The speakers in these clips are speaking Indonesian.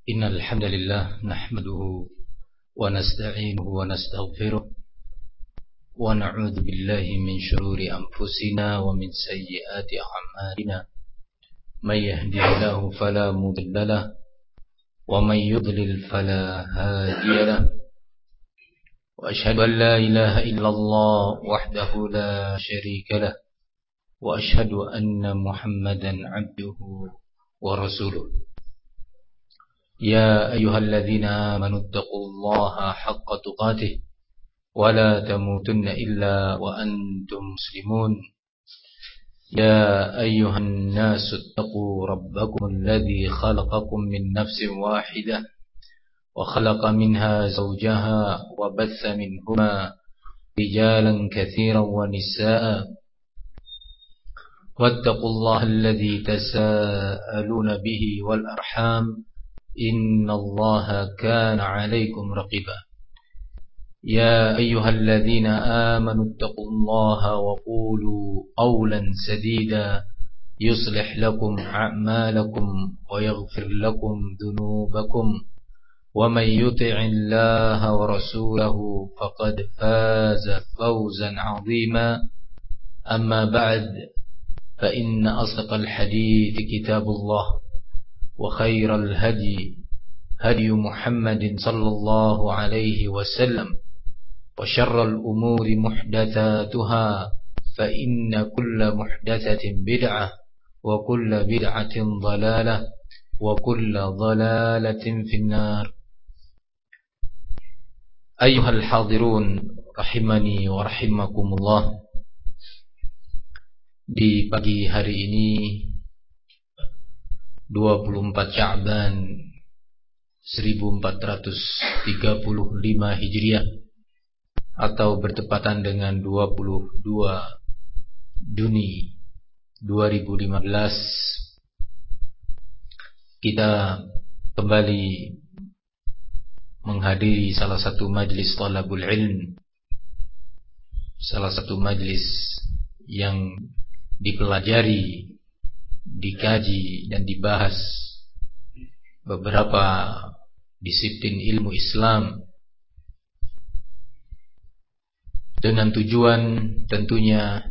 إن الحمد لله نحمده ونستعينه ونستغفره ونعوذ بالله من شرور أنفسنا ومن سيئات أعمالنا من يهده الله فلا مضل له ومن يضلل فلا هادي له وأشهد أن لا إله إلا الله وحده لا شريك له وأشهد أن محمدا عبده ورسوله يا أيها الذين آمنوا اتقوا الله حق تقاته ولا تموتن إلا وأنتم مسلمون يا أيها الناس اتقوا ربكم الذي خلقكم من نفس واحدة وخلق منها زوجها وبث منهما رجالا كثيرا ونساء واتقوا الله الذي تساءلون به والأرحام إن الله كان عليكم رقيبا يا أيها الذين آمنوا اتقوا الله وقولوا قولا سديدا يصلح لكم أعمالكم ويغفر لكم ذنوبكم ومن يطع الله ورسوله فقد فاز فوزا عظيما أما بعد فإن أصدق الحديث كتاب الله وخير الهدي هدي محمد صلى الله عليه وسلم وشر الأمور محدثاتها فإن كل محدثة بدعة وكل بدعة ضلالة وكل ضلالة في النار. أيها الحاضرون rahimani wa rahimakumullah. Di pagi hari ini 24 Sya'ban 1435 Hijriah atau bertepatan dengan 22 Juni 2015, kita kembali menghadiri salah satu majlis talabul ilm, salah satu majlis yang dipelajari, dikaji dan dibahas beberapa disiplin ilmu Islam dengan tujuan tentunya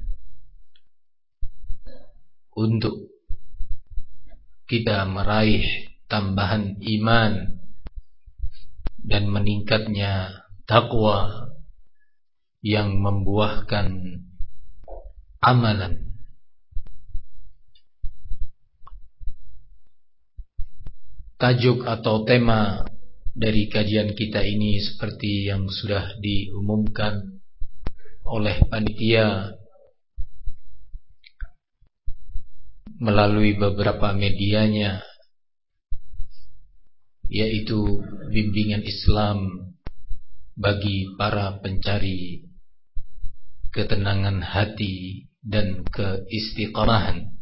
untuk kita meraih tambahan iman dan meningkatnya takwa yang membuahkan amalan. Tajuk atau tema dari kajian kita ini seperti yang sudah diumumkan oleh panitia melalui beberapa medianya, yaitu bimbingan Islam bagi para pencari ketenangan hati dan keistiqamahan.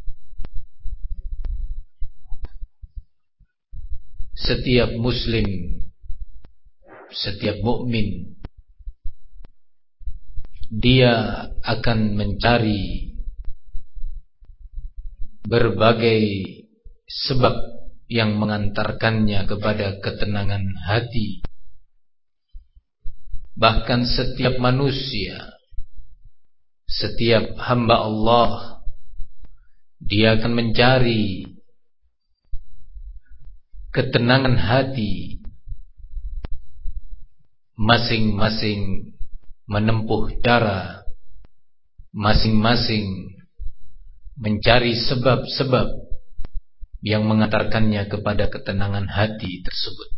Setiap muslim, setiap mukmin, dia akan mencari berbagai sebab yang mengantarkannya kepada ketenangan hati. Bahkan setiap manusia, setiap hamba Allah, dia akan mencari ketenangan hati, masing-masing menempuh cara, masing-masing mencari sebab-sebab yang mengantarkannya kepada ketenangan hati tersebut.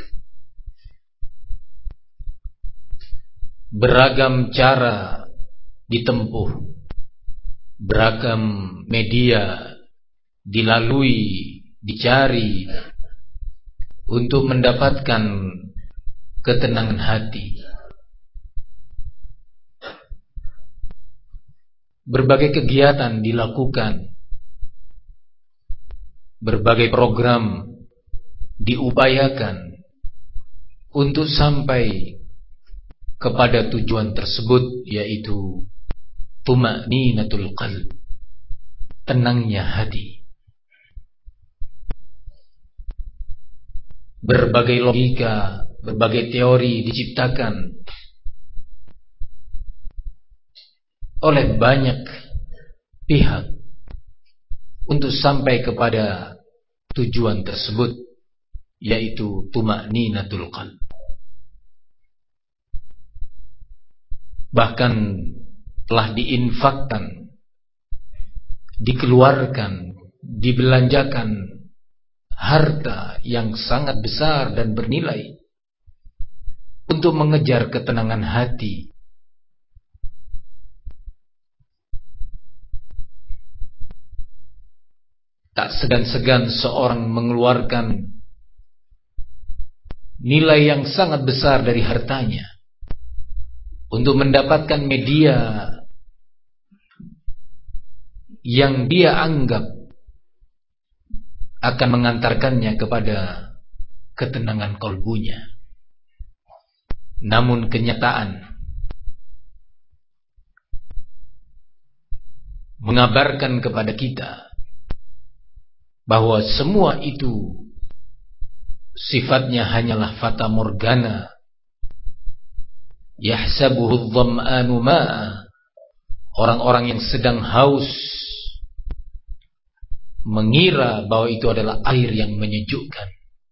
Beragam cara ditempuh, beragam media dilalui, dicari untuk mendapatkan ketenangan hati. Berbagai kegiatan dilakukan, berbagai program diupayakan untuk sampai kepada tujuan tersebut, yaitu tuma'ninatul qalb, tenangnya hati. berbagai logika, berbagai teori diciptakan oleh banyak pihak untuk sampai kepada tujuan tersebut, yaitu tuma'ninatul qalb. Bahkan telah diinfakkan, dikeluarkan, dibelanjakan harta yang sangat besar dan bernilai untuk mengejar ketenangan hati. Tak segan-segan seorang mengeluarkan nilai yang sangat besar dari hartanya untuk mendapatkan media yang dia anggap akan mengantarkannya kepada ketenangan kalbunya. Namun kenyataan mengabarkan kepada kita bahwa semua itu sifatnya hanyalah fata morgana. Yahsabuhu adh-dham'anu ma'a. Orang-orang yang sedang haus mengira bahwa itu adalah air yang menyejukkan.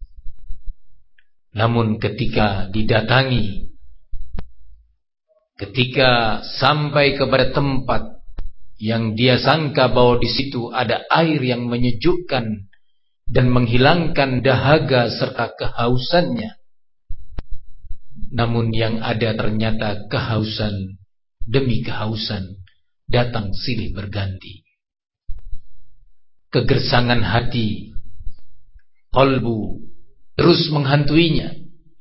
Namun ketika didatangi, ketika sampai kepada tempat yang dia sangka bahwa di situ ada air yang menyejukkan dan menghilangkan dahaga serta kehausannya, namun yang ada ternyata kehausan demi kehausan datang silih berganti. Kegersangan hati, qalbu terus menghantuinya.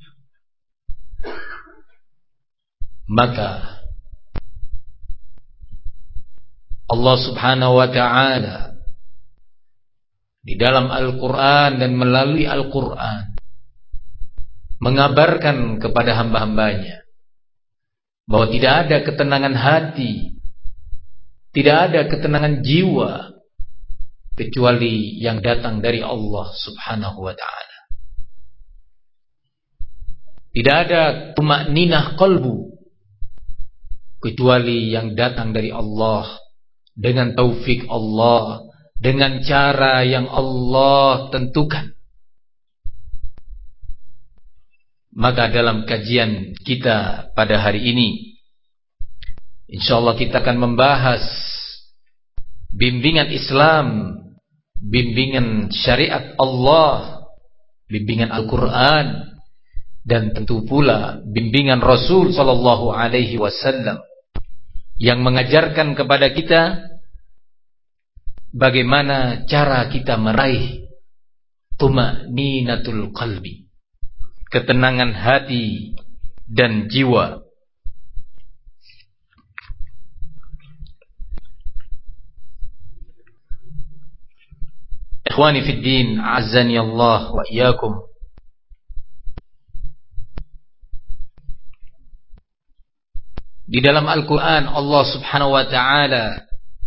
Maka Allah Subhanahu wa ta'ala di dalam Al-Quran dan melalui Al-Quran mengabarkan kepada hamba-hambanya bahwa tidak ada ketenangan hati, tidak ada ketenangan jiwa kecuali yang datang dari Allah Subhanahu wa ta'ala. Tidak ada tuma'ninah qalbu kecuali yang datang dari Allah, dengan taufik Allah, dengan cara yang Allah tentukan. Maka dalam kajian kita pada hari ini, insyaallah kita akan membahas bimbingan Islam, bimbingan syariat Allah, bimbingan Al-Quran, dan tentu pula bimbingan Rasul sallallahu alaihi wasallam yang mengajarkan kepada kita bagaimana cara kita meraih tuma'ninatul qalbi, ketenangan hati dan jiwa. Ikhwani fid din, a'azzani Allah wa iyyakum. Di dalam Al-Quran Allah Subhanahu wa ta'ala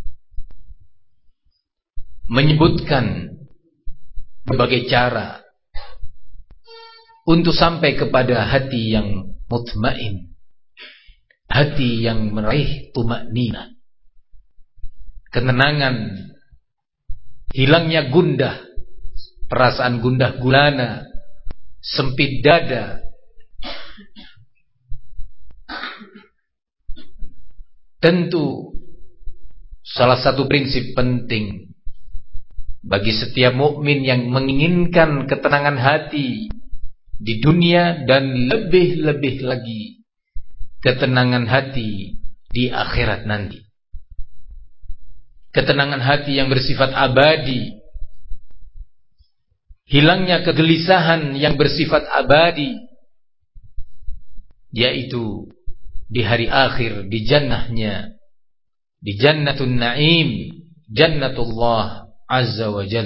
menyebutkan berbagai cara untuk sampai kepada hati yang mutmain, hati yang meraih tuma'ninah, ketenangan, hilangnya gundah, perasaan gundah gulana, sempit dada. Tentu salah satu prinsip penting bagi setiap mukmin yang menginginkan ketenangan hati di dunia dan lebih-lebih lagi ketenangan hati di akhirat nanti, ketenangan hati yang bersifat abadi, hilangnya kegelisahan yang bersifat abadi, yaitu di hari akhir, di jannahnya, di jannatun na'im, jannatullah azza wa jal.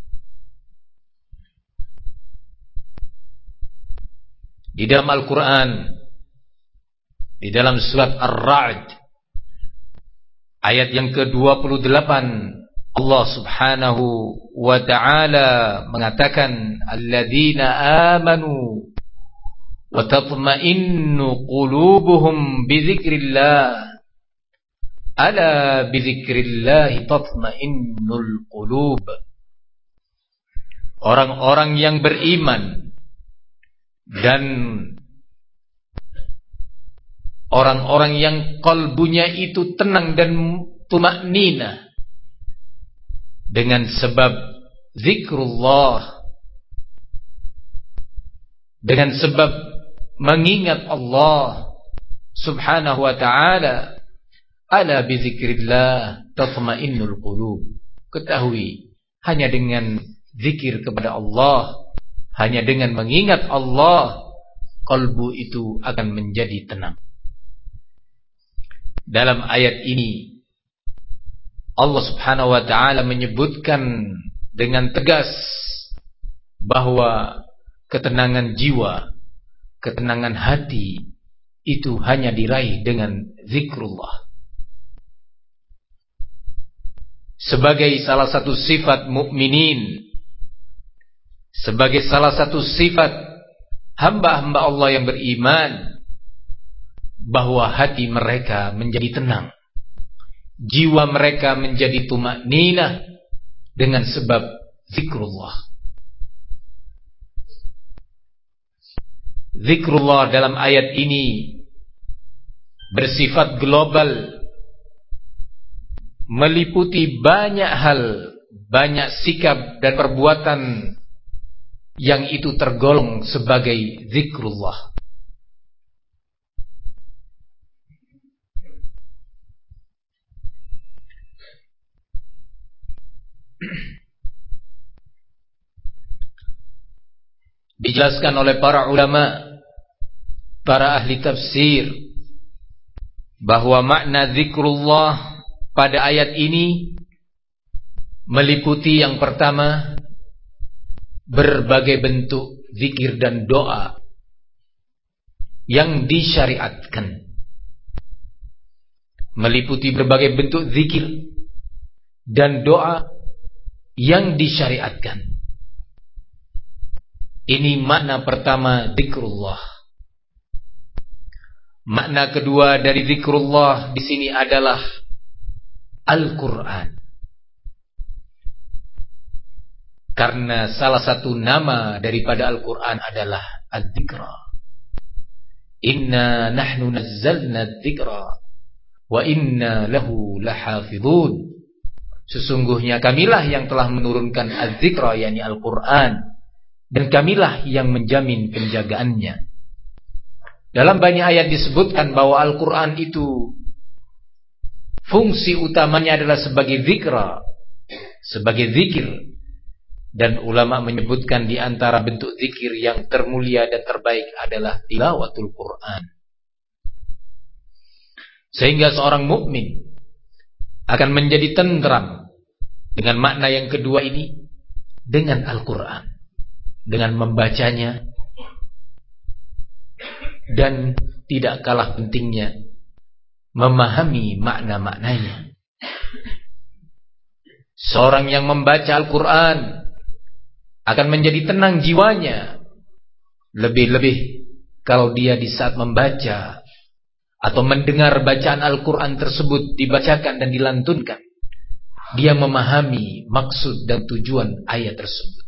Di dalam Al-Quran, di dalam surat Ar-Ra'd ayat yang ke-28, Allah Subhanahu wa ta'ala mengatakan alladzina amanu wa tatma'innu qulubuhum bi dzikrillah ala bi dzikrillah tatma'innul qulub. Orang-orang yang beriman dan orang-orang yang kalbunya itu tenang dan tumakninah dengan sebab zikrullah, dengan sebab mengingat Allah Subhanahu wa ta'ala. Ala bi zikrillah tatma'innul qulub. Ketahui, hanya dengan zikir kepada Allah, hanya dengan mengingat Allah, kalbu itu akan menjadi tenang. Dalam ayat ini Allah Subhanahu wa ta'ala menyebutkan dengan tegas bahwa ketenangan jiwa, ketenangan hati itu hanya diraih dengan zikrullah. Sebagai salah satu sifat mukminin, sebagai salah satu sifat hamba-hamba Allah yang beriman, bahwa hati mereka menjadi tenang, jiwa mereka menjadi tumakninah dengan sebab zikrullah. Zikrullah dalam ayat ini bersifat global, meliputi banyak hal, banyak sikap dan perbuatan yang itu tergolong sebagai zikrullah. Dijelaskan oleh para ulama, para ahli tafsir, bahwa makna zikrullah pada ayat ini meliputi yang pertama, berbagai bentuk zikir dan doa yang disyariatkan. Meliputi berbagai bentuk zikir dan doa yang disyariatkan. Ini makna pertama zikrullah. Makna kedua dari zikrullah di sini adalah Al-Quran. Karena salah satu nama daripada Al-Quran adalah Az-Zikra. Inna nahnu nazzalna Az-Zikra wa inna lahu lahafidhun. Sesungguhnya kamilah yang telah menurunkan Az-Zikra, yakni Al-Quran, dan kamilah yang menjamin penjagaannya. Dalam banyak ayat disebutkan bahwa Al-Quran itu fungsi utamanya adalah sebagai zikra, sebagai zikir. Dan ulama menyebutkan di antara bentuk zikir yang termulia dan terbaik adalah tilawatul Quran. Sehingga seorang mukmin akan menjadi tentram dengan makna yang kedua ini, dengan Al-Quran, dengan membacanya, dan tidak kalah pentingnya memahami makna-maknanya. Seorang yang membaca Al-Quran akan menjadi tenang jiwanya. Lebih-lebih kalau dia di saat membaca atau mendengar bacaan Al-Quran tersebut dibacakan dan dilantunkan, dia memahami maksud dan tujuan ayat tersebut.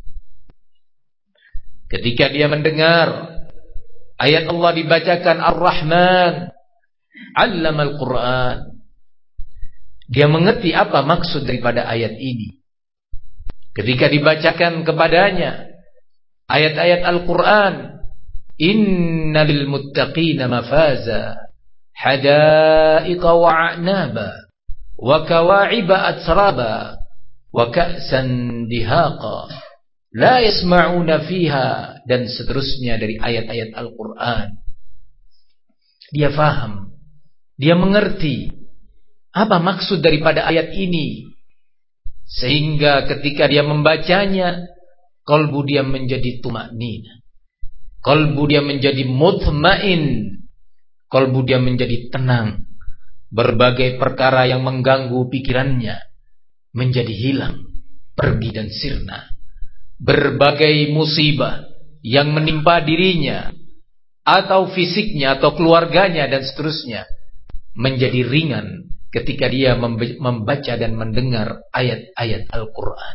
Ketika dia mendengar ayat Allah dibacakan Ar-Rahman 'allamal Quran, dia mengerti apa maksud daripada ayat ini. Ketika dibacakan kepadanya ayat-ayat Al-Quran, inna lil muttaqina mafaza hadaiqa wa a'naba wa kawa'iba atraba wa ka'san dihaqa la yasma'una fiha, dan seterusnya dari ayat-ayat Al-Quran. Dia faham, dia mengerti apa maksud daripada ayat ini, sehingga ketika dia membacanya, kalbu dia menjadi tumakninah, kalbu dia menjadi mutmain, kalbu dia menjadi tenang. Berbagai perkara yang mengganggu pikirannya, menjadi hilang, pergi dan sirna. Berbagai musibah yang menimpa dirinya atau fisiknya atau keluarganya dan seterusnya menjadi ringan ketika dia membaca dan mendengar ayat-ayat Al-Quran.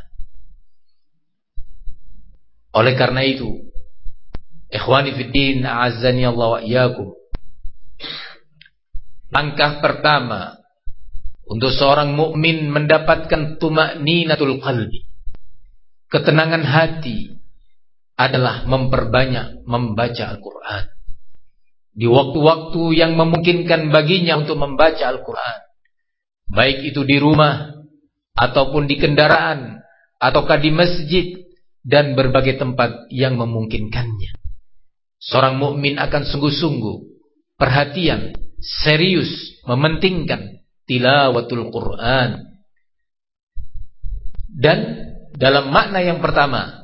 Oleh karena itu, ikhwani fiddin, a'azzani Allah wa iyyakum, langkah pertama untuk seorang mukmin mendapatkan tuma'ninatul qalbi, ketenangan hati, adalah memperbanyak membaca Al-Quran di waktu-waktu yang memungkinkan baginya untuk membaca Al-Quran, baik itu di rumah ataupun di kendaraan ataukah di masjid dan berbagai tempat yang memungkinkannya. Seorang mukmin akan sungguh-sungguh perhatian, serius mementingkan tilawatul Quran. Dan dalam makna yang pertama,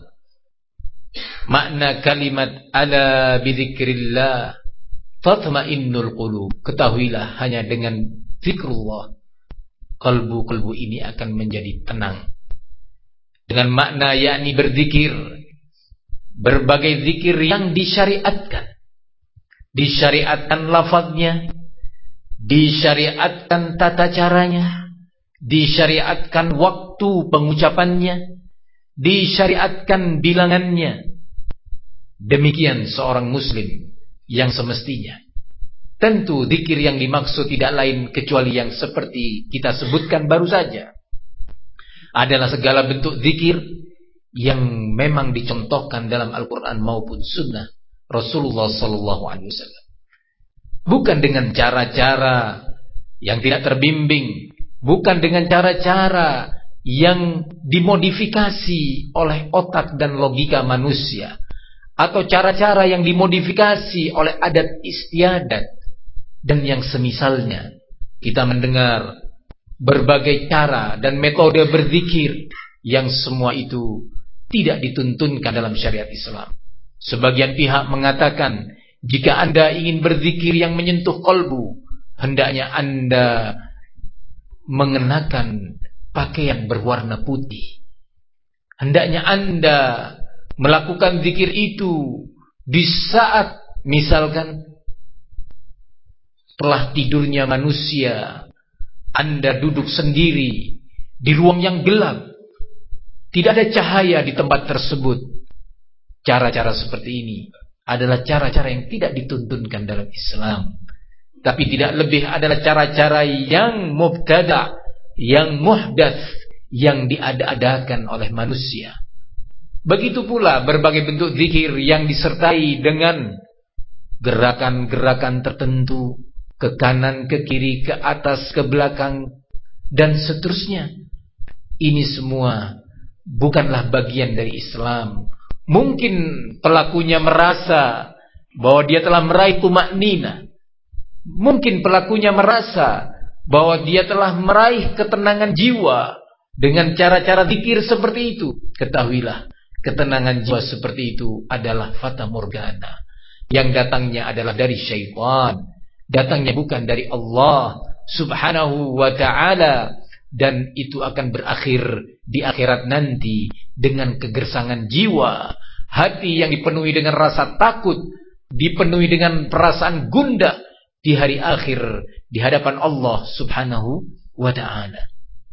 makna kalimat ala bidzikrillah tatma'innul qulub, ketahuilah hanya dengan zikrullah kalbu-kalbu ini akan menjadi tenang. Dengan makna yakni berzikir, berbagai zikir yang disyariatkan, disyariatkan lafaznya, disyariatkan tata caranya, disyariatkan waktu pengucapannya, disyariatkan bilangannya. Demikian seorang muslim yang semestinya. Tentu zikir yang dimaksud tidak lain kecuali yang seperti kita sebutkan baru saja, adalah segala bentuk zikir yang memang dicontohkan dalam Al-Quran maupun Sunnah Rasulullah SAW. Bukan dengan cara-cara yang tidak terbimbing, bukan dengan cara-cara yang dimodifikasi oleh otak dan logika manusia, atau cara-cara yang dimodifikasi oleh adat istiadat dan yang semisalnya. Kita mendengar berbagai cara dan metode berzikir yang semua itu tidak dituntunkan dalam syariat Islam. Sebagian pihak mengatakan, jika Anda ingin berzikir yang menyentuh kalbu, hendaknya Anda mengenakan pakaian berwarna putih. Hendaknya Anda melakukan zikir itu di saat misalkan setelah tidurnya manusia, Anda duduk sendiri di ruang yang gelap, tidak ada cahaya di tempat tersebut. Cara-cara seperti ini adalah cara-cara yang tidak dituntunkan dalam Islam, tapi tidak lebih adalah cara-cara yang mubtada', yang muhdats, yang diada-adakan oleh manusia. Begitu pula berbagai bentuk zikir yang disertai dengan gerakan-gerakan tertentu, ke kanan, ke kiri, ke atas, ke belakang, dan seterusnya. Ini semua bukanlah bagian dari Islam. Mungkin pelakunya merasa bahwa dia telah meraih tuma'nina. Mungkin pelakunya merasa bahwa dia telah meraih ketenangan jiwa dengan cara-cara zikir seperti itu. Ketahuilah, ketenangan jiwa seperti itu adalah fata morgana, yang datangnya adalah dari syaitan, datangnya bukan dari Allah subhanahu wa ta'ala. Dan itu akan berakhir di akhirat nanti dengan kegersangan jiwa, hati yang dipenuhi dengan rasa takut, dipenuhi dengan perasaan gundah di hari akhir di hadapan Allah subhanahu wa ta'ala.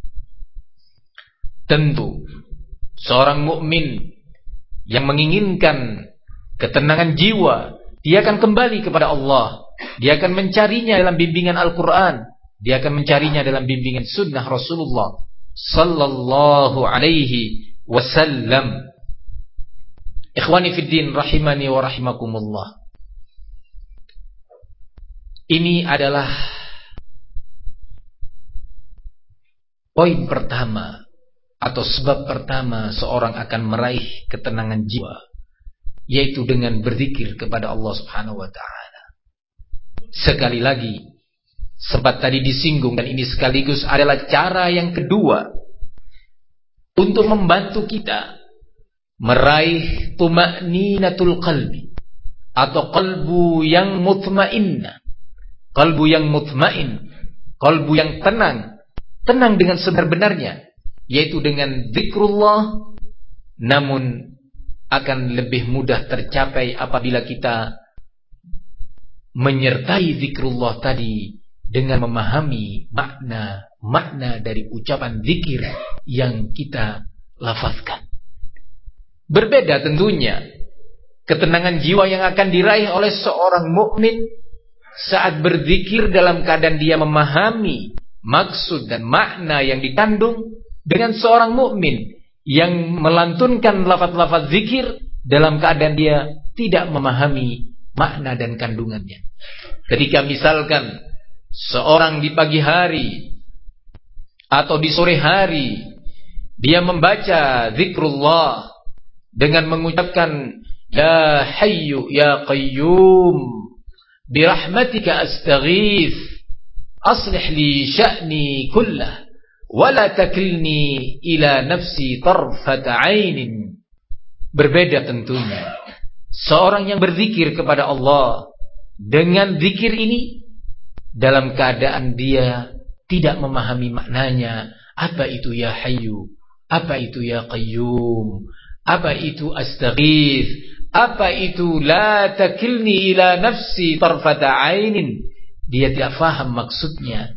Tentu seorang mukmin yang menginginkan ketenangan jiwa, dia akan kembali kepada Allah. Dia akan mencarinya dalam bimbingan Al-Quran, dia akan mencarinya dalam bimbingan sunnah Rasulullah sallallahu alaihi wasallam. Ikhwani fiddin rahimani wa rahimakumullah. Ini adalah poin pertama atau sebab pertama seorang akan meraih ketenangan jiwa, yaitu dengan berzikir kepada Allah subhanahu wa ta'ala. Sekali lagi, sempat tadi disinggung, dan ini sekaligus adalah cara yang kedua untuk membantu kita meraih tuma'ninatul qalbi, atau qalbu yang mutmainnah, qalbu yang mutmain, qalbu yang tenang, tenang dengan sebenar-benarnya, yaitu dengan zikrullah, namun akan lebih mudah tercapai apabila kita menyertai zikrullah tadi dengan memahami makna dari ucapan zikir yang kita lafazkan. Berbeda tentunya ketenangan jiwa yang akan diraih oleh seorang mukmin saat berzikir dalam keadaan dia memahami maksud dan makna yang dikandung, dengan seorang mukmin yang melantunkan lafaz-lafaz zikir dalam keadaan dia tidak memahami makna dan kandungannya. Ketika misalkan seorang di pagi hari atau di sore hari dia membaca zikrullah dengan mengucapkan ya hayyu ya qayyum birahmatika astaghith aslih li sya'ni kullah wala takilni ila nafsi tarfata ainin. Berbeda tentunya seorang yang berzikir kepada Allah dengan zikir ini dalam keadaan dia tidak memahami maknanya. Apa itu ya hayyu, apa itu ya qayyum, apa itu astaghith, apa itu la takilni ila nafsi tarfata ainin. Dia tidak faham maksudnya.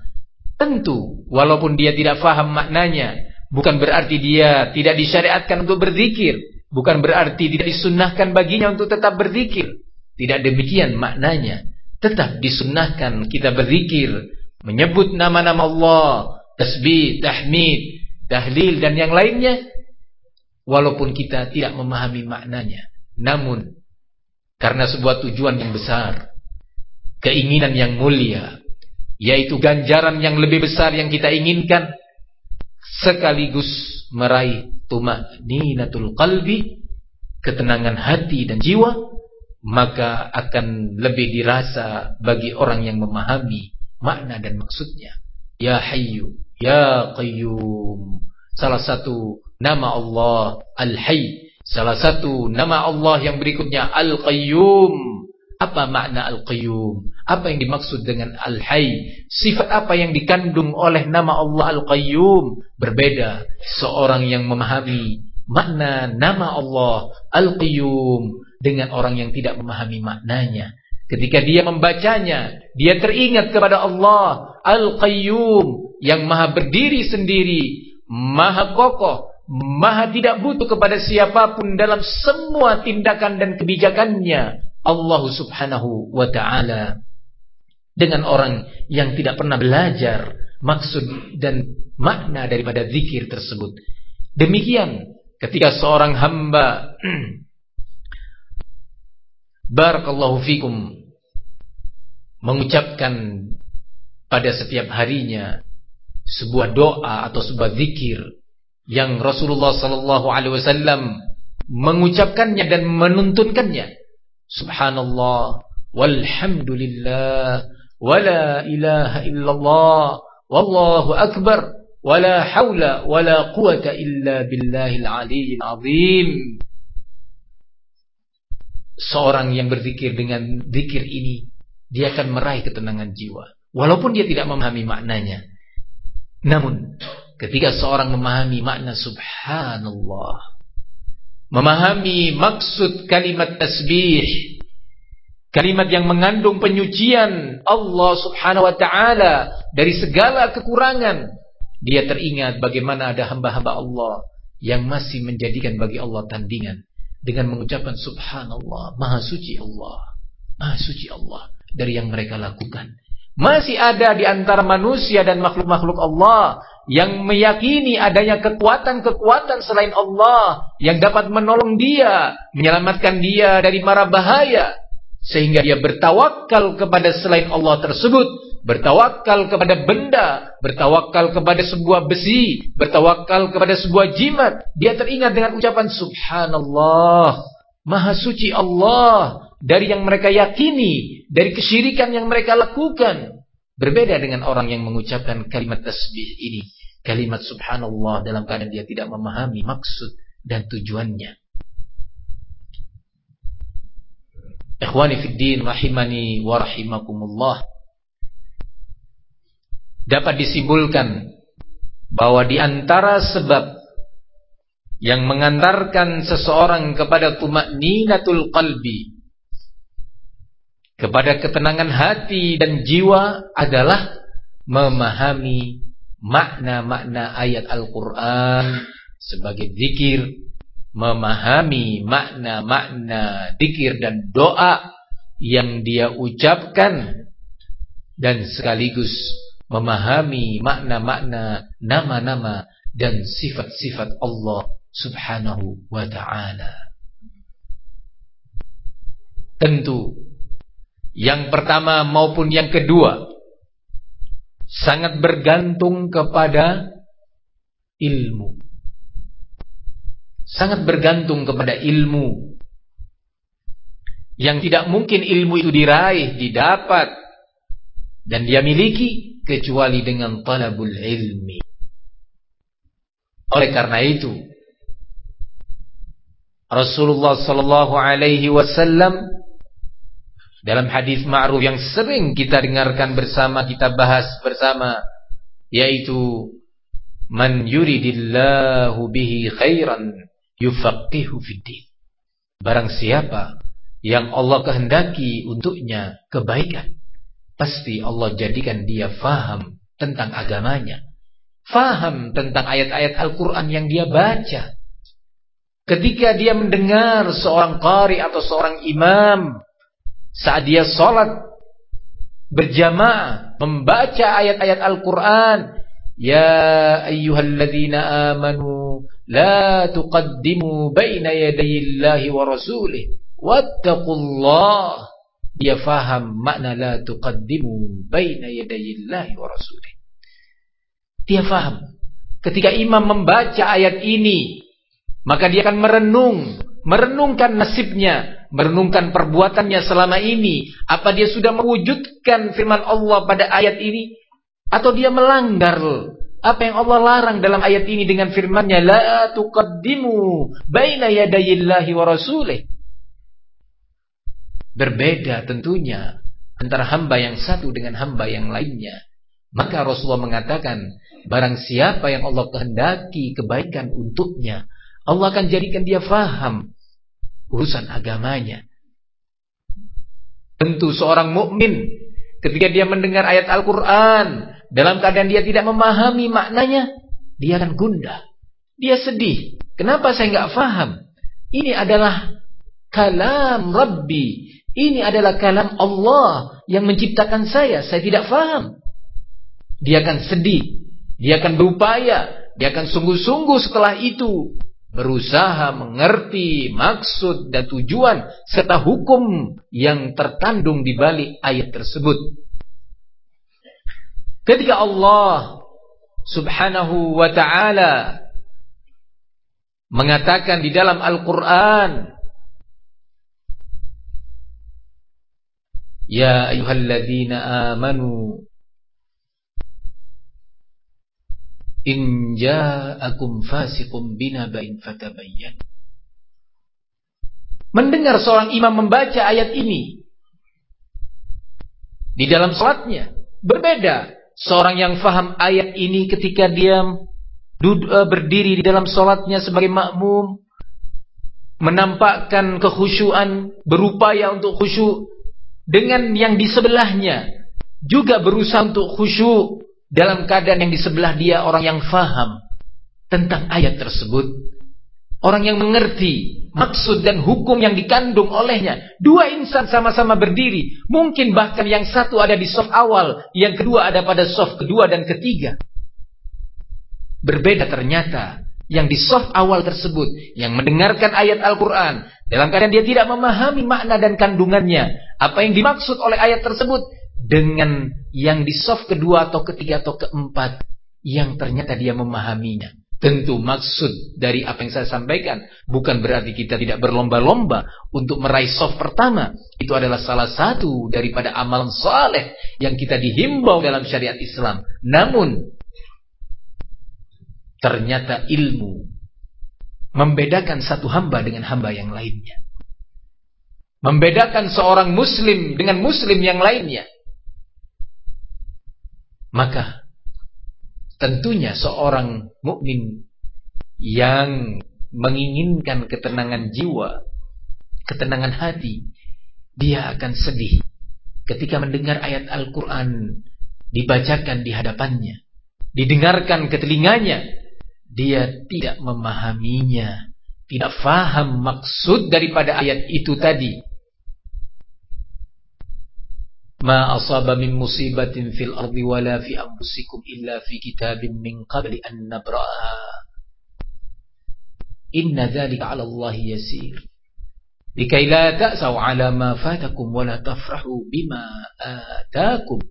Tentu walaupun dia tidak faham maknanya, bukan berarti dia tidak disyariatkan untuk berzikir, bukan berarti tidak disunnahkan baginya untuk tetap berzikir. Tidak demikian maknanya. Tetap disunnahkan kita berzikir, menyebut nama-nama Allah, tasbih, tahmid, tahlil dan yang lainnya, walaupun kita tidak memahami maknanya. Namun karena sebuah tujuan yang besar, keinginan yang mulia, yaitu ganjaran yang lebih besar yang kita inginkan, sekaligus meraih tuma'ninatul qalbi, ketenangan hati dan jiwa, maka akan lebih dirasa bagi orang yang memahami makna dan maksudnya. Ya hayyu ya qayyum, salah satu nama Allah Al-Hayy, salah satu nama Allah yang berikutnya Al-Qayyum. Apa makna Al-Qayyum? Apa yang dimaksud dengan Al-Hayy? Sifat apa yang dikandung oleh nama Allah Al-Qayyum? Berbeda seorang yang memahami makna nama Allah Al-Qayyum dengan orang yang tidak memahami maknanya. Ketika dia membacanya, dia teringat kepada Allah Al-Qayyum yang maha berdiri sendiri, maha kokoh, maha tidak butuh kepada siapapun dalam semua tindakan dan kebijakannya, Allah subhanahu wa ta'ala. Dengan orang yang tidak pernah belajar maksud dan makna daripada zikir tersebut. Demikian ketika seorang hamba barakallahu fikum mengucapkan pada setiap harinya sebuah doa atau sebuah zikir yang Rasulullah sallallahu alaihi wasallam mengucapkannya dan menuntunkannya, subhanallah walhamdulillah wala ilaha illallah wallahu akbar wala haula wala quwata illa billahil aliyyil azim. Seorang yang berzikir dengan zikir ini, dia akan meraih ketenangan jiwa walaupun dia tidak memahami maknanya. Namun ketika seorang memahami makna subhanallah, memahami maksud kalimat tasbih, kalimat yang mengandung penyucian Allah subhanahu wa ta'ala dari segala kekurangan, dia teringat bagaimana ada hamba-hamba Allah yang masih menjadikan bagi Allah tandingan dengan mengucapkan subhanallah, maha suci Allah dari yang mereka lakukan. Masih ada di antara manusia dan makhluk-makhluk Allah yang meyakini adanya kekuatan-kekuatan selain Allah yang dapat menolong dia, menyelamatkan dia dari mara bahaya, sehingga dia bertawakal kepada selain Allah tersebut, bertawakal kepada benda, bertawakal kepada sebuah besi, bertawakal kepada sebuah jimat. Dia teringat dengan ucapan subhanallah, maha suci Allah dari yang mereka yakini, dari kesyirikan yang mereka lakukan. Berbeda dengan orang yang mengucapkan kalimat tasbih ini, kalimat subhanallah, dalam keadaan dia tidak memahami maksud dan tujuannya. Ikhwani fid din rahimani wa rahimakumullah. Dapat disimpulkan bahwa di antara sebab yang mengantarkan seseorang kepada tuma'ninatul qalbi, kepada ketenangan hati dan jiwa adalah memahami makna-makna ayat Al-Quran sebagai zikir, memahami makna-makna zikir dan doa yang dia ucapkan, dan sekaligus memahami makna-makna nama-nama dan sifat-sifat Allah Subhanahu wa ta'ala. Tentu yang pertama maupun yang kedua sangat bergantung kepada ilmu. Sangat bergantung kepada ilmu. Yang tidak mungkin ilmu itu diraih, didapat, dan dia miliki kecuali dengan talabul ilmi. Oleh karena itu, Rasulullah sallallahu alaihi wasallam dalam hadis ma'ruf yang sering kita dengarkan bersama, kita bahas bersama, yaitu man yuridillahu bihi khairan yufaqihu fiddin. Barang siapa yang Allah kehendaki untuknya kebaikan, pasti Allah jadikan dia faham tentang agamanya, faham tentang ayat-ayat Al-Quran yang dia baca. Ketika dia mendengar seorang qari atau seorang imam saat dia sholat berjamaah membaca ayat-ayat Al-Quran, ya ayyuhalladzina amanu la tuqaddimu baina yadayillahi wa rasulih wattaqullah, dia faham makna la tuqaddimu baina yadayillahi wa rasulih. Dia faham ketika imam membaca ayat ini, maka dia akan merenungkan nasibnya, merenungkan perbuatannya selama ini. Apa dia sudah mewujudkan firman Allah pada ayat ini, atau dia melanggar apa yang Allah larang dalam ayat ini dengan firman-Nya la tuqaddimu baina yadayillahi wa rasulih. Berbeda tentunya antara hamba yang satu dengan hamba yang lainnya. Maka Rasulullah mengatakan, barang siapa yang Allah kehendaki kebaikan untuknya, Allah akan jadikan dia faham urusan agamanya. Tentu seorang mukmin ketika dia mendengar ayat Al-Quran dalam keadaan dia tidak memahami maknanya, dia akan gundah, dia sedih. Kenapa saya enggak faham? Ini adalah kalam Rabbi, ini adalah kalam Allah yang menciptakan saya tidak faham. Dia akan sedih, dia akan berupaya, dia akan sungguh-sungguh setelah itu berusaha mengerti maksud dan tujuan serta hukum yang terkandung di balik ayat tersebut. Ketika Allah Subhanahu wa ta'ala mengatakan di dalam Al-Quran, ya ayyuhalladzina amanu in ja'akum fasiqun binaba'in fatabayyan. Mendengar seorang imam membaca ayat ini di dalam salatnya, berbeda seorang yang faham ayat ini ketika dia berdiri di dalam salatnya sebagai makmum, menampakkan kekhusyuan, berupaya untuk khusyuk, dengan yang di sebelahnya juga berusaha untuk khusyuk dalam keadaan yang di sebelah dia orang yang faham tentang ayat tersebut, orang yang mengerti maksud dan hukum yang dikandung olehnya. Dua insan sama-sama berdiri, mungkin bahkan yang satu ada di shaf awal, yang kedua ada pada shaf kedua dan ketiga. Berbeda ternyata yang di shaf awal tersebut, yang mendengarkan ayat Al-Quran dalam keadaan dia tidak memahami makna dan kandungannya, apa yang dimaksud oleh ayat tersebut, dengan yang di shaf kedua atau ketiga atau keempat, yang ternyata dia memahaminya. Tentu maksud dari apa yang saya sampaikan bukan berarti kita tidak berlomba-lomba untuk meraih shaf pertama. Itu adalah salah satu daripada amalan saleh yang kita dihimbau dalam syariat Islam. Namun ternyata ilmu membedakan satu hamba dengan hamba yang lainnya, membedakan seorang muslim dengan muslim yang lainnya. Maka tentunya seorang mukmin yang menginginkan ketenangan jiwa, ketenangan hati, dia akan sedih ketika mendengar ayat Al-Quran dibacakan di hadapannya, didengarkan ke telinganya, dia tidak memahaminya, tidak faham maksud daripada ayat itu tadi. Ma asaba min musibatin fil ardi wala fi anfusikum illa fi kitabim min qabli an nabra'a. Inna dzalika 'ala Allah yasir. Likai la ta'sau 'ala ma fatakum wa la tafrahu bima atakum.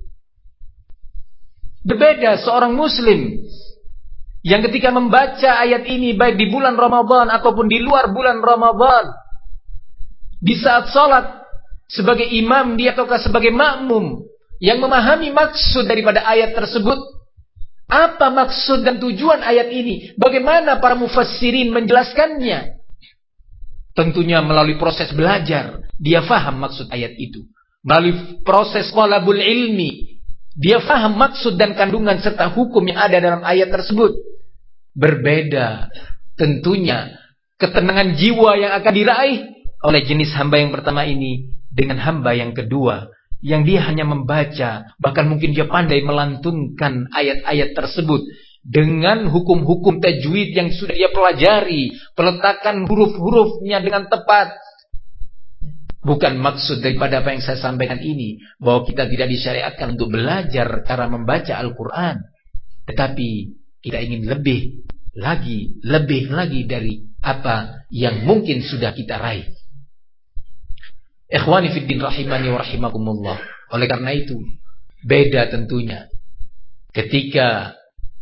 Berbeda seorang muslim yang ketika membaca ayat ini baik di bulan Ramadan ataupun di luar bulan Ramadan, di saat salat sebagai imam dia ataukah sebagai makmum yang memahami maksud daripada ayat tersebut. Apa maksud dan tujuan ayat ini? Bagaimana para mufassirin menjelaskannya? Tentunya melalui proses belajar dia faham maksud ayat itu. Melalui proses talabul ilmi dia faham maksud dan kandungan serta hukum yang ada dalam ayat tersebut. Berbeda tentunya ketenangan jiwa yang akan diraih oleh jenis hamba yang pertama ini dengan hamba yang kedua, yang dia hanya membaca, bahkan mungkin dia pandai melantunkan ayat-ayat tersebut dengan hukum-hukum tajwid yang sudah dia pelajari, peletakan huruf-hurufnya dengan tepat. Bukan maksud daripada apa yang saya sampaikan ini bahwa kita tidak disyariatkan untuk belajar cara membaca Al-Quran, tetapi kita ingin lebih lagi dari apa yang mungkin sudah kita raih. Ikhwani fiddin rahimani wa rahimakumullah. Oleh karena itu, beda tentunya ketika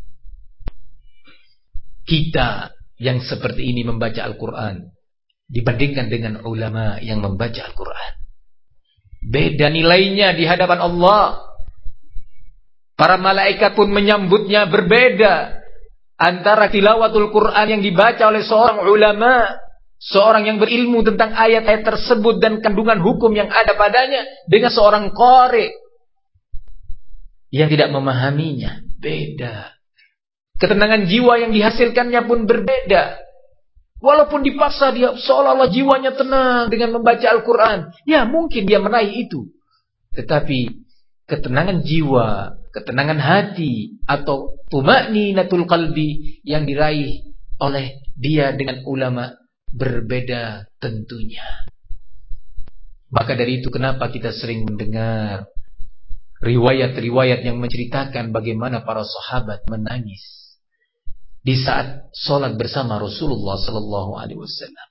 kita yang seperti ini membaca Al-Quran dibandingkan dengan ulama yang membaca Al-Quran. Beda nilainya di hadapan Allah. Para malaikat pun menyambutnya berbeda antara tilawatul Quran yang dibaca oleh seorang ulama, seorang yang berilmu tentang ayat-ayat tersebut dan kandungan hukum yang ada padanya, dengan seorang qari yang tidak memahaminya. Beda. Ketenangan jiwa yang dihasilkannya pun berbeda. Walaupun dipaksa dia seolah-olah jiwanya tenang dengan membaca Al-Quran, ya mungkin dia meraih itu. Tetapi ketenangan jiwa, ketenangan hati, atau tuma'ninatul qalbi yang diraih oleh dia dengan ulama berbeda tentunya. Maka dari itu kenapa kita sering mendengar riwayat-riwayat yang menceritakan bagaimana para sahabat menangis di saat sholat bersama Rasulullah sallallahu alaihi wasallam.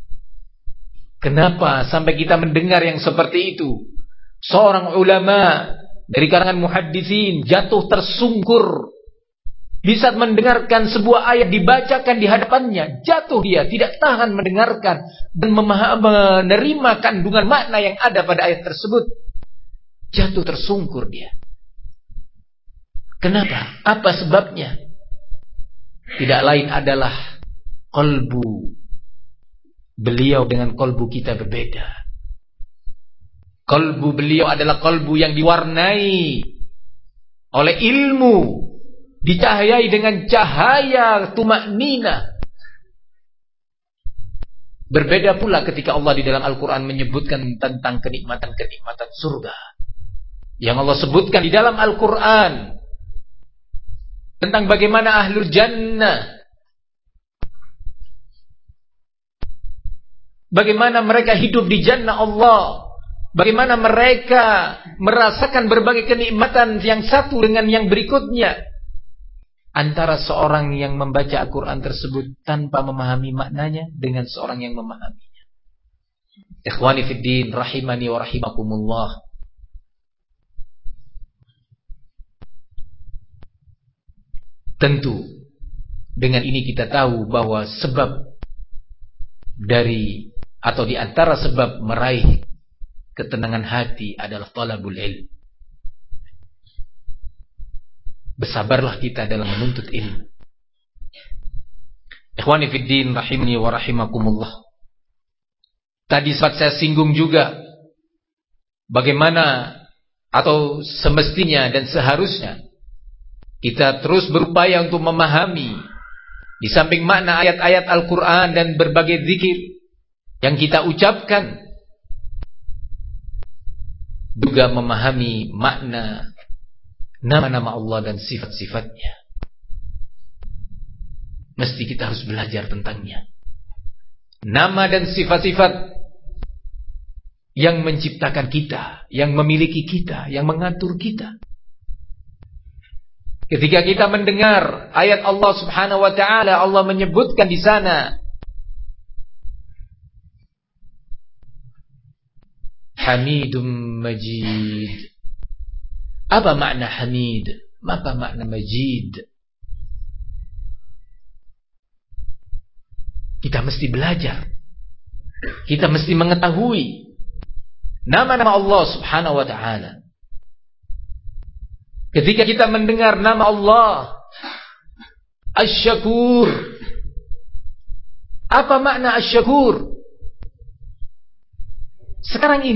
Kenapa sampai kita mendengar yang seperti itu? Seorang ulama dari kalangan muhaddisin jatuh tersungkur di saat mendengarkan sebuah ayat dibacakan di hadapannya. Jatuh dia, tidak tahan mendengarkan dan menerima kandungan makna yang ada pada ayat tersebut. Jatuh tersungkur dia. Kenapa? Apa sebabnya? Tidak lain adalah qalbu beliau dengan qalbu kita berbeda. Qalbu beliau adalah qalbu yang diwarnai oleh ilmu, dicahayai dengan cahaya tumaknina. Berbeda pula ketika Allah di dalam Al-Quran menyebutkan tentang kenikmatan-kenikmatan surga yang Allah sebutkan di dalam Al-Quran, tentang bagaimana ahlul jannah, bagaimana mereka hidup di jannah Allah, bagaimana mereka merasakan berbagai kenikmatan yang satu dengan yang berikutnya. Antara seorang yang membaca Al-Quran tersebut tanpa memahami maknanya dengan seorang yang memahaminya. Ikhwani fiddin rahimani wa rahimakumullah. Tentu dengan ini kita tahu bahwa sebab dari atau di antara sebab meraih ketenangan hati adalah talabul ilm. Bersabarlah kita dalam menuntut ilmu. Ikhwani fiddin rahimni wa rahimakumullah. Tadi sempat saya singgung juga bagaimana atau semestinya dan seharusnya Kita terus berupaya untuk memahami di samping makna ayat-ayat Al-Quran dan berbagai zikir yang kita ucapkan, juga memahami makna nama-nama Allah dan sifat-sifatnya. Mesti kita harus belajar tentangnya. Nama dan sifat-sifat yang menciptakan kita, yang memiliki kita, yang mengatur kita. Ketika kita mendengar ayat Allah Subhanahu wa taala, Allah menyebutkan di sana Hamidum Majid. Apa makna Hamid? Apa makna Majid? Kita mesti belajar. Kita mesti mengetahui nama-nama Allah Subhanahu wa taala. Ketika kita mendengar nama Allah Asy-Syakur, apa makna Asy-Syakur? Sekarang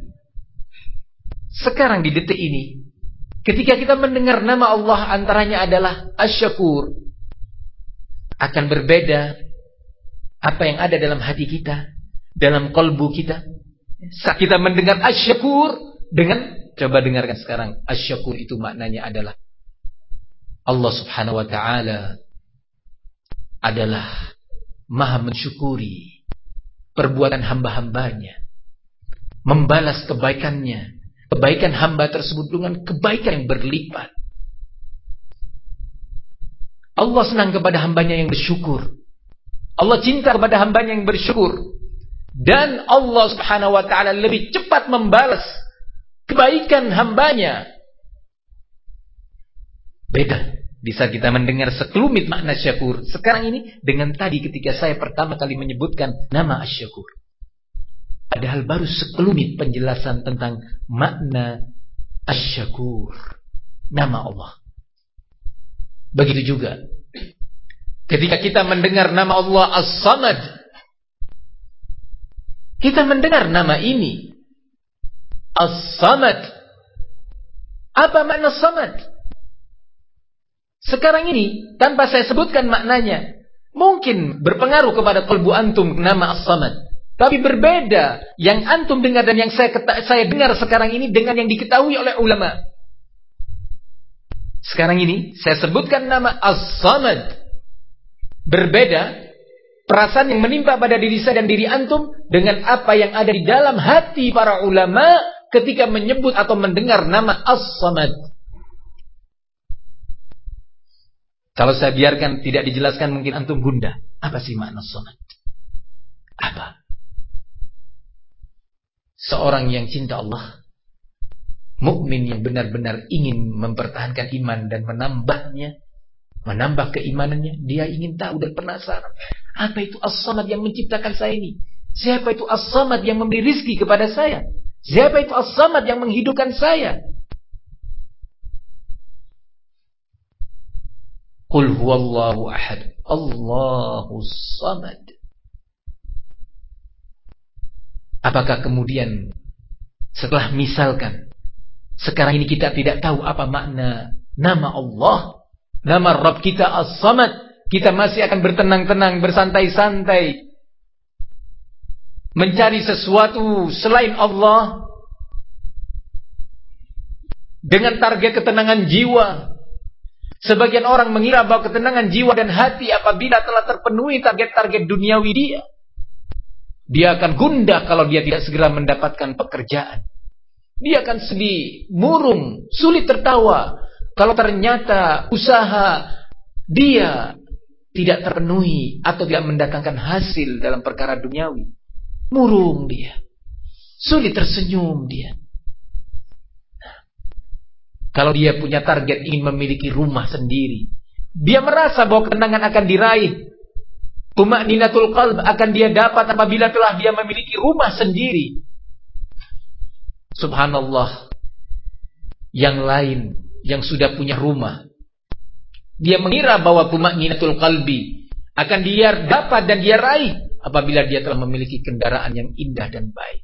di detik ini, ketika kita mendengar nama Allah antaranya adalah Asy-Syakur, akan berbeda apa yang ada dalam hati kita, dalam kalbu kita. Saat kita mendengar Asy-Syakur dengan, coba dengarkan sekarang, Asy-Syakur itu maknanya adalah Allah Subhanahu wa taala adalah Maha mensyukuri perbuatan hamba-hambanya, membalas kebaikannya, kebaikan hamba tersebut dengan kebaikan yang berlipat. Allah senang kepada hambanya yang bersyukur. Allah cinta kepada hambanya yang bersyukur. Dan Allah Subhanahu wa ta'ala lebih cepat membalas kebaikan hambanya. Beda bisa kita mendengar sekelumit makna syakur sekarang ini dengan tadi ketika saya pertama kali menyebutkan nama Asy-Syakur. Padahal baru sekelumit penjelasan tentang makna Asy-Syakur, nama Allah. Begitu juga ketika kita mendengar nama Allah As-Samad, kita mendengar nama ini As-Samad. Apa makna Samad? Sekarang ini tanpa saya sebutkan maknanya, mungkin berpengaruh kepada kalbu antum nama As-Samad. Tapi berbeda yang antum dengar dan yang saya dengar sekarang ini dengan yang diketahui oleh ulama. Sekarang ini saya sebutkan nama As-Samad. Berbeda perasaan yang menimpa pada diri saya dan diri antum dengan apa yang ada di dalam hati para ulama ketika menyebut atau mendengar nama As-Samad. Kalau saya biarkan tidak dijelaskan mungkin antum gundah. Apa sih makna As-Samad? Apa? Seorang yang cinta Allah, mukmin yang benar-benar ingin mempertahankan iman dan menambahnya, menambah keimanannya, dia ingin tahu dan penasaran. Apa itu As-Samad yang menciptakan saya ini? Siapa itu As-Samad yang memberi rizki kepada saya? Siapa itu As-Samad yang menghidupkan saya? Qul huwallahu ahad, Allahus Samad. Apakah kemudian setelah misalkan sekarang ini kita tidak tahu apa makna nama Allah, nama Rabb kita As-Samad, kita masih akan bertenang-tenang, bersantai-santai mencari sesuatu selain Allah dengan target ketenangan jiwa? Sebagian orang mengira bahwa ketenangan jiwa dan hati apabila telah terpenuhi target-target duniawi dia akan gundah kalau dia tidak segera mendapatkan pekerjaan. Dia akan sedih, murung, sulit tertawa kalau ternyata usaha dia tidak terpenuhi atau tidak mendatangkan hasil dalam perkara duniawi. Murung dia, sulit tersenyum dia. Kalau dia punya target ingin memiliki rumah sendiri, dia merasa bahwa ketenangan akan diraih, tuma'ninatul qalb akan dia dapat apabila telah dia memiliki rumah sendiri. Subhanallah, yang lain yang sudah punya rumah, dia mengira bahwa tuma'ninatul qalbi akan dia dapat dan dia raih apabila dia telah memiliki kendaraan yang indah dan baik.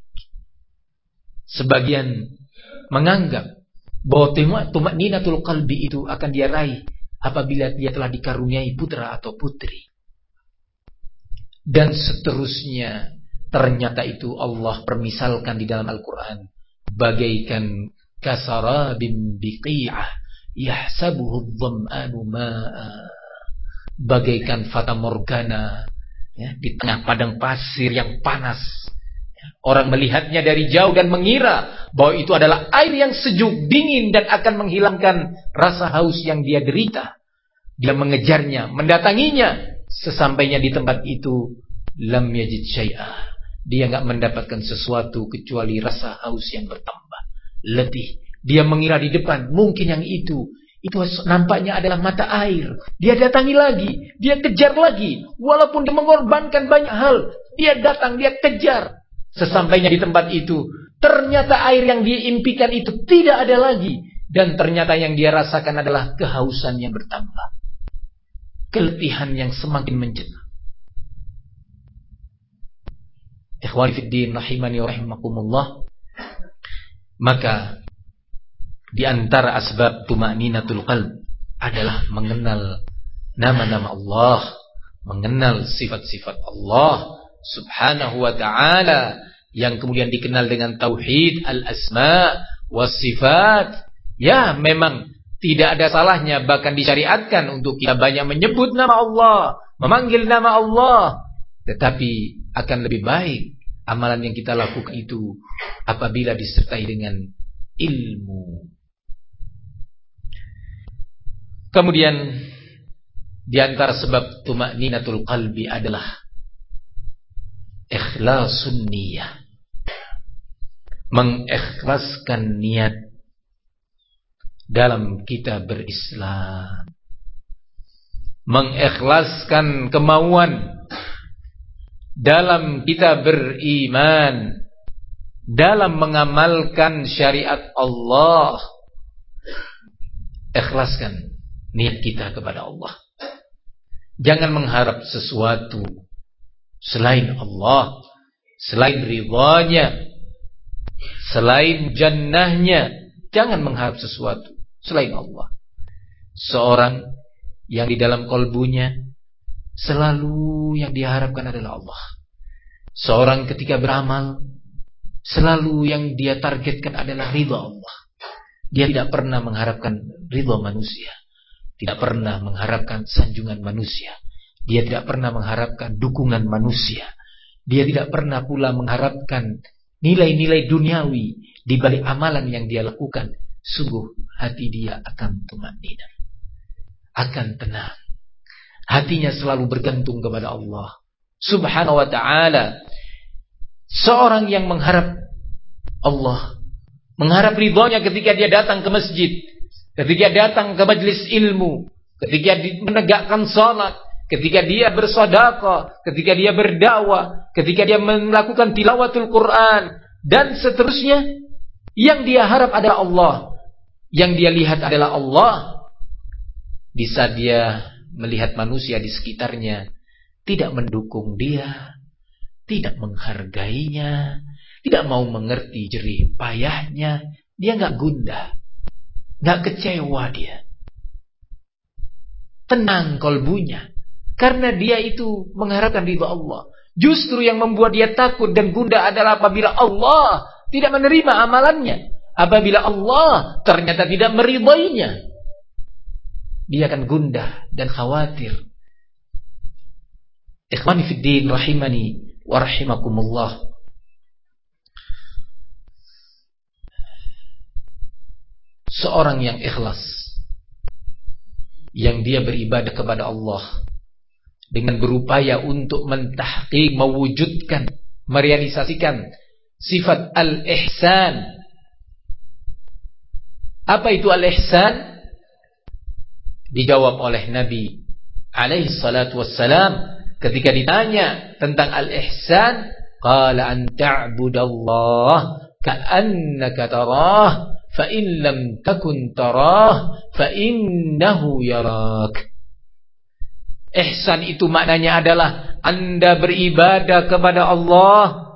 Sebagian menganggap bahwa tuma'ninatul qalbi itu akan dia raih apabila dia telah dikaruniai putra atau putri. Dan seterusnya. Ternyata itu Allah permisalkan di dalam Al-Quran bagaikan kasarabim biqi'ah yahsabuhu dham'anu ma'a, bagaikan fata morgana, ya, di tengah padang pasir yang panas. Orang melihatnya dari jauh dan mengira bahwa itu adalah air yang sejuk, dingin, dan akan menghilangkan rasa haus yang dia derita. Dia mengejarnya, mendatanginya. Sesampainya di tempat itu, lam yajid syai'ah, dia enggak mendapatkan sesuatu kecuali rasa haus yang bertambah, letih. Dia mengira di depan mungkin yang itu nampaknya adalah mata air. Dia datangi lagi, dia kejar lagi, walaupun dia mengorbankan banyak hal. Dia datang, dia kejar. Sesampainya di tempat itu, ternyata air yang dia impikan itu tidak ada lagi. Dan ternyata yang dia rasakan adalah kehausan yang bertambah, keletihan yang semakin menjadi. Ikhwani fiddin rahimani wa rahimakumullah. Maka di antara asbab tuma'ninatul qalb adalah mengenal nama-nama Allah, mengenal sifat-sifat Allah subhanahu wa ta'ala, yang kemudian dikenal dengan tauhid al-asma was sifat. Ya, memang tidak ada salahnya, bahkan disyariatkan untuk kita banyak menyebut nama Allah, memanggil nama Allah. Tetapi akan lebih baik amalan yang kita lakukan itu apabila disertai dengan ilmu. Kemudian di antara sebab tuma'ninatul qalbi adalah ikhlasun niyah, mengikhlaskan niat dalam kita berislam, mengikhlaskan kemauan dalam kita beriman, dalam mengamalkan syariat Allah. Ikhlaskan niat kita kepada Allah. Jangan mengharap sesuatu selain Allah, selain ridhanya, selain jannahnya. Jangan mengharap sesuatu selain Allah. Seorang yang di dalam kalbunya selalu yang diharapkan adalah Allah. Seorang ketika beramal, selalu yang dia targetkan adalah ridha Allah. Dia tidak pernah mengharapkan ridha manusia, tidak pernah mengharapkan sanjungan manusia, dia tidak pernah mengharapkan dukungan manusia, dia tidak pernah pula mengharapkan nilai-nilai duniawi di balik amalan yang dia lakukan. Sungguh hati dia akan tuma'ninah, akan tenang. Hatinya selalu bergantung kepada Allah subhanahu wa ta'ala. Seorang yang mengharap Allah, mengharap ridhonya ketika dia datang ke masjid, ketika datang ke majlis ilmu, ketika menegakkan salat, ketika dia bersedekah, ketika dia berdakwah, ketika dia melakukan tilawatul Quran, dan seterusnya. Yang dia harap adalah Allah, yang dia lihat adalah Allah. Di saat dia melihat manusia di sekitarnya tidak mendukung dia, tidak menghargainya, tidak mau mengerti jerih payahnya, dia gak gundah, gak kecewa, dia tenang kalbunya, karena dia itu mengharapkan ridha Allah. Justru yang membuat dia takut dan gundah adalah apabila Allah tidak menerima amalannya, apabila Allah ternyata tidak meridainya. Dia akan gundah dan khawatir. Ikhwani fiddin rahimani wa rahimakumullah. Seorang yang ikhlas, yang dia beribadah kepada Allah dengan berupaya untuk mentahqiq, mewujudkan, merealisasikan sifat al-ihsan. Apa itu al-ihsan? Dijawab oleh Nabi alaihi salatu wassalam ketika ditanya tentang al-ihsan, qala an ta'budallah ka'annaka tarah fa in lam takun tarah fa innahu yarak. Ihsan itu maknanya adalah Anda beribadah kepada Allah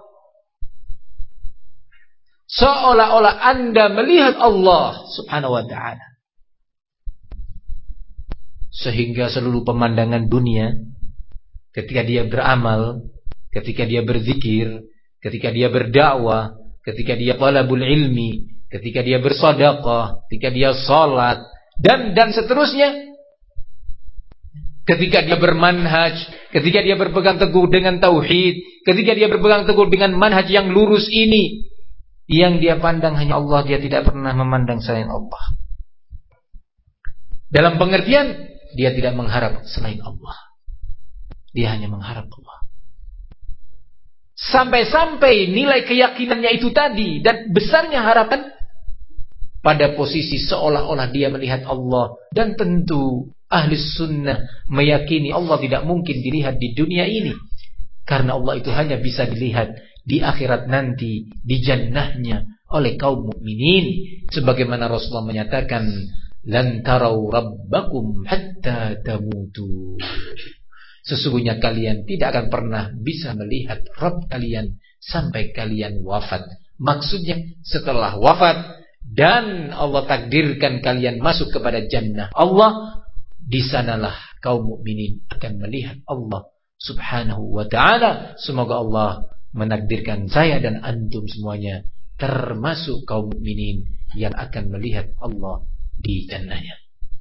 seolah-olah Anda melihat Allah subhanahu wa ta'ala. sehingga seluruh pemandangan dunia ketika dia beramal, ketika dia berzikir, ketika dia berdakwah, ketika dia talabul ilmi, ketika dia bersedekah, ketika dia salat dan seterusnya, ketika dia bermanhaj, ketika dia berpegang teguh dengan tauhid, ketika dia berpegang teguh dengan manhaj yang lurus ini, yang dia pandang hanya Allah, dia tidak pernah memandang selain Allah. Dalam pengertian, dia tidak mengharap selain Allah. Dia hanya mengharap Allah. Sampai-sampai nilai keyakinannya itu tadi dan besarnya harapan pada posisi seolah-olah dia melihat Allah. Dan tentu ahli sunnah meyakini Allah tidak mungkin dilihat di dunia ini, karena Allah itu hanya bisa dilihat di akhirat nanti, di jannahnya oleh kaum mukminin. Sebagaimana Rasulullah menyatakan, lan tarau rabbakum hatta tamutu. Sesungguhnya kalian tidak akan pernah bisa melihat Rabb kalian sampai kalian wafat. Maksudnya setelah wafat dan Allah takdirkan kalian masuk kepada jannah Allah, di sanalah kaum mukminin akan melihat Allah Subhanahu wa ta'ala. Semoga Allah menakdirkan saya dan antum semuanya termasuk kaum mukminin yang akan melihat Allah di jannahnya.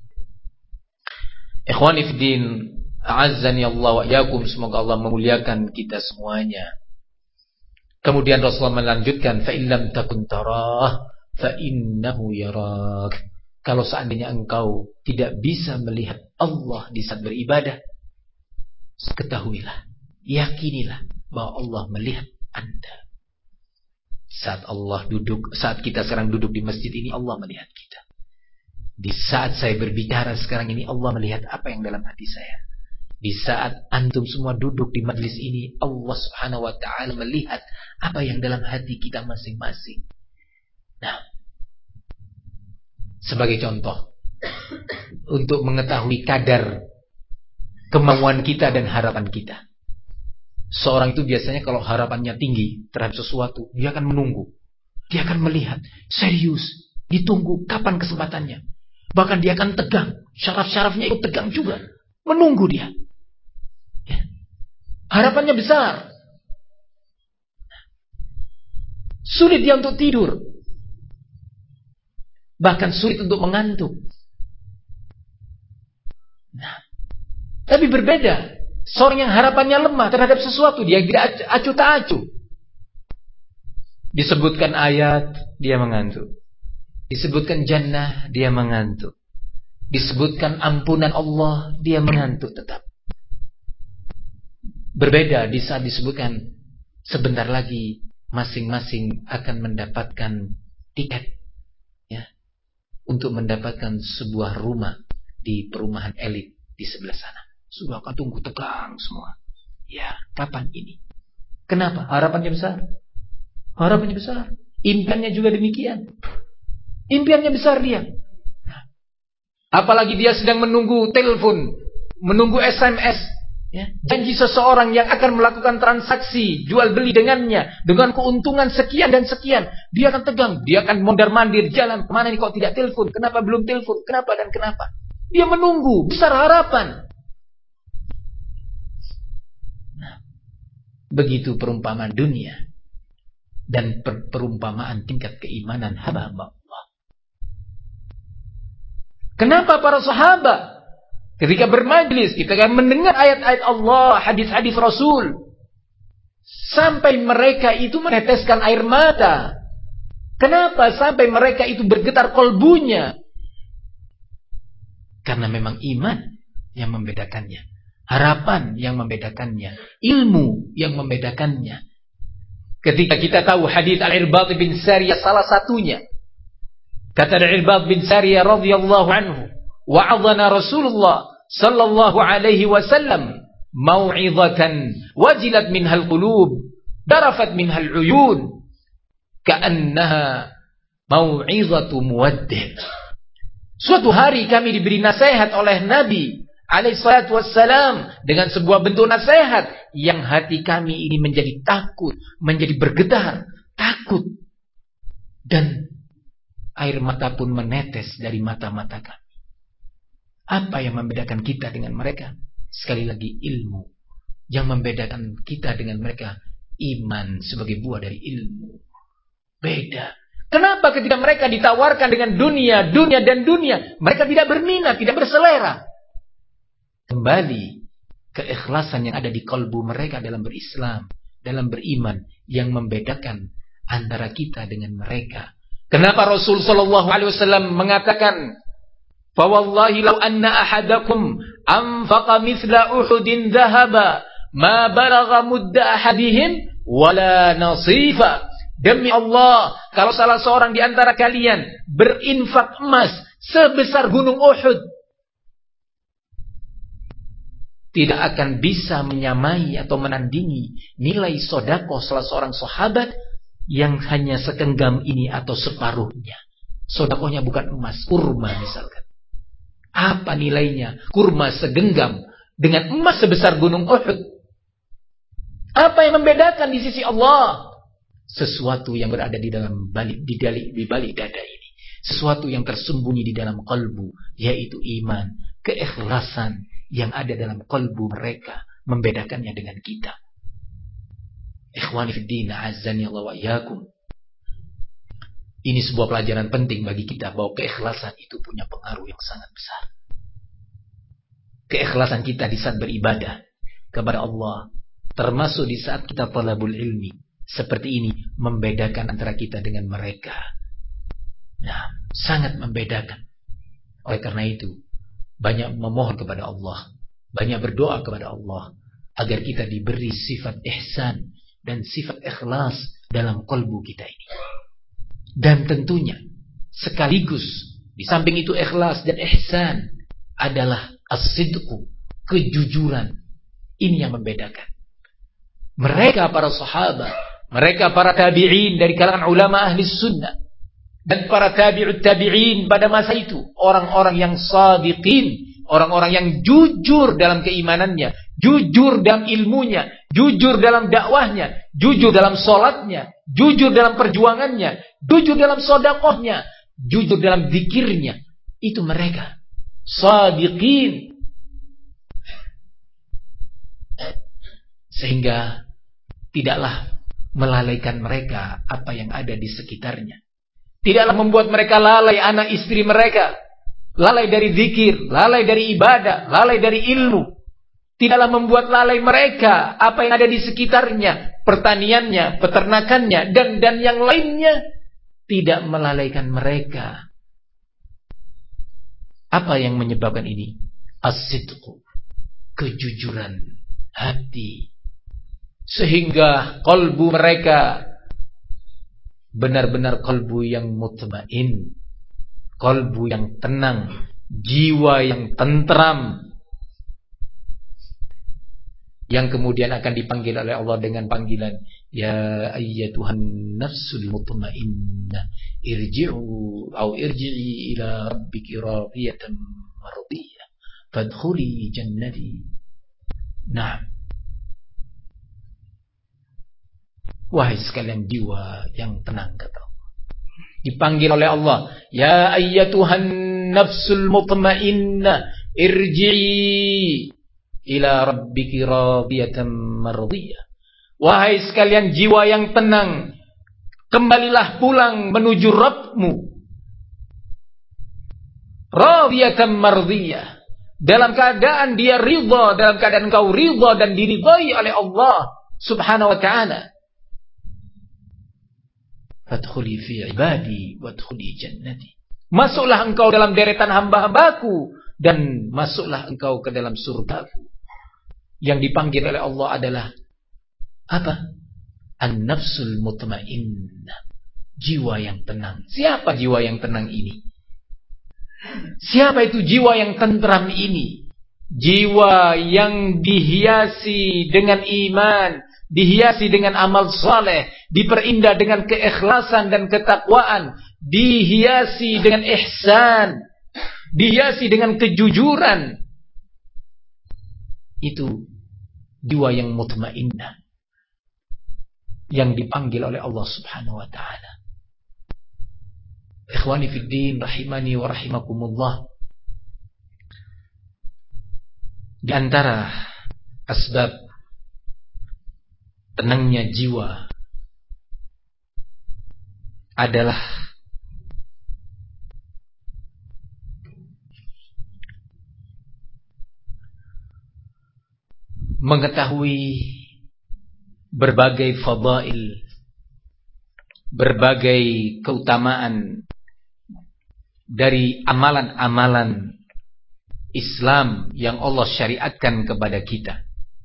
Ikhwani fi din, a'azzani Allah wa iyyakum, semoga Allah memuliakan kita semuanya. Kemudian Rasulullah melanjutkan, fa illam takun tarah fa innahu yarak. Kalau seandainya engkau tidak bisa melihat Allah di saat beribadah, ketahuilah, yakinilah bahwa Allah melihat Anda. Saat kita sekarang duduk di masjid ini, Allah melihat kita. Di saat saya berbicara sekarang ini, Allah melihat apa yang dalam hati saya. Di saat antum semua duduk di majlis ini, Allah Subhanahu wa ta'ala melihat apa yang dalam hati kita masing-masing. Nah, sebagai contoh, untuk mengetahui kadar kemauan kita dan harapan kita. Seorang itu biasanya kalau harapannya tinggi terhadap sesuatu, dia akan menunggu. Dia akan melihat, serius, ditunggu kapan kesempatannya. Bahkan dia akan tegang, syaraf-syarafnya itu tegang juga, menunggu dia. Ya. Harapannya besar. Sulit dia untuk tidur. Bahkan sulit untuk mengantuk. Nah, tapi berbeda. Seorang yang harapannya lemah terhadap sesuatu, dia tidak acuh tak acuh. Disebutkan ayat, dia mengantuk. Disebutkan jannah, dia mengantuk. Disebutkan ampunan Allah, dia mengantuk tetap. Berbeda di saat disebutkan sebentar lagi masing-masing akan mendapatkan tiket, ya, untuk mendapatkan sebuah rumah di perumahan elit di sebelah sana. Sudah akan tunggu tegang semua. Ya, kapan ini? Kenapa? Harapannya besar. Harapannya besar. Impiannya juga demikian. Impiannya besar dia. Apalagi dia sedang menunggu telepon, menunggu SMS, ya, janji seseorang yang akan melakukan transaksi jual beli dengannya dengan keuntungan sekian dan sekian. Dia akan tegang, dia akan mondar-mandir jalan, kemana nih kok tidak telepon, kenapa belum telepon, kenapa dan kenapa. Dia menunggu, besar harapan. Nah, begitu perumpamaan dunia dan perumpamaan tingkat keimanan hamba-hamba Allah. Kenapa para sahabat ketika bermajlis, ketika mendengar ayat-ayat Allah, hadis-hadis Rasul, sampai mereka itu meneteskan air mata? Kenapa sampai mereka itu bergetar kolbunya? Karena memang iman yang membedakannya, harapan yang membedakannya, ilmu yang membedakannya. Ketika kita tahu hadis Al-Irbad bin Sariyah salah satunya, kata Al-Irbad bin Sariyah radhiyallahu anhu, wa'adhana Rasulullah sallallahu alaihi wasallam mau'izatan wajilat minhal qulub darafat minhal uyun ka'annaha mau'izatu muwaddi'. Suatu hari kami diberi nasihat oleh Nabi alaihi salatu wassalam dengan sebuah bentuk nasihat yang hati kami ini menjadi takut, menjadi bergetar, takut, dan air mata pun menetes dari mata-mata kami. Apa yang membedakan kita dengan mereka? Sekali lagi, ilmu. Yang membedakan kita dengan mereka, iman sebagai buah dari ilmu. Beda. Kenapa ketika mereka ditawarkan dengan dunia, mereka tidak berminat, tidak berselera? Kembali keikhlasan yang ada di kalbu mereka dalam berislam, dalam beriman, yang membedakan antara kita dengan mereka. Kenapa Rasul sallallahu alaihi wasallam mengatakan, "Fa wallahi law anna ahadakum anfaqa mithla Uhudin dhahaba ma balagha mudda ahadihim wala nasifa." Demi Allah, kalau salah seorang di antara kalian berinfak emas sebesar gunung Uhud, tidak akan bisa menyamai atau menandingi nilai sedekah salah seorang sahabat yang hanya segenggam ini atau separuhnya. Sedekahnya bukan emas, kurma misalkan. Apa nilainya? Kurma segenggam dengan emas sebesar gunung Uhud. Apa yang membedakan di sisi Allah? Sesuatu yang berada di balik dada ini. Sesuatu yang tersembunyi di dalam kalbu, yaitu iman, keikhlasan yang ada dalam kalbu mereka, membedakannya dengan kita. Ikhwani fiddin, azzani Allah wa iyyakum. Ini sebuah pelajaran penting bagi kita, bahwa keikhlasan itu punya pengaruh yang sangat besar. Keikhlasan kita di saat beribadah kepada Allah, termasuk di saat kita talabul ilmi, seperti ini membedakan antara kita dengan mereka. Nah, sangat membedakan. Oleh karena itu, banyak memohon kepada Allah, banyak berdoa kepada Allah, agar kita diberi sifat ihsan dan sifat ikhlas dalam kalbu kita ini. Dan tentunya sekaligus di samping itu ikhlas dan ihsan adalah as-sidqu, kejujuran. Ini yang membedakan mereka para sahabat, mereka para tabi'in dari kalangan ulama ahli sunnah, dan para tabi'ut tabi'in pada masa itu, orang-orang yang shadiqin, orang-orang yang jujur dalam keimanannya, jujur dalam ilmunya, jujur dalam dakwahnya, jujur dalam sholatnya, jujur dalam perjuangannya, jujur dalam sedekahnya, jujur dalam zikirnya. Itu mereka shadiqin. Sehingga tidaklah melalaikan mereka apa yang ada di sekitarnya. Tidaklah membuat mereka lalai anak istri mereka, lalai dari zikir, lalai dari ibadah, lalai dari ilmu. Tidaklah membuat lalai mereka apa yang ada di sekitarnya, pertaniannya, peternakannya, dan yang lainnya. Tidak melalaikan mereka. Apa yang menyebabkan ini? As-sidqu, kejujuran hati. Sehingga kalbu mereka benar-benar kalbu yang mutmain, kalbu yang tenang, jiwa yang tentram, yang kemudian akan dipanggil oleh Allah dengan panggilan, ya ayyatuhan nafsul mutmainnah irji'i ila rabbiki radiyatan mardiyah fadkhuli jannati. Nah, wahai sekalian jiwa yang tenang, kata Allah, dipanggil oleh Allah, ya ayyatuhan nafsul mutmainnah irji'i ila rabbiki radiyatan mardiyah. Wahai sekalian jiwa yang tenang, kembalilah pulang menuju Rabbmu, radiyatan mardiyah, dalam keadaan dia ridha, dalam keadaan engkau ridha dan diridhai oleh Allah subhanahu wa ta'ala. Fadkhuli fi ibadi wadkhuli jannati. Masuklah engkau dalam deretan hamba-hambaku dan masuklah engkau ke dalam surgaku. Yang dipanggil oleh Allah adalah apa? An-nafsul mutmainnah, jiwa yang tenang. Siapa jiwa yang tenang ini? Siapa itu jiwa yang tentram ini? Jiwa yang dihiasi dengan iman, dihiasi dengan amal saleh, diperindah dengan keikhlasan dan ketakwaan, dihiasi dengan ihsan, dihiasi dengan kejujuran. Itu jiwa yang mutmainnah, yang dipanggil oleh Allah subhanahu wa ta'ala. Ikhwani fiddin rahimani wa rahimakumullah. Di antara asbab tenangnya jiwa adalah mengetahui berbagai fadail, berbagai keutamaan dari amalan-amalan Islam yang Allah syariatkan kepada kita.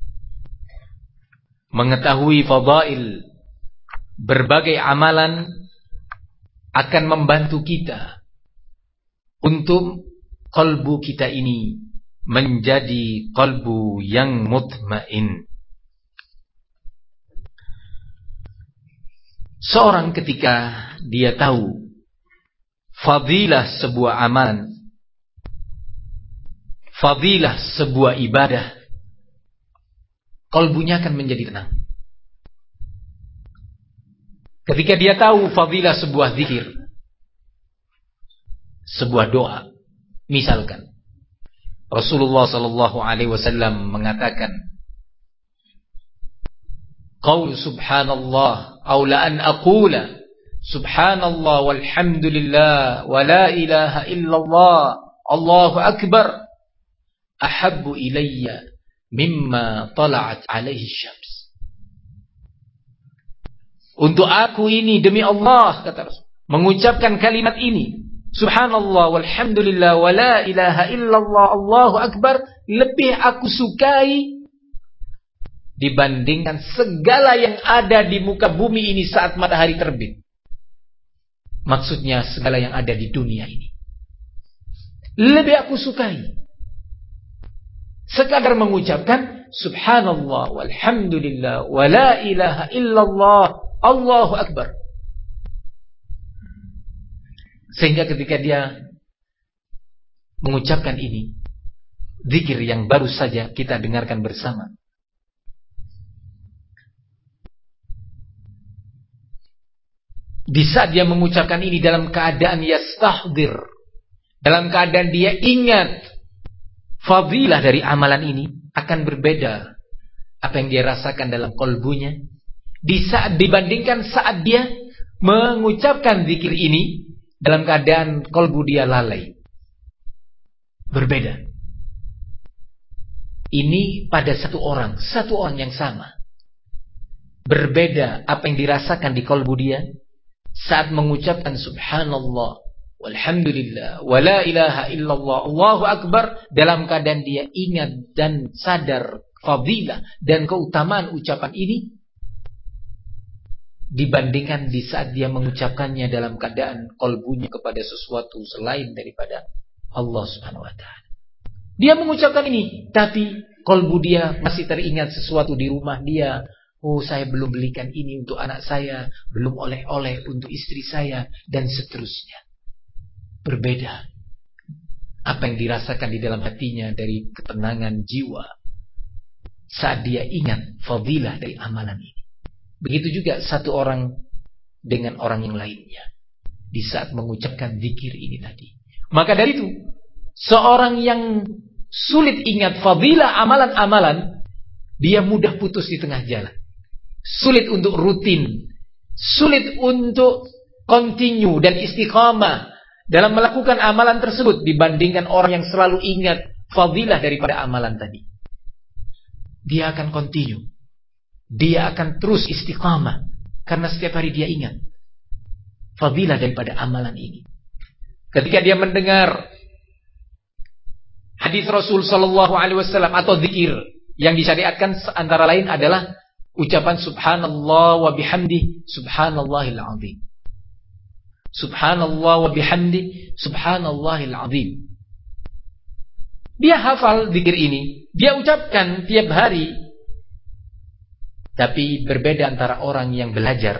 Mengetahui fadail berbagai amalan akan membantu kita untuk kalbu kita ini menjadi kalbu yang mutmain. Seorang ketika dia tahu fadilah sebuah amalan, fadilah sebuah ibadah, kalbunya akan menjadi tenang. Ketika dia tahu fadilah sebuah zikir, sebuah doa, misalkan Rasulullah sallallahu alaihi wasallam mengatakan, qaul subhanallah aw la an aqula subhanallah walhamdulillah wa la ilaha illallah Allahu akbar ahabbu ilayya mimma tala'at alaihi syams. Untuk aku ini demi Allah, kata Rasul, mengucapkan kalimat ini, subhanallah walhamdulillah wa la ilaha illallah Allahu akbar, lebih aku sukai dibandingkan segala yang ada di muka bumi ini saat matahari terbit. Maksudnya segala yang ada di dunia ini lebih aku sukai sekadar mengucapkan subhanallah walhamdulillah wa la ilaha illallah Allahu akbar. Sehingga ketika dia mengucapkan ini, zikir yang baru saja kita dengarkan bersama, di saat dia mengucapkan ini dalam keadaan yastahdir, dalam keadaan dia ingat fadilah dari amalan ini, akan berbeda apa yang dia rasakan dalam kalbunya di saat dibandingkan saat dia mengucapkan zikir ini dalam keadaan kalbu dia lalai. Berbeda. Ini pada satu orang yang sama. Berbeda apa yang dirasakan di kalbu dia saat mengucapkan subhanallah walhamdulillah wa la ilaha illallah Allahu akbar, dalam keadaan dia ingat dan sadar fadilah dan keutamaan ucapan ini, dibandingkan di saat dia mengucapkannya dalam keadaan kalbunya kepada sesuatu selain daripada Allah Subhanahu wa taala. Dia mengucapkan ini, tapi kalbu dia masih teringat sesuatu di rumah dia. Oh, saya belum belikan ini untuk anak saya, belum oleh-oleh untuk istri saya, dan seterusnya. Berbeda apa yang dirasakan di dalam hatinya dari ketenangan jiwa saat dia ingat fadilah dari amalan ini. Begitu juga satu orang dengan orang yang lainnya di saat mengucapkan zikir ini tadi. Maka dari itu, seorang yang sulit ingat fadilah amalan-amalan, dia mudah putus di tengah jalan. Sulit untuk rutin, sulit untuk continue dan istiqamah dalam melakukan amalan tersebut dibandingkan orang yang selalu ingat fadilah daripada amalan tadi. Dia akan continue, dia akan terus istiqamah karena setiap hari dia ingat fadilah daripada amalan ini. Ketika dia mendengar hadis Rasul sallallahu alaihi wasallam atau zikir yang disyariatkan antara lain adalah ucapan subhanallah wa bihamdi subhanallahil azim. Subhanallah wa bihamdi subhanallahil azim. Dia hafal zikir ini, dia ucapkan tiap hari. Tapi berbeda antara orang yang belajar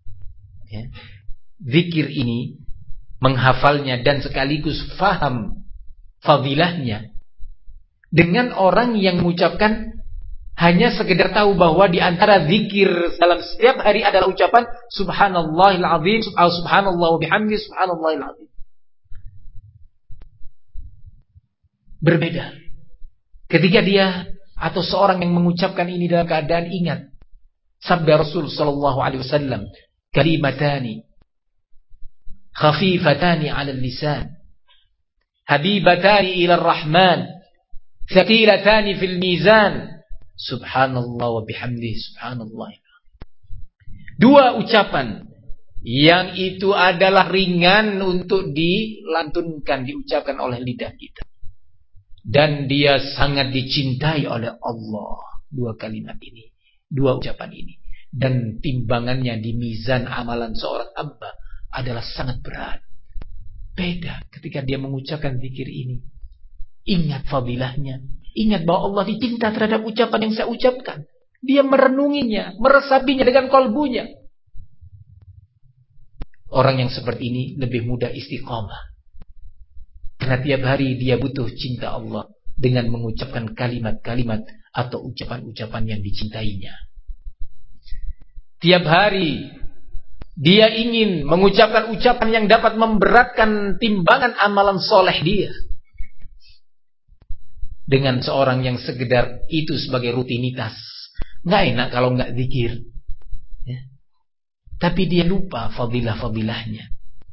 zikir ini, menghafalnya dan sekaligus faham fadilahnya, dengan orang yang mengucapkan hanya sekedar tahu bahwa di antara zikir dalam setiap hari adalah ucapan subhanallahil azim, subhanallah wa bihamdi subhanallahil azim. Berbeda Ketika dia atau seorang yang mengucapkan ini dalam keadaan ingat sabda Rasul sallallahu alaihi wasallam, kalimatani khafifatani 'ala lisan, habibatani ila ar-rahman, thaqilatani fil mizan, subhanallah wa bihamdihi subhanallah. Dua ucapan yang itu adalah ringan untuk dilantunkan, diucapkan oleh lidah kita, dan dia sangat dicintai oleh Allah. Dua kalimat ini, dua ucapan ini, dan timbangannya di mizan amalan seorang hamba adalah sangat berat. Beda ketika dia mengucapkan zikir ini. Ingat fadilahnya, ingat bahwa Allah dicinta terhadap ucapan yang saya ucapkan. Dia merenunginya, meresapinya dengan kalbunya. Orang yang seperti ini lebih mudah istiqamah, karena tiap hari dia butuh cinta Allah dengan mengucapkan kalimat-kalimat atau ucapan-ucapan yang dicintainya. Tiap hari dia ingin mengucapkan ucapan yang dapat memberatkan timbangan amalan soleh dia. Dengan seorang yang sekedar itu sebagai rutinitas, nggak enak kalau nggak zikir, ya. Tapi dia lupa fadilah-fadilahnya.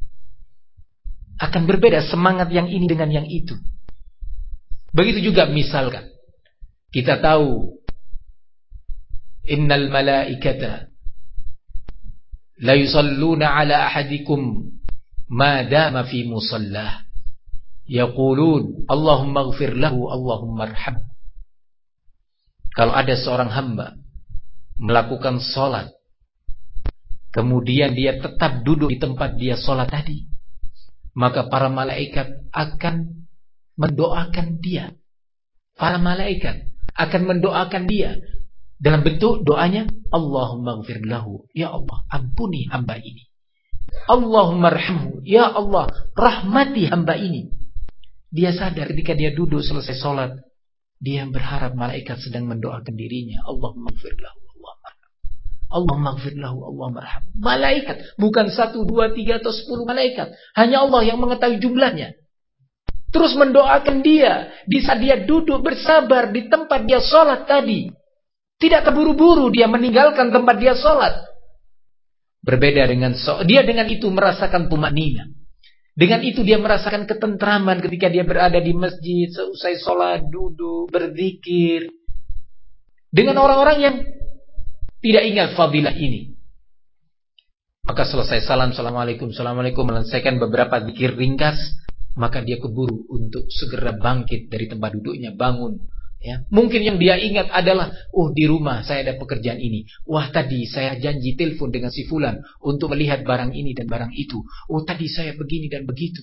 Akan berbeda semangat yang ini dengan yang itu. Begitu juga misalkan kita tahu innal malaikata la yusalluna ala ahadikum ma dama fi musallah yaqulun Allahumma ighfir lahu Allahumma arham. Kalau ada seorang hamba melakukan sholat, kemudian dia tetap duduk di tempat dia sholat tadi, maka para malaikat akan mendoakan dia. Para malaikat akan mendoakan dia dalam bentuk doanya, Allahumma ighfir lahu, ya Allah ampuni hamba ini. Allahumma arhamhu, ya Allah rahmati hamba ini. Dia sadar ketika dia duduk selesai sholat, dia berharap malaikat sedang mendoakan dirinya. Allahumma ighfir lahu, Allahumma ighfir lahu, Allahumma arhamhu. Malaikat, bukan 1, 2, 3 atau 10 malaikat. Hanya Allah yang mengetahui jumlahnya. Terus mendoakan dia di saat dia duduk bersabar di tempat dia sholat tadi. Tidak terburu-buru dia meninggalkan tempat dia sholat. Berbeda dengan dia dengan itu merasakan tumanina. Dengan itu dia merasakan ketentraman ketika dia berada di masjid, selesai sholat, duduk, berzikir. Dengan orang-orang yang tidak ingat fadilah ini. Maka selesai salam, assalamualaikum, assalamualaikum, menyelesaikan beberapa zikir ringkas, maka dia keburu untuk segera bangkit dari tempat duduknya, bangun. Ya. Mungkin yang dia ingat adalah, di rumah saya ada pekerjaan ini. Wah, tadi saya janji telepon dengan si fulan untuk melihat barang ini dan barang itu. Tadi saya begini dan begitu.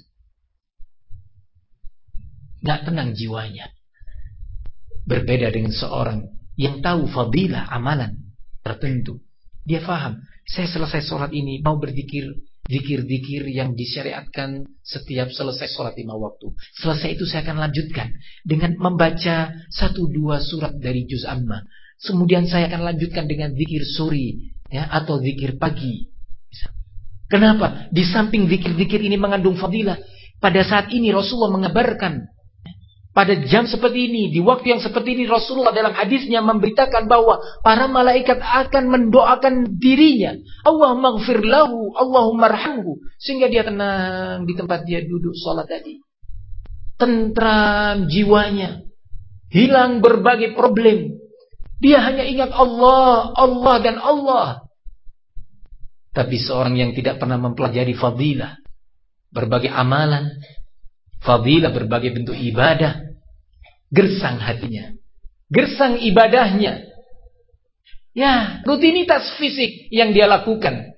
Nggak tenang jiwanya. Berbeda dengan seorang yang tahu fadilah amalan tertentu. Dia faham, saya selesai sholat ini mau berzikir, zikir-zikir yang disyariatkan setiap selesai sholat 5 waktu. Selesai itu saya akan lanjutkan dengan membaca 1-2 surat dari juz amma. Kemudian saya akan lanjutkan dengan zikir suri, ya, atau zikir pagi. Kenapa? Di samping zikir-zikir ini mengandung fadilah, pada saat ini Rasulullah mengabarkan, pada jam seperti ini, di waktu yang seperti ini, Rasulullah dalam hadisnya memberitakan bahwa para malaikat akan mendoakan dirinya. Allahumma ighfir lahu, Allahumma arhamhu. Sehingga dia tenang di tempat dia duduk sholat tadi. Tentram jiwanya. Hilang berbagai problem. Dia hanya ingat Allah, Allah dan Allah. Tapi seorang yang tidak pernah mempelajari fadilah, berbagai amalan, fadilah berbagai bentuk ibadah, gersang hatinya, gersang ibadahnya. Ya, rutinitas fisik yang dia lakukan,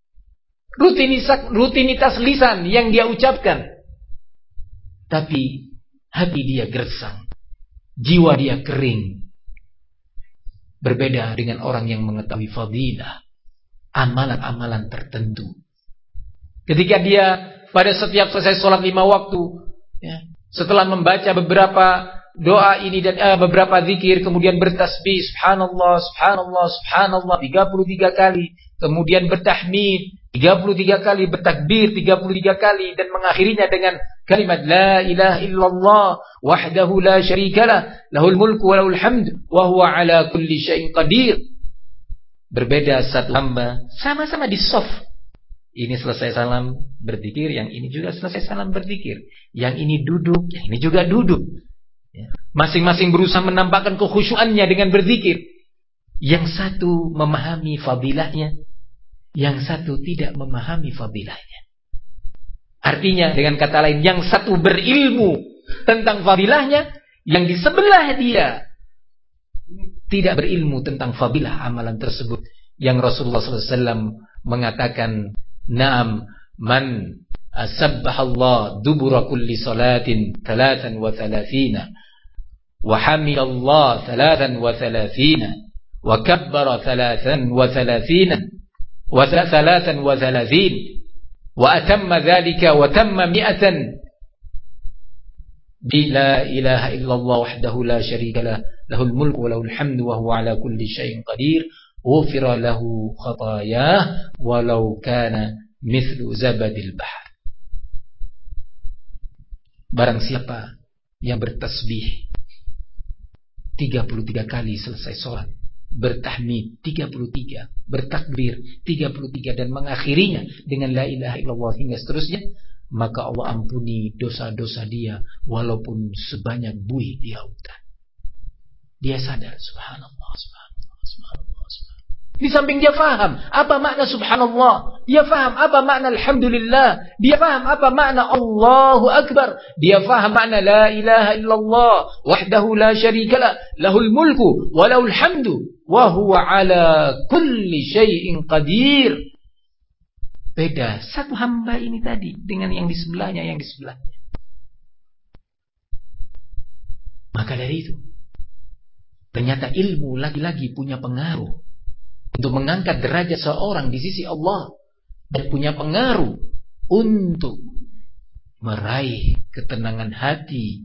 rutinitas lisan yang dia ucapkan, tapi hati dia gersang, jiwa dia kering. Berbeda dengan orang yang mengetahui fadilah amalan-amalan tertentu. Ketika dia pada setiap selesai sholat 5 waktu, ya, setelah membaca beberapa doa ini dan beberapa zikir, kemudian bertasbih subhanallah, subhanallah, subhanallah 33 kali, kemudian bertahmid 33 kali, bertakbir 33 kali, dan mengakhirinya dengan kalimat la ilaha illallah wahdahu la syarikalah lahul mulku wa lahul hamd wa huwa ala kulli syai'in qadir. Berbeda satu hamba, sama-sama di shaf. Ini selesai salam berzikir, yang ini juga selesai salam berzikir. Yang ini duduk, yang ini juga duduk. Masing-masing berusaha menampakkan kekhusyuannya dengan berzikir. Yang satu memahami fadilahnya, yang satu tidak memahami fadilahnya. Artinya dengan kata lain, yang satu berilmu tentang fadilahnya, yang di sebelah dia tidak berilmu tentang fadilah amalan tersebut. Yang Rasulullah SAW mengatakan, Naam man sabbahallah dubura kulli salatin 33 wa hamidallah 33 wa kabbara 33 wa 33 wa atamma dhalika wa tamma 100 bi la ilaha illallah wahdahu la syarika lah lahul mulku wa lahul hamdu wa huwa ala kulli syai'in qadir ghufira lahu khatayah walau kana mithlu zabadil bahr. Barang siapa yang bertasbih 33 kali selesai sholat, bertahmid 33, bertakbir 33, dan mengakhirinya dengan la ilaha illallah hingga seterusnya, maka Allah ampuni dosa-dosa dia walaupun sebanyak buih di lautan. Dia sadar, subhanallah, subhanallah, subhanallah, subhanallah. Di samping dia faham apa makna subhanallah, dia faham apa makna alhamdulillah, dia faham apa makna Allahu akbar, dia faham makna la ilaha illallah wahdahu la syarikalah lahul mulku wa lahul hamdu wa huwa ala kulli syai'in qadir. Beda satu hamba ini tadi dengan yang di sebelahnya, yang di sebelahnya. Maka dari itu, ternyata ilmu lagi-lagi punya pengaruh untuk mengangkat derajat seorang di sisi Allah, dan punya pengaruh untuk meraih ketenangan hati,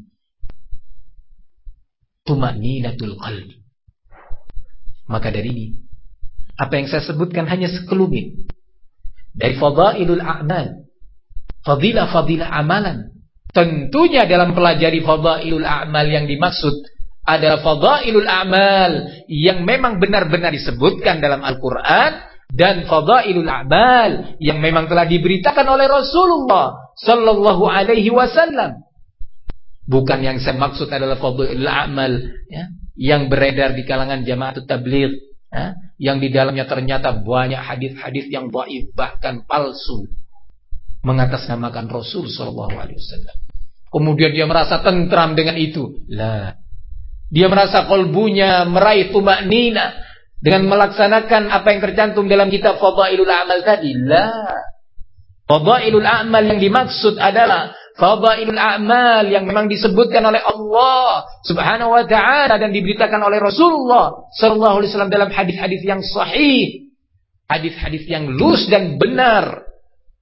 tumaninatul qalbi. Maka dari ini, apa yang saya sebutkan hanya sekelumit dari fadailul a'mal, fadilah-fadilah amalan. Tentunya dalam pelajari fadailul a'mal yang dimaksud adalah fadailul a'mal yang memang benar-benar disebutkan dalam Al-Quran, dan fadailul a'mal yang memang telah diberitakan oleh Rasulullah sallallahu alaihi wasallam. Bukan yang saya maksud adalah fadailul a'mal yang beredar di kalangan jamaatut tabligh, yang di dalamnya ternyata banyak hadis-hadis yang dhaif, bahkan palsu, mengatasnamakan Rasul sallallahu alaihi wasallam. Kemudian dia merasa tentram dengan itu. Dia merasa kolbunya meraih tumaknina dengan melaksanakan apa yang tercantum dalam kitab Fadailul A'mal tadi. Fadailul A'mal yang dimaksud adalah Fadailul A'mal yang memang disebutkan oleh Allah Subhanahu wa ta'ala dan diberitakan oleh Rasulullah sallallahu alaihi wasallam dalam hadis-hadis yang sahih, hadis-hadis yang lurus dan benar.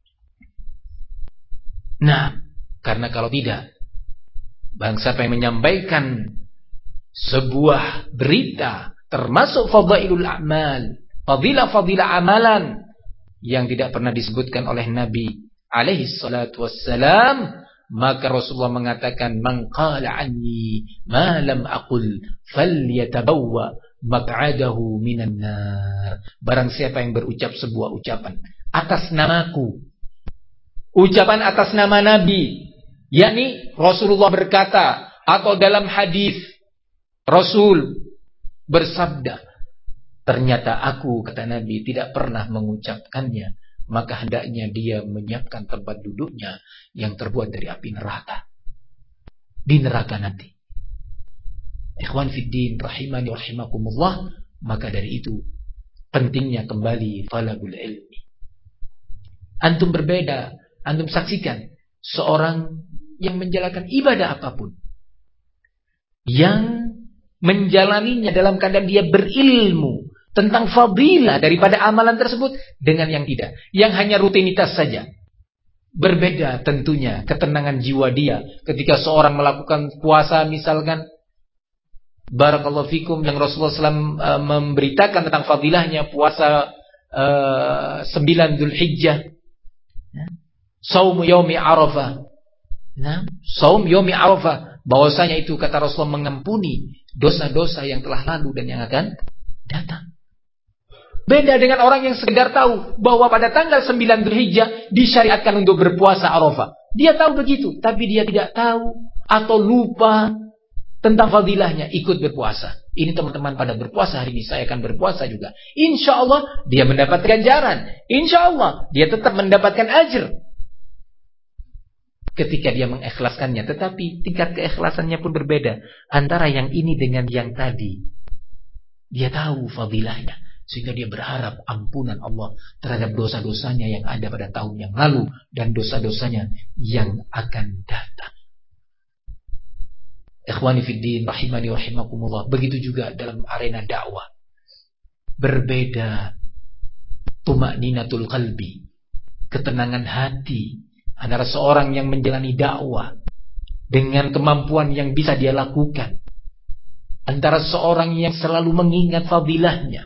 Nah, karena kalau tidak, bangsa yang menyampaikan sebuah berita termasuk fadailul a'mal, fadilah-fadilah amalan yang tidak pernah disebutkan oleh Nabi alaihi salatu wassalam, maka Rasulullah mengatakan, man qala anni ma lam aqul falyatabawwa maq'adahu minan nar. Barang siapa yang berucap sebuah ucapan atas namaku, ucapan atas nama Nabi, yakni Rasulullah berkata, atau dalam hadis Rasul bersabda, ternyata aku, kata Nabi, tidak pernah mengucapkannya, maka hendaknya dia menyiapkan tempat duduknya yang terbuat dari api neraka, di neraka nanti. Ikhwan fiddin rahimani rahimakumullah. Maka dari itu pentingnya kembali talabul ilmi. Antum berbeda, antum saksikan seorang yang menjalankan ibadah apapun, yang menjalaninya dalam keadaan dia berilmu tentang fadilah daripada amalan tersebut, dengan yang tidak, yang hanya rutinitas saja. Berbeda tentunya ketenangan jiwa dia ketika seorang melakukan puasa misalkan, barakallahu fikum, yang Rasulullah SAW memberitakan tentang fadilahnya puasa 9 Dzulhijjah, Shaum yaumi Arafah. Shaum yaumi Arafah, bahwasanya itu kata Rasulullah mengampuni dosa-dosa yang telah lalu dan yang akan datang. Beda dengan orang yang sekedar tahu bahwa pada tanggal 9 Dzulhijjah disyariatkan untuk berpuasa Arafah. Dia tahu begitu, tapi dia tidak tahu atau lupa tentang fadilahnya ikut berpuasa. Ini teman-teman pada berpuasa hari ini, saya akan berpuasa juga. Insya Allah dia mendapat ganjaran. Insya Allah dia tetap mendapatkan ajr ketika dia mengikhlaskannya. Tetapi tingkat keikhlasannya pun berbeda antara yang ini dengan yang tadi. Dia tahu fadilahnya, sehingga dia berharap ampunan Allah terhadap dosa-dosanya yang ada pada tahun yang lalu dan dosa-dosanya yang akan datang. Ikhwani fiddin rahimani rahimakumullah. Begitu juga dalam arena dakwah. Berbeda tumakninatul qalbi, ketenangan hati antara seorang yang menjalani dakwah dengan kemampuan yang bisa dia lakukan, antara seorang yang selalu mengingat fadilahnya,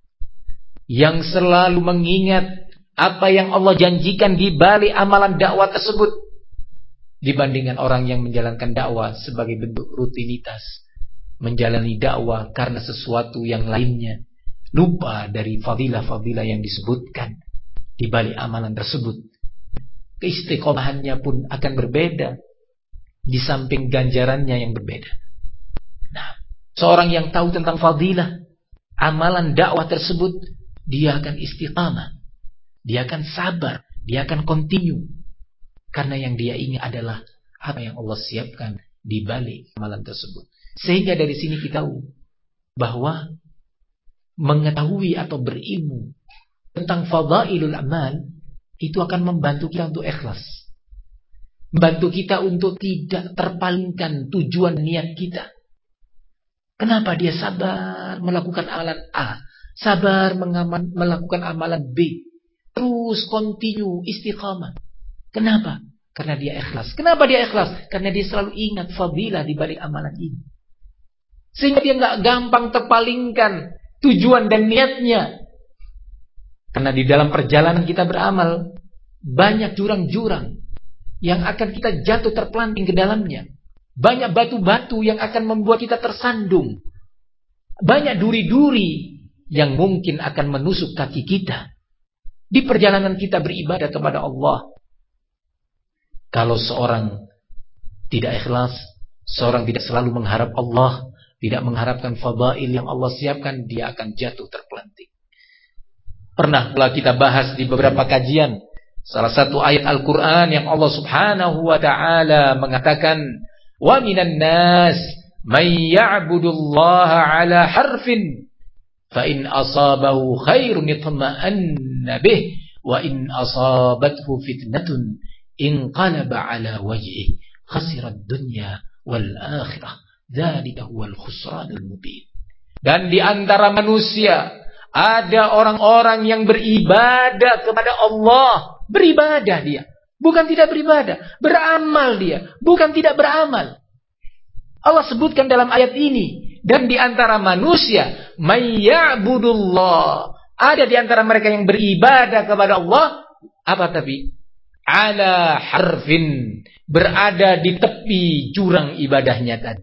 yang selalu mengingat apa yang Allah janjikan di balik amalan dakwah tersebut, dibandingkan orang yang menjalankan dakwah sebagai bentuk rutinitas, menjalani dakwah karena sesuatu yang lainnya, lupa dari fadilah-fadilah yang disebutkan di balik amalan tersebut. Keistiqomahannya pun akan berbeda, di samping ganjarannya yang berbeda. Nah, seorang yang tahu tentang fadilah amalan dakwah tersebut, dia akan istiqamah, dia akan sabar, dia akan continue, karena yang dia ingat adalah apa yang Allah siapkan di balik amalan tersebut. Sehingga dari sini kita tahu bahwa mengetahui atau berilmu tentang fadailul amal itu akan membantu kita untuk ikhlas, membantu kita untuk tidak terpalingkan tujuan niat kita. Kenapa dia sabar melakukan amalan A, sabar melakukan amalan B, terus continue istiqamah? Kenapa? Karena dia ikhlas. Kenapa dia ikhlas? Karena dia selalu ingat fadilah di balik amalan ini, sehingga dia nggak gampang terpalingkan tujuan dan niatnya. Karena di dalam perjalanan kita beramal, banyak jurang-jurang yang akan kita jatuh terpelanting ke dalamnya. Banyak batu-batu yang akan membuat kita tersandung. Banyak duri-duri yang mungkin akan menusuk kaki kita di perjalanan kita beribadah kepada Allah. Kalau seorang tidak ikhlas, seorang tidak selalu mengharap Allah, tidak mengharapkan fadail yang Allah siapkan, dia akan jatuh terpelanting. Pernah pula kita bahas di beberapa kajian salah satu ayat Al-Quran yang Allah subhanahu wa ta'ala mengatakan, wa minan nas man ya'budullaha ala harfin fa in asabahu khairun itma'anna bih wa in asabathu fitnatun inqalaba ala wajhih khasirat dunya wal akhirah dzalika huwal khusranul mubin. Dan di antara manusia ada orang-orang yang beribadah kepada Allah. Beribadah dia, bukan tidak beribadah. Beramal dia, bukan tidak beramal. Allah sebutkan dalam ayat ini. Dan di antara manusia may ya'budullah, ada di antara mereka yang beribadah kepada Allah. Apa tapi? Ala harfin, berada di tepi jurang ibadahnya tadi.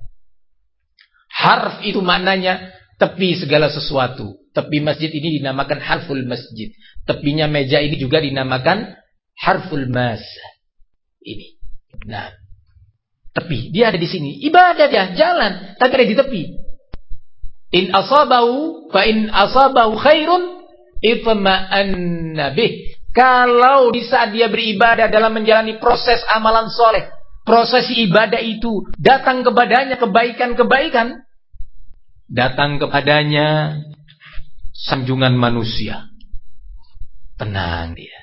Harf itu maknanya tepi segala sesuatu. Tepi masjid ini dinamakan harful masjid. Tepinya meja ini juga dinamakan harful mas. Ini. Nah, tepi. Dia ada di sini. Ibadah dia, jalan, tapi ada di tepi. In asabahu fa in asabahu khairun itma'anna bih. Kalau di saat dia beribadah dalam menjalani proses amalan soleh, proses ibadah itu datang kepadanya kebaikan-kebaikan, datang kepadanya sanjungan manusia, tenang dia.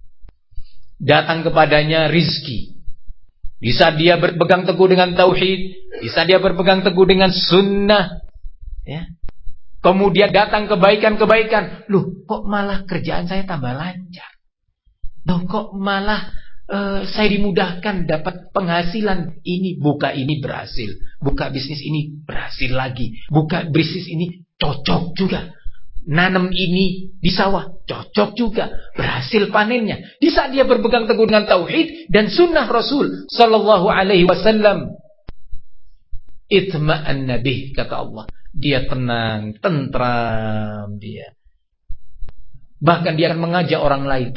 Datang kepadanya rizki. Di saat dia berpegang teguh dengan tauhid, di saat dia berpegang teguh dengan sunnah, ya. Kemudian datang kebaikan-kebaikan. Loh, kok malah kerjaan saya tambah lancar? Loh, kok malah saya dimudahkan dapat penghasilan ini, buka ini berhasil, buka bisnis ini berhasil lagi, buka bisnis ini cocok juga, nanam ini di sawah cocok juga, berhasil panennya. Di saat dia berpegang teguh dengan tauhid dan sunnah Rasul sallallahu alaihi wasallam, itma'anna bih, kata Allah, dia tenang, tentram dia. Bahkan dia akan mengajak orang lain,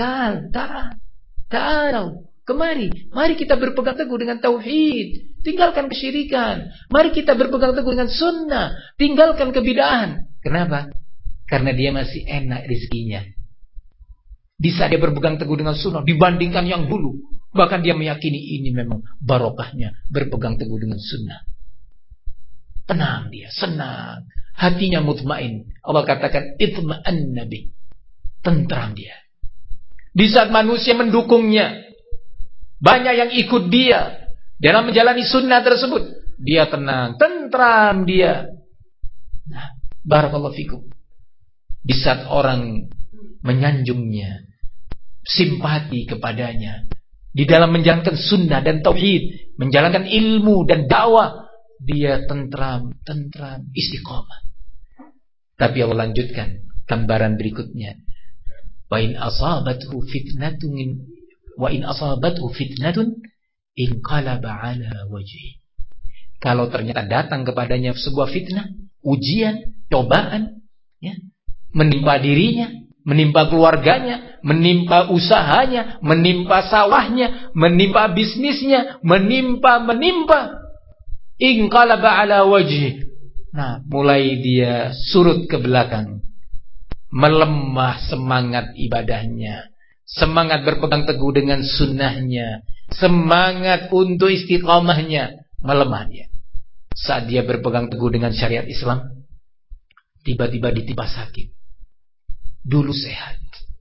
ta'al, kemari, mari kita berpegang teguh dengan tauhid, tinggalkan kesyirikan. Mari kita berpegang teguh dengan sunnah, tinggalkan kebid'ahan. Kenapa? Karena dia masih enak rezekinya. Di saat dia berpegang teguh dengan sunnah dibandingkan yang dulu, bahkan dia meyakini ini memang barokahnya berpegang teguh dengan sunnah. Tenang dia, senang, hatinya mutmain. Allah katakan itma'anna bih, tentram dia. Di saat manusia mendukungnya, banyak yang ikut dia dalam menjalani sunnah tersebut, dia tenang, tentram dia. Nah, barakallahu fikum. Di saat orang menyanjungnya, simpati kepadanya di dalam menjalankan sunnah dan tauhid, menjalankan ilmu dan dakwah, dia tentram, istiqomah. Tapi Allah lanjutkan gambaran berikutnya. Wa in asabathu fitnatun inqalaba ala wajhi. Kalau ternyata datang kepadanya sebuah fitnah, ujian, cobaan, ya, menimpa dirinya, menimpa keluarganya, menimpa usahanya, menimpa sawahnya, menimpa bisnisnya, menimpa inqalaba ala wajhi. Nah, mulai dia surut ke belakang, melemah semangat ibadahnya, semangat berpegang teguh dengan sunnahnya, semangat untuk istiqamahnya, melemah dia. Saat dia berpegang teguh dengan syariat Islam, tiba-tiba ditimpa sakit. Dulu sehat,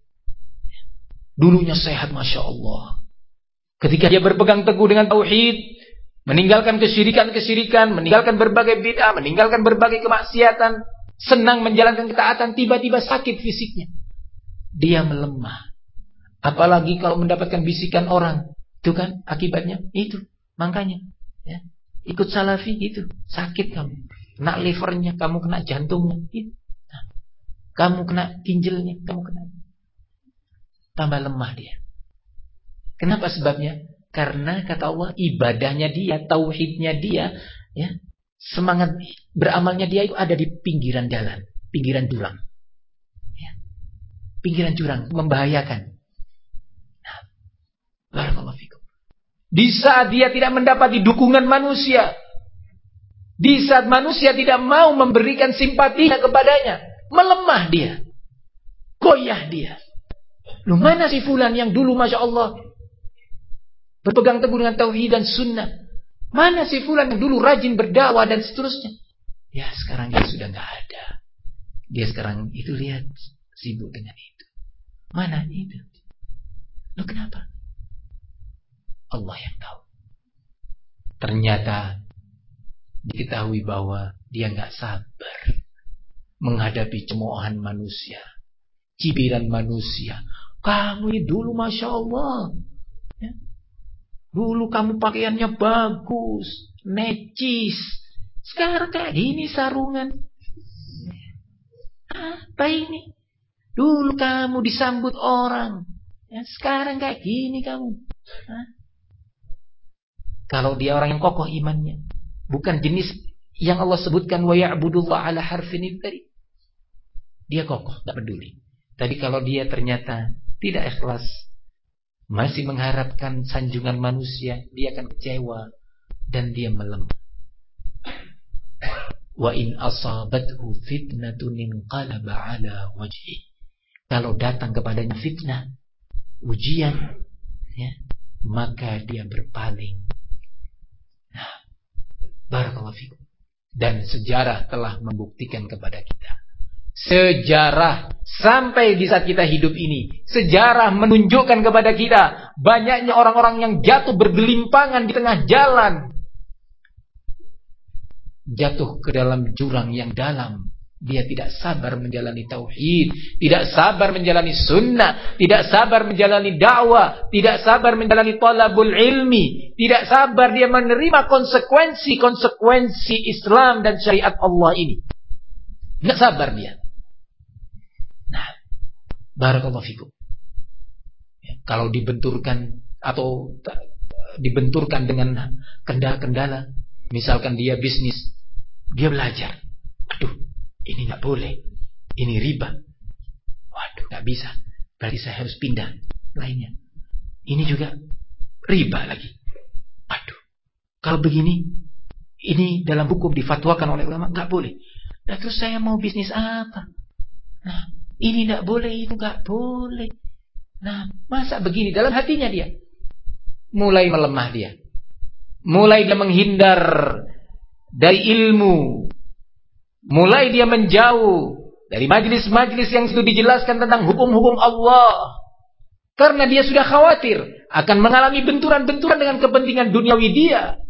dulunya sehat, Masya Allah. Ketika dia berpegang teguh dengan tauhid, meninggalkan kesyirikan, meninggalkan berbagai bid'ah, meninggalkan berbagai kemaksiatan, senang menjalankan ketaatan, tiba-tiba sakit fisiknya. Dia melemah. Apalagi kalau mendapatkan bisikan orang, itu kan akibatnya itu. Makanya, ya, ikut salafi itu, sakit kamu, kena livernya, kamu kena jantungnya, itu. Nah, kamu kena ginjalnya, kamu kena. Tambah lemah dia. Kenapa sebabnya? Karena kata Allah, ibadahnya dia, tauhidnya dia, ya, semangat beramalnya dia itu ada di pinggiran jalan, pinggiran jurang, ya. Pinggiran jurang membahayakan. Nah, barakallahu fikum. Di saat dia tidak mendapati dukungan manusia, di saat manusia tidak mau memberikan simpatinya kepadanya, melemah dia, goyah dia. Lu mana si fulan yang dulu Masya Allah berpegang teguh dengan tauhid dan sunnah? Mana si fulan yang dulu rajin berdakwah dan seterusnya? Ya, sekarang dia sudah gak ada. Dia sekarang itu lihat sibuk dengan itu. Mana itu? Loh, kenapa? Allah yang tahu. Ternyata diketahui bahwa dia gak sabar menghadapi cemoohan manusia, cibiran manusia. Kamu dulu Masya Allah, ya, dulu kamu pakaiannya bagus, necis. Sekarang kayak gini sarungan. Apa ini? Dulu kamu disambut orang, ya, sekarang kayak gini kamu. Kalau dia orang yang kokoh imannya, bukan jenis yang Allah sebutkan wa ya'budullah ala harfin ibtari, dia kokoh, tak peduli. Tapi kalau dia ternyata tidak ikhlas, masih mengharapkan sanjungan manusia, dia akan kecewa dan dia melemah. Wa in asabathu fitnatun inqalaba ala wajhi. Kalau datang kepadanya fitnah, ujian, ya, maka dia berpaling. Nah, barakallahu fikum. Dan sejarah telah membuktikan kepada kita. Sejarah sampai di saat kita hidup ini, sejarah menunjukkan kepada kita banyaknya orang-orang yang jatuh bergelimpangan di tengah jalan, jatuh ke dalam jurang yang dalam, Dia tidak sabar menjalani tauhid, tidak sabar menjalani sunnah, tidak sabar menjalani dakwah, tidak sabar menjalani talabul ilmi, tidak sabar dia menerima konsekuensi Islam dan syariat Allah ini. Tidak sabar dia. Nah, barakallahu fikum. Kalau dibenturkan atau dibenturkan dengan kendala-kendala, misalkan dia bisnis, dia belajar. Aduh, ini nggak boleh, ini riba. Waduh, nggak bisa. Berarti saya harus pindah lainnya. Ini juga riba lagi. Aduh, kalau begini, ini dalam hukum difatwakan oleh ulama nggak boleh. Nah, terus saya mau bisnis apa? Nah, ini nggak boleh, itu nggak boleh. Nah, masa begini dalam hatinya dia? Mulai melemah dia. Mulai dia menghindar dari ilmu. Mulai dia menjauh dari majlis-majlis yang sudah dijelaskan tentang hukum-hukum Allah. Karena dia sudah khawatir akan mengalami benturan-benturan dengan kepentingan duniawi dia.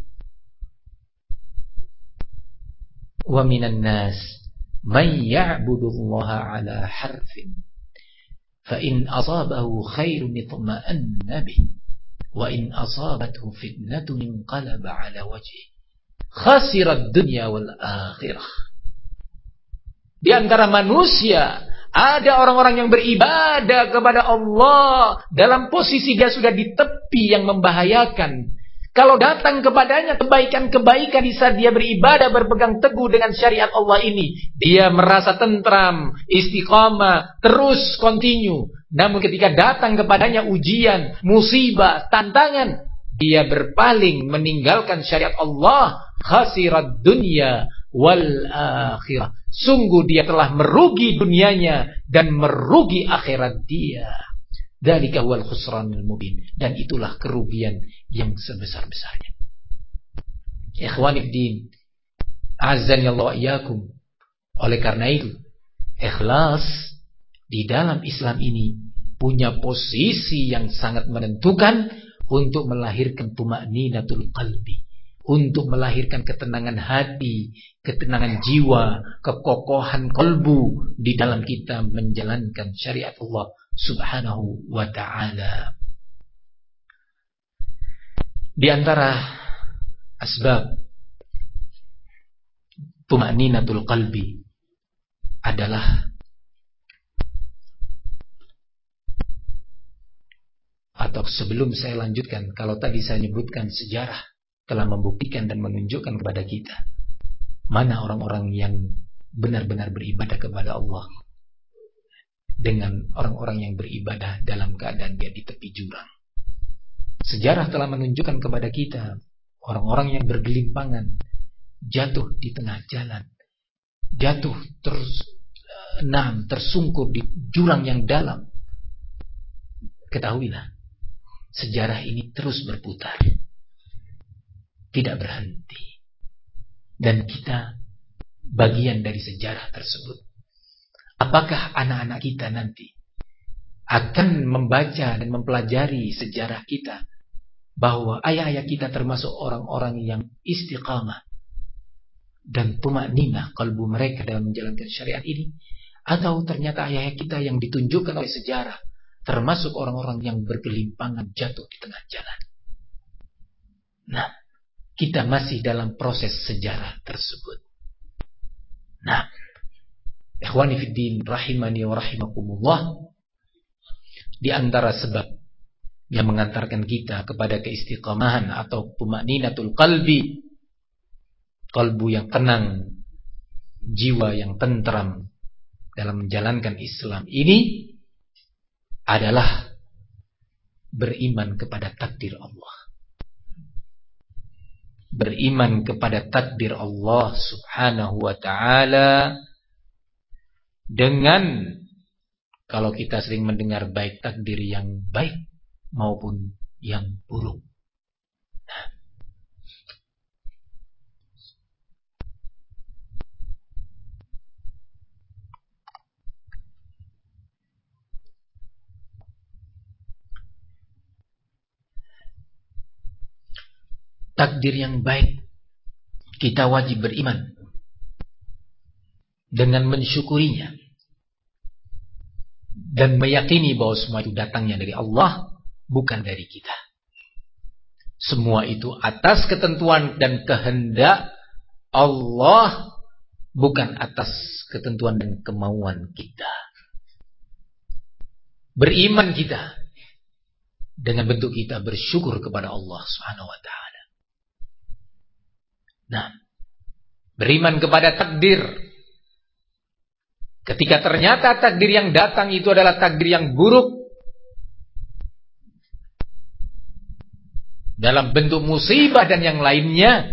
Wa minan nas man ya'budullaha ala harfin fa in asabahu khairun itma'anna bih wa in asabathu fitnatun inqalaba ala wajhi khasira ad-dunya wal akhirah. Di antara manusia ada orang-orang yang beribadah kepada Allah dalam posisi dia sudah di tepi yang membahayakan. Kalau datang kepadanya kebaikan-kebaikan di saat dia beribadah berpegang teguh dengan syariat Allah ini, dia merasa tentram, istiqamah, terus continue. Namun ketika datang kepadanya ujian, musibah, tantangan, dia berpaling meninggalkan syariat Allah, khasirat dunya wal akhirah. Sungguh dia telah merugi dunianya dan merugi akhirat dia. Dzalika huwal khusranul mubin. Dan itulah kerugian yang sebesar-besarnya. Ikhwani din, azani Allah wa iyyakum. Oleh karena itu, ikhlas di dalam Islam ini punya posisi yang sangat menentukan untuk melahirkan tuma'ninatul qalbi, untuk melahirkan ketenangan hati, ketenangan jiwa, kekokohan kalbu di dalam kita menjalankan syariat Allah Subhanahu wa ta'ala. Di antara asbab tuma'ninatul qalbi adalah, atau sebelum saya lanjutkan, kalau tadi saya menyebutkan sejarah telah membuktikan dan menunjukkan kepada kita mana orang-orang yang benar-benar beribadah kepada Allah dengan orang-orang yang beribadah dalam keadaan dia di tepi jurang. Sejarah telah menunjukkan kepada kita orang-orang yang bergelimpangan, jatuh di tengah jalan, jatuh tersungkur di jurang yang dalam. Ketahuilah, sejarah ini terus berputar, tidak berhenti. Dan kita bagian dari sejarah tersebut. Apakah anak-anak kita nanti akan membaca dan mempelajari sejarah kita, bahwa ayah-ayah kita termasuk orang-orang yang istiqamah dan tuma'ninah kalbu mereka dalam menjalankan syariat ini? Atau ternyata ayah-ayah kita yang ditunjukkan oleh sejarah termasuk orang-orang yang bergelimpangan, jatuh di tengah jalan? Nah, kita masih dalam proses sejarah tersebut. Nah, ikhwani fiddin rahimani wa rahimakumullah, di antara sebab yang mengantarkan kita kepada keistiqamahan atau tuma'ninatul qalbi, kalbu yang tenang, jiwa yang tentram dalam menjalankan Islam ini, adalah beriman kepada takdir Allah. Beriman kepada takdir Allah Subhanahu wa ta'ala, dengan, kalau kita sering mendengar, baik takdir yang baik maupun yang buruk. Takdir yang baik, kita wajib beriman. dengan mensyukurinya dan meyakini bahwa semua itu datangnya dari Allah, bukan dari kita. Semua itu atas ketentuan dan kehendak Allah, bukan atas ketentuan dan kemauan kita. Beriman kita dengan bentuk kita bersyukur kepada Allah Subhanahu wa taala. Nah, beriman kepada takdir. Ketika ternyata takdir yang datang itu adalah takdir yang buruk, dalam bentuk musibah dan yang lainnya,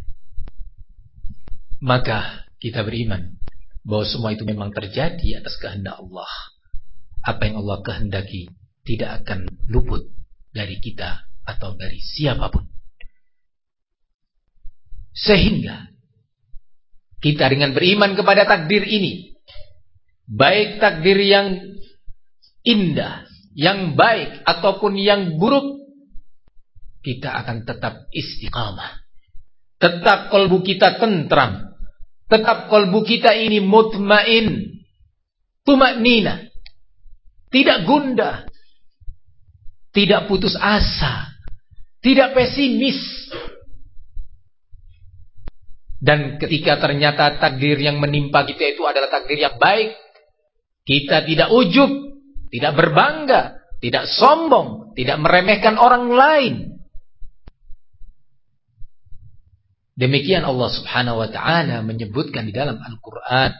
maka kita beriman bahwa semua itu memang terjadi atas kehendak Allah. Apa yang Allah kehendaki tidak akan luput dari kita atau dari siapapun. Sehingga kita dengan beriman kepada takdir ini, baik takdir yang indah, yang baik ataupun yang buruk, kita akan tetap istiqamah. Tetap kalbu kita tentram. Tetap kalbu kita ini mutmain, tumaknina, tidak gundah, tidak putus asa, tidak pesimis. Dan ketika ternyata takdir yang menimpa kita itu adalah takdir yang baik, kita tidak ujub, tidak berbangga, tidak sombong, tidak meremehkan orang lain. Demikian Allah Subhanahu wa taala menyebutkan di dalam Al-Qur'an.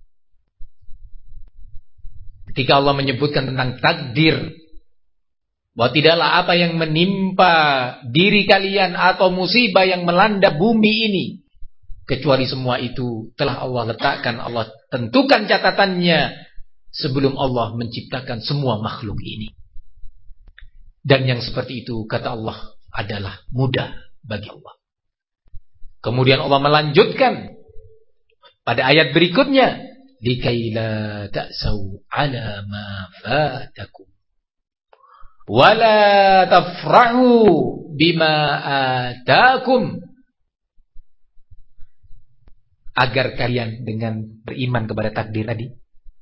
Ketika Allah menyebutkan tentang takdir, bahwa tidaklah apa yang menimpa diri kalian atau musibah yang melanda bumi ini, kecuali semua itu telah Allah letakkan, Allah tentukan catatannya sebelum Allah menciptakan semua makhluk ini. Dan yang seperti itu, kata Allah, adalah mudah bagi Allah. Kemudian Allah melanjutkan pada ayat berikutnya, likai la ta'sau 'ala ma fatakum wa la tafrahu bima atakum, agar kalian dengan beriman kepada takdir tadi,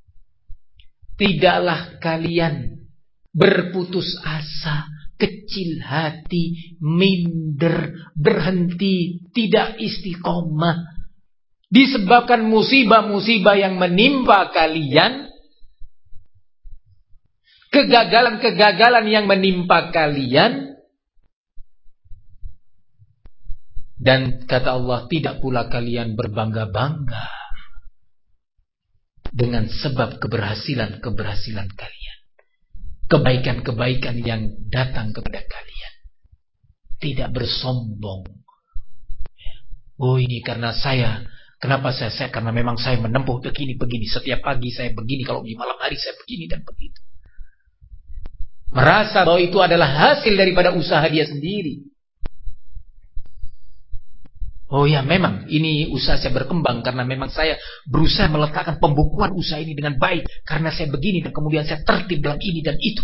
tidaklah kalian berputus asa, kecil hati, minder, berhenti, tidak istiqomah, disebabkan musibah-musibah yang menimpa kalian, kegagalan-kegagalan yang menimpa kalian. Dan kata Allah, tidak pula kalian berbangga-bangga dengan sebab keberhasilan-keberhasilan kalian, kebaikan-kebaikan yang datang kepada kalian. Tidak bersombong. Oh, ini karena saya. Kenapa saya? Karena memang saya menempuh begini. Setiap pagi saya begini, kalau di malam hari saya begini dan begitu. Merasa bahwa itu adalah hasil daripada usaha dia sendiri. Oh ya, memang ini usaha saya berkembang karena memang saya berusaha meletakkan pembukuan usaha ini dengan baik, karena saya begini dan kemudian saya tertib dalam ini dan itu.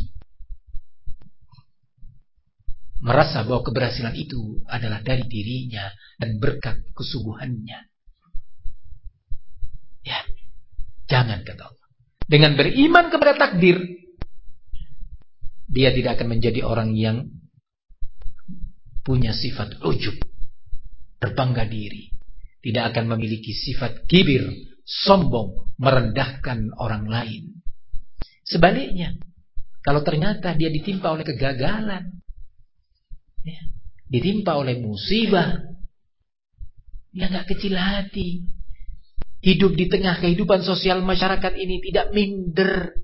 Merasa bahwa keberhasilan itu adalah dari dirinya dan berkat kesungguhannya. Ya, jangan, kata Allah. Dengan beriman kepada takdir, dia tidak akan menjadi orang yang punya sifat ujub, berbangga diri, tidak akan memiliki sifat kibir, sombong, merendahkan orang lain. Sebaliknya, kalau ternyata dia ditimpa oleh kegagalan, ya, ditimpa oleh musibah, dia gak kecil hati. Hidup di tengah kehidupan sosial masyarakat ini tidak minder,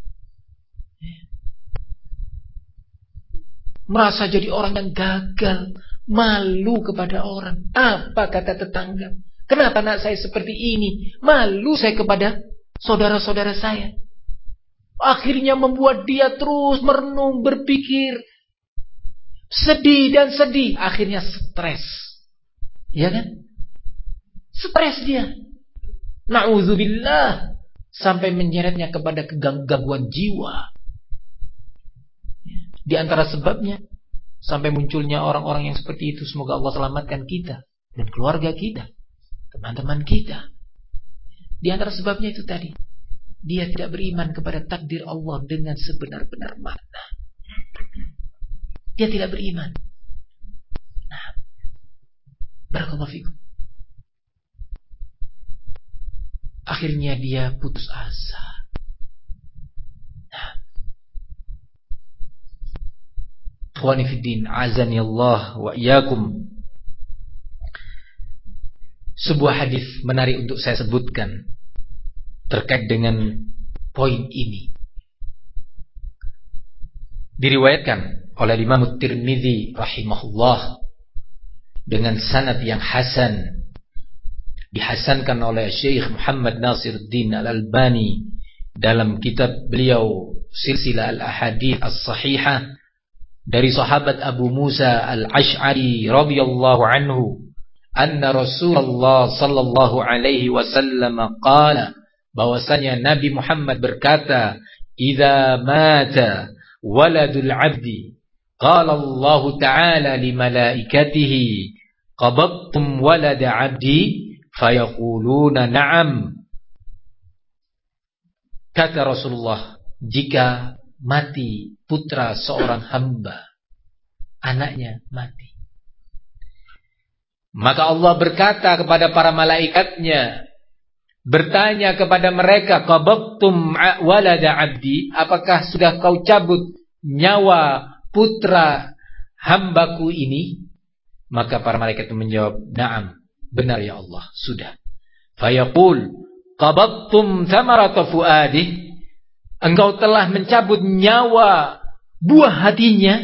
merasa jadi orang yang gagal, malu kepada orang. Apa kata tetangga? Kenapa anak saya seperti ini? Malu saya kepada saudara-saudara saya. Akhirnya membuat dia terus merenung, berpikir, sedih dan sedih. Akhirnya stres. Ya kan? Stres dia. Na'udzubillah. Sampai menyeretnya kepada gangguan jiwa. Di antara sebabnya sampai munculnya orang-orang yang seperti itu, semoga Allah selamatkan kita dan keluarga kita, teman-teman kita. Di antara sebabnya itu tadi, dia tidak beriman kepada takdir Allah dengan sebenar-benar makna. Dia tidak beriman. Nah, barakallahu fikum. Akhirnya dia putus asa. Nah, ikhwani fiddin, azani Allah wa iyyakum. Sebuah hadis menarik untuk saya sebutkan terkait dengan poin ini. Diriwayatkan oleh Imam Tirmidzi rahimahullah dengan sanad yang hasan, dihasankan oleh Syekh Muhammad Nasiruddin Al-Albani dalam kitab beliau Silsilah Al-Ahadits As-Sahihah dari sahabat Abu Musa Al-Asy'ari radhiyallahu anhu, anna Rasulullah sallallahu alaihi wasallam qala, bahwasanya Nabi Muhammad berkata, idza mata waladul 'abdi qala Allah ta'ala li malaikatihi qabadtum walada 'abdi fayaquluna na'am. Kata Rasulullah, jika mati putra seorang hamba, anaknya mati, maka Allah berkata kepada para malaikatnya, bertanya kepada mereka, qabadtum walada 'abdi, apakah sudah kau cabut nyawa putra hambaku ini? Maka para malaikat menjawab, na'am, benar ya Allah, sudah. Fayaqul, qabadtum thamarata fuadi, engkau telah mencabut nyawa buah hatinya?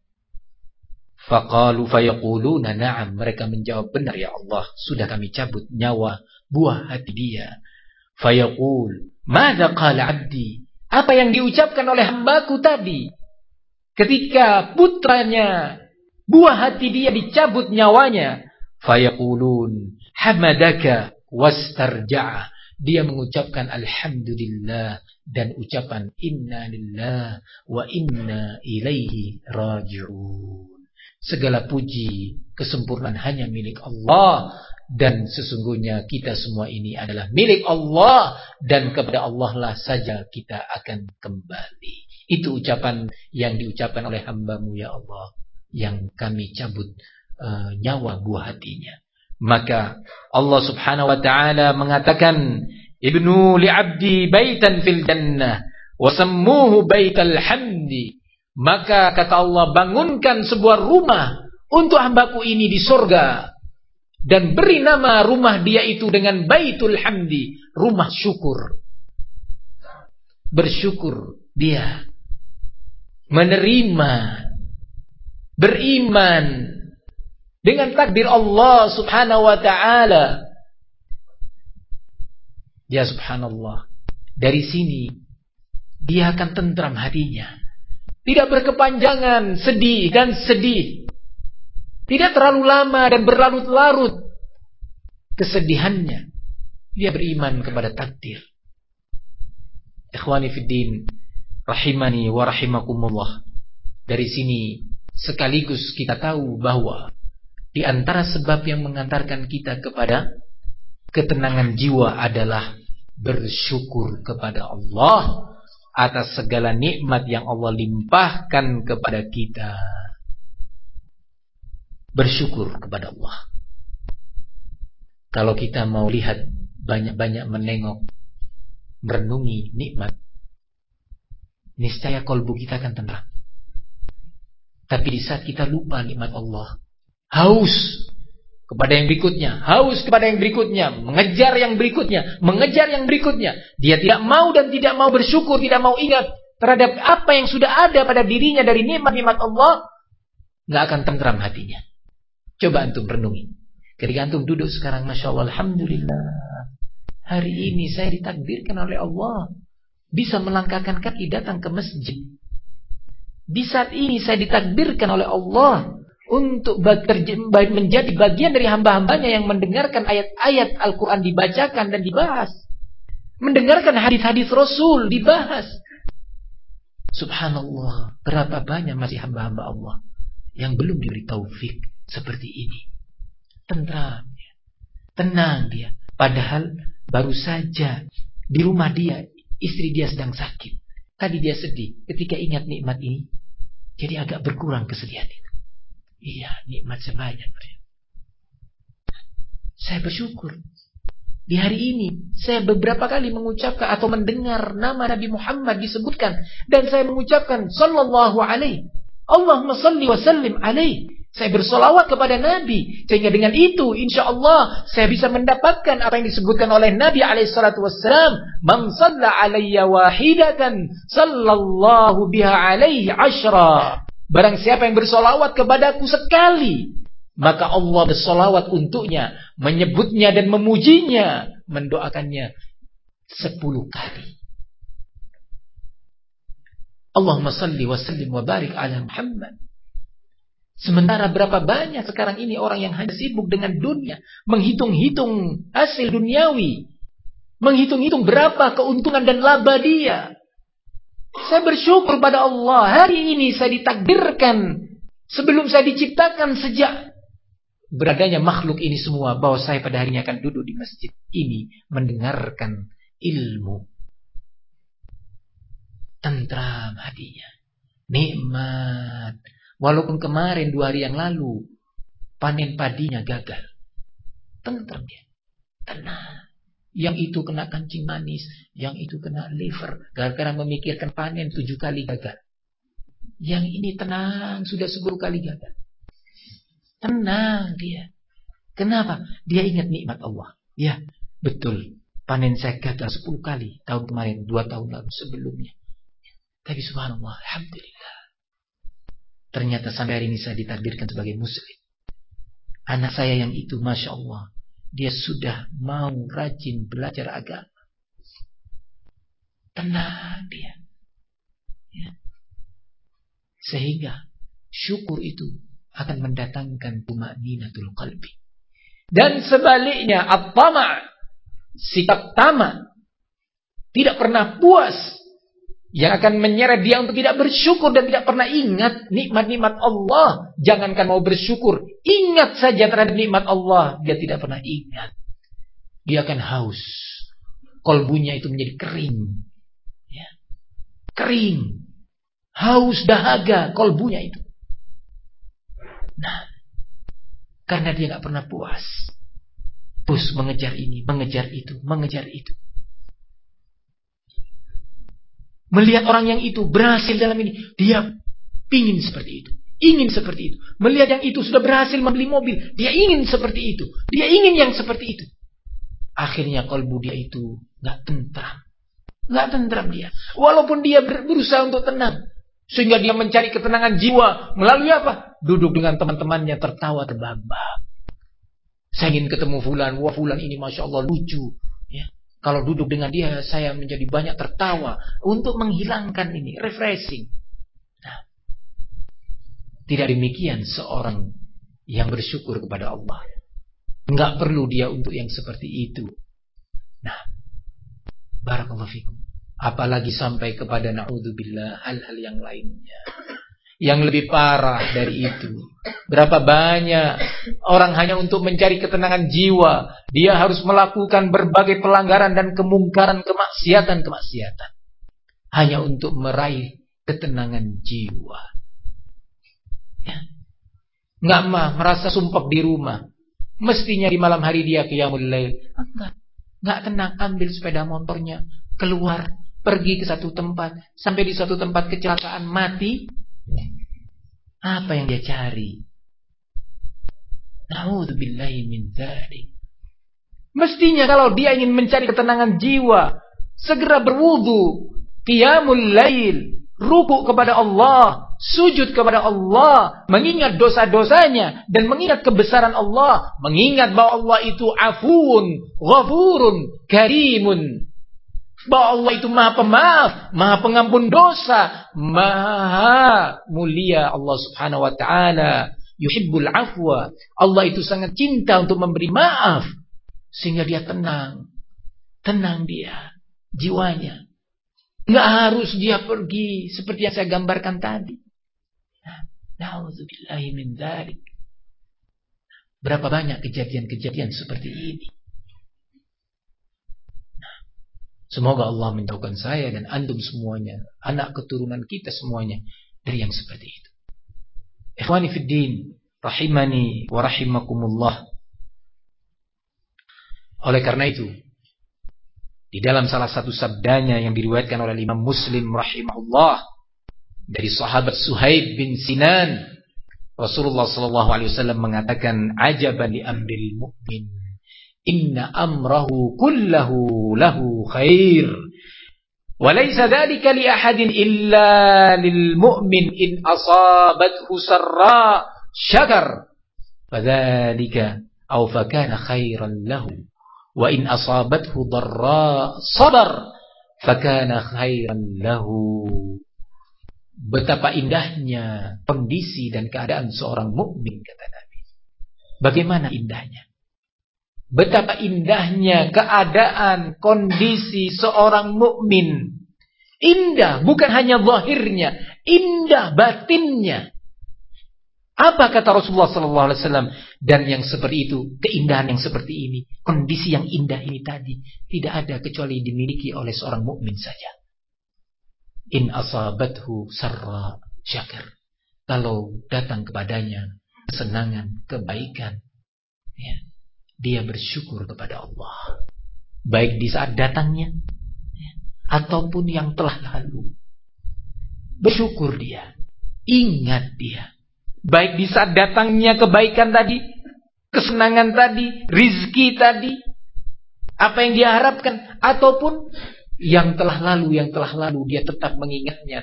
Faqalu fayaquluna na'am, mereka menjawab, benar ya Allah, sudah kami cabut nyawa buah hati dia. Fayaqul, madza qala 'abdi, apa yang diucapkan oleh hambaku tadi ketika putranya, buah hati dia dicabut nyawanya? Fayaqulun hamadaka wastarja'a, dia mengucapkan alhamdulillah dan ucapan inna lillah wa inna ilaihi raji'un. Segala puji, kesempurnaan hanya milik Allah, dan sesungguhnya kita semua ini adalah milik Allah, dan kepada Allah lah saja kita akan kembali. Itu ucapan yang diucapkan oleh hamba-Mu ya Allah, yang kami cabut nyawa buah hatinya. Maka Allah subhanahu wa ta'ala mengatakan, ibnu li'abdi baitan fil jannah wasammuhu baital hamdi. Maka kata Allah, bangunkan sebuah rumah untuk hambaku ini di surga, dan beri nama rumah dia itu dengan Baitul Hamdi, rumah syukur. Bersyukur dia, menerima, beriman dengan takdir Allah subhanahu wa ta'ala. Ya subhanallah, dari sini dia akan tentram hatinya, tidak berkepanjangan sedih dan sedih, tidak terlalu lama dan berlarut-larut kesedihannya. Dia beriman kepada takdir. Ikhwani fiddin, rahimani wa rahimakumullah. Dari sini sekaligus kita tahu bahwa di antara sebab yang mengantarkan kita kepada ketenangan jiwa adalah bersyukur kepada Allah atas segala nikmat yang Allah limpahkan kepada kita. Bersyukur kepada Allah. Kalau kita mau lihat, banyak-banyak menengok, merenungi nikmat, niscaya kalbu kita akan tenang. Tapi di saat kita lupa nikmat Allah, haus kepada yang berikutnya, haus kepada yang berikutnya, mengejar yang berikutnya, mengejar yang berikutnya, dia tidak mau dan tidak mau bersyukur, tidak mau ingat terhadap apa yang sudah ada pada dirinya dari nikmat-nikmat Allah, nggak akan tentram hatinya. Coba antum renungi. Ketika antum duduk sekarang, Masya Allah, alhamdulillah, hari ini saya ditakdirkan oleh Allah bisa melangkahkan kaki datang ke masjid. Di saat ini saya ditakdirkan oleh Allah untuk menjadi bagian dari hamba-hambanya yang mendengarkan ayat-ayat Al-Quran dibacakan dan dibahas, mendengarkan hadis-hadis Rasul dibahas. Subhanallah, berapa banyak masih hamba-hamba Allah yang belum diberi taufik seperti ini. Tentram dia, tenang dia, padahal Baru saja di rumah dia, istri dia sedang sakit. Tadi dia sedih ketika ingat nikmat ini. Jadi agak berkurang kesedihan itu. Iya, nikmat sebanyak. Saya bersyukur. Di hari ini, saya beberapa kali mengucapkan atau mendengar nama Nabi Muhammad disebutkan. Dan saya mengucapkan, Sallallahu alaihi. Allahumma salli wa sallim alaihi. Saya bersolawat kepada Nabi. Sehingga dengan itu, insya Allah, saya bisa mendapatkan apa yang disebutkan oleh Nabi alaihissalatu wassalam. Man salla alayya wahidatan, sallallahu biha alaihi ashra. Barang siapa yang bersolawat kepadaku sekali, maka Allah bersolawat untuknya, menyebutnya dan memujinya, mendoakannya 10 kali. Allahumma salli wa sallim wa barik ala Muhammad. Sementara berapa banyak sekarang ini orang yang hanya sibuk dengan dunia, menghitung-hitung hasil duniawi, menghitung-hitung berapa keuntungan dan laba dia. Saya bersyukur pada Allah, hari ini saya ditakdirkan sebelum saya diciptakan, sejak beradanya makhluk ini semua, bahwa saya pada hari ini akan duduk di masjid ini mendengarkan ilmu. Tentram hatinya, nikmat. Walaupun kemarin 2 hari yang lalu panen padinya gagal, tentram dia, tenang. Yang itu kena kancing manis, yang itu kena liver, gara-gara memikirkan panen 7 kali gagal. Yang ini tenang, sudah 10 kali gagal. Tenang dia. Kenapa? Dia ingat nikmat Allah. Ya, betul. Panen saya gagal 10 kali tahun kemarin, 2 tahun lalu sebelumnya. Tapi subhanallah, alhamdulillah. Ternyata sampai hari ini saya ditakdirkan sebagai muslim. Anak saya yang itu, masya Allah, dia sudah mau rajin belajar agama. Tenang dia. Ya. Sehingga syukur itu akan mendatangkan tuma'ninatul qalbi. Dan sebaliknya, at-tama', sikap tamak, tidak pernah puas, yang akan menyeret dia untuk tidak bersyukur dan tidak pernah ingat nikmat-nikmat Allah. Jangankan mau bersyukur, ingat saja terhadap nikmat Allah, dia tidak pernah ingat. Dia akan haus, kolbunya itu menjadi kering, ya. Kering, haus, dahaga kolbunya itu. Nah, karena dia gak pernah puas, terus mengejar ini, mengejar itu, mengejar itu. Melihat orang yang itu berhasil dalam ini, dia pingin seperti itu, ingin seperti itu. Melihat yang itu sudah berhasil membeli mobil, dia ingin seperti itu, dia ingin yang seperti itu. Akhirnya kalbu dia itu gak tentram, gak tentram dia. Walaupun dia berusaha untuk tenang, sehingga dia mencari ketenangan jiwa melalui apa? Duduk dengan teman-temannya tertawa terbahak-bahak. Saya ingin ketemu fulan, wah fulan ini masya Allah lucu, ya. Kalau duduk dengan dia, saya menjadi banyak tertawa untuk menghilangkan ini, refreshing. Nah, tidak demikian seorang yang bersyukur kepada Allah. Enggak perlu dia untuk yang seperti itu. Nah, barakallahu fikum. Apalagi sampai kepada na'udzubillah hal-hal yang lainnya, yang lebih parah dari itu. Berapa banyak orang hanya untuk mencari ketenangan jiwa, dia harus melakukan berbagai pelanggaran dan kemungkaran, kemaksiatan hanya untuk meraih ketenangan jiwa, ya. Nggak merasa sumpah di rumah, mestinya di malam hari dia qiyamul lail. Nggak tenang, ambil sepeda motornya, keluar, pergi ke satu tempat, sampai di suatu tempat kecelakaan, mati. Apa yang dia cari? Na'udzubillahi min dzalik. Mestinya kalau dia ingin mencari ketenangan jiwa, segera berwudu, qiyamul lail, rukuk kepada Allah, sujud kepada Allah, mengingat dosa-dosanya dan mengingat kebesaran Allah, mengingat bahwa Allah itu afuun, ghafurun, karimun. Bahwa Allah itu maha pemaaf, maha pengampun dosa, maha mulia. Allah subhanahu wa ta'ala yuhibbul afwa. Allah itu sangat cinta untuk memberi maaf, sehingga dia tenang. Tenang dia, jiwanya. Nggak harus dia pergi seperti yang saya gambarkan tadi. Na'udzubillahi min dzalik. Berapa banyak kejadian-kejadian seperti ini. Semoga Allah menjauhkan saya dan antum semuanya, anak keturunan kita semuanya, dari yang seperti itu. Ikhwani fid din, rahimani wa rahimakumullah. Oleh karena itu, di dalam salah satu sabdanya yang diriwayatkan oleh Imam Muslim rahimahullah dari sahabat Suhaib bin Sinan, Rasulullah sallallahu alaihi wasallam mengatakan, "Ajaban li amril mu'min, inna amrahu kullahu lahu khair, wa laysa dhalika li ahadin illa lil mu'min in asabathu sarra syakar, fadzalika aw fakana khairan lahu, wa in asabathu dharra sabar, fakana khairan lahu." Betapa indahnya kondisi dan keadaan seorang mukmin, kata Nabi. Bagaimana indahnya? Betapa indahnya keadaan, kondisi seorang mukmin. Indah, bukan hanya zahirnya, indah batinnya. Apa kata Rasulullah SAW? Dan yang seperti itu, keindahan yang seperti ini, kondisi yang indah ini tadi, tidak ada kecuali dimiliki oleh seorang mukmin saja. In asabathu sarra syakir. Kalau datang kepadanya kesenangan, kebaikan, ya, dia bersyukur kepada Allah. Baik di saat datangnya, ya, ataupun yang telah lalu. Bersyukur dia. Ingat dia. Baik di saat datangnya kebaikan tadi, kesenangan tadi, rizki tadi, apa yang dia harapkan, ataupun yang telah lalu, dia tetap mengingatnya.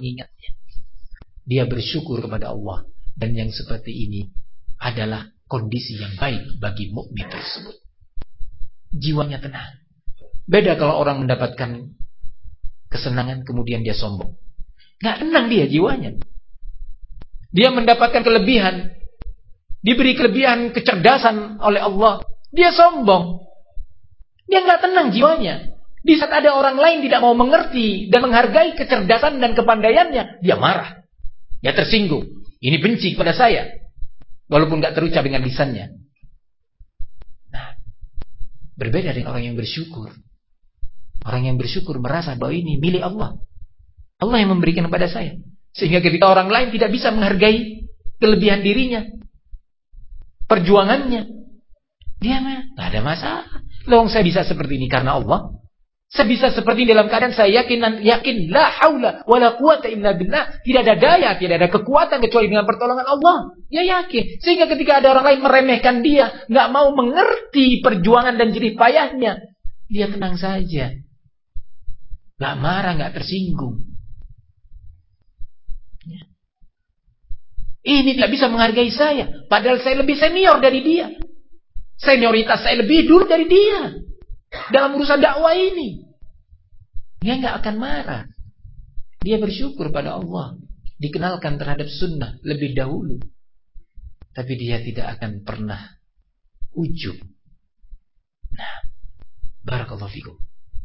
Dia bersyukur kepada Allah. Dan yang seperti ini adalah kondisi yang baik bagi mukmin tersebut. Jiwanya tenang. Beda kalau orang mendapatkan kesenangan kemudian dia sombong. Nggak tenang dia jiwanya. Dia mendapatkan kelebihan, diberi kelebihan kecerdasan oleh Allah, dia sombong. Dia nggak tenang jiwanya. Di saat ada orang lain tidak mau mengerti dan menghargai kecerdasan dan kepandaiannya, dia marah. Dia tersinggung. Ini benci kepada saya. Walaupun nggak terucap dengan lisannya. Nah, berbeda dengan orang yang bersyukur. Orang yang bersyukur merasa bahwa ini milik Allah. Allah yang memberikan kepada saya. Sehingga ketika orang lain tidak bisa menghargai kelebihan dirinya, perjuangannya, dia nggak ada masalah. Loh, saya bisa seperti ini karena Allah. Saya bisa seperti ini dalam keadaan saya yakin la haula wala quwata illa billah. Tidak ada daya, tidak ada kekuatan kecuali dengan pertolongan Allah. Dia yakin. Sehingga ketika ada orang lain meremehkan dia, nggak mau mengerti perjuangan dan jerih payahnya, dia tenang saja. Nggak marah, nggak tersinggung. Ya. Ini tidak bisa menghargai saya, padahal saya lebih senior dari dia. Senioritas saya lebih dulu dari dia dalam urusan dakwah ini. Dia nggak akan marah. Dia bersyukur pada Allah, dikenalkan terhadap sunnah lebih dahulu. Tapi dia tidak akan pernah ujub. Nah, barakallahu fikum.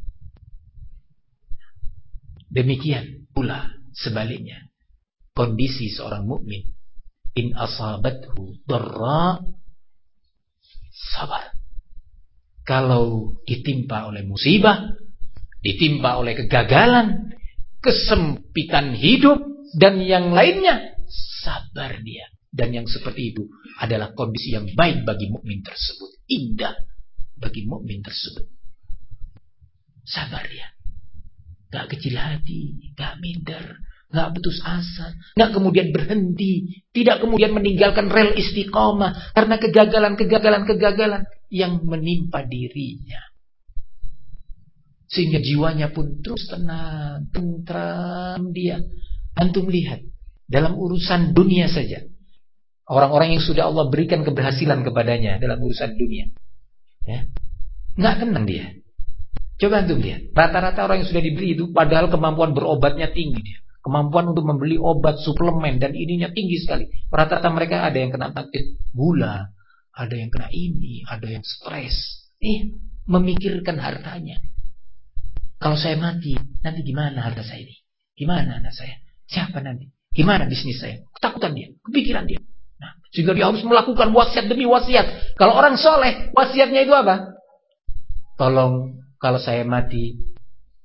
Demikian pula sebaliknya kondisi seorang mukmin. In asabathu dharra sabar. Kalau ditimpa oleh musibah, ditimpa oleh kegagalan, kesempitan hidup, dan yang lainnya, sabar dia. Dan yang seperti itu adalah kondisi yang baik bagi mukmin tersebut. Indah bagi mukmin tersebut. Sabar dia. Gak kecil hati, gak minder, gak putus asa, gak kemudian berhenti, tidak kemudian meninggalkan rel istiqomah karena kegagalan yang menimpa dirinya. Sehingga jiwanya pun terus tenang, tentram dia. Antum lihat, dalam urusan dunia saja, orang-orang yang sudah Allah berikan keberhasilan kepadanya dalam urusan dunia, ya, nggak tenang dia. Coba antum lihat, rata-rata orang yang sudah diberi itu, padahal kemampuan berobatnya tinggi dia. Kemampuan untuk membeli obat, suplemen, dan ininya tinggi sekali. Rata-rata mereka ada yang kena sakit gula, ada yang kena ini, ada yang stres. Memikirkan hartanya. Kalau saya mati, nanti gimana harta saya ini? Gimana anak saya? Siapa nanti? Gimana bisnis saya? Ketakutan dia, kepikiran dia. Nah, sehingga dia harus melakukan wasiat demi wasiat. Kalau orang soleh, wasiatnya itu apa? Tolong, kalau saya mati,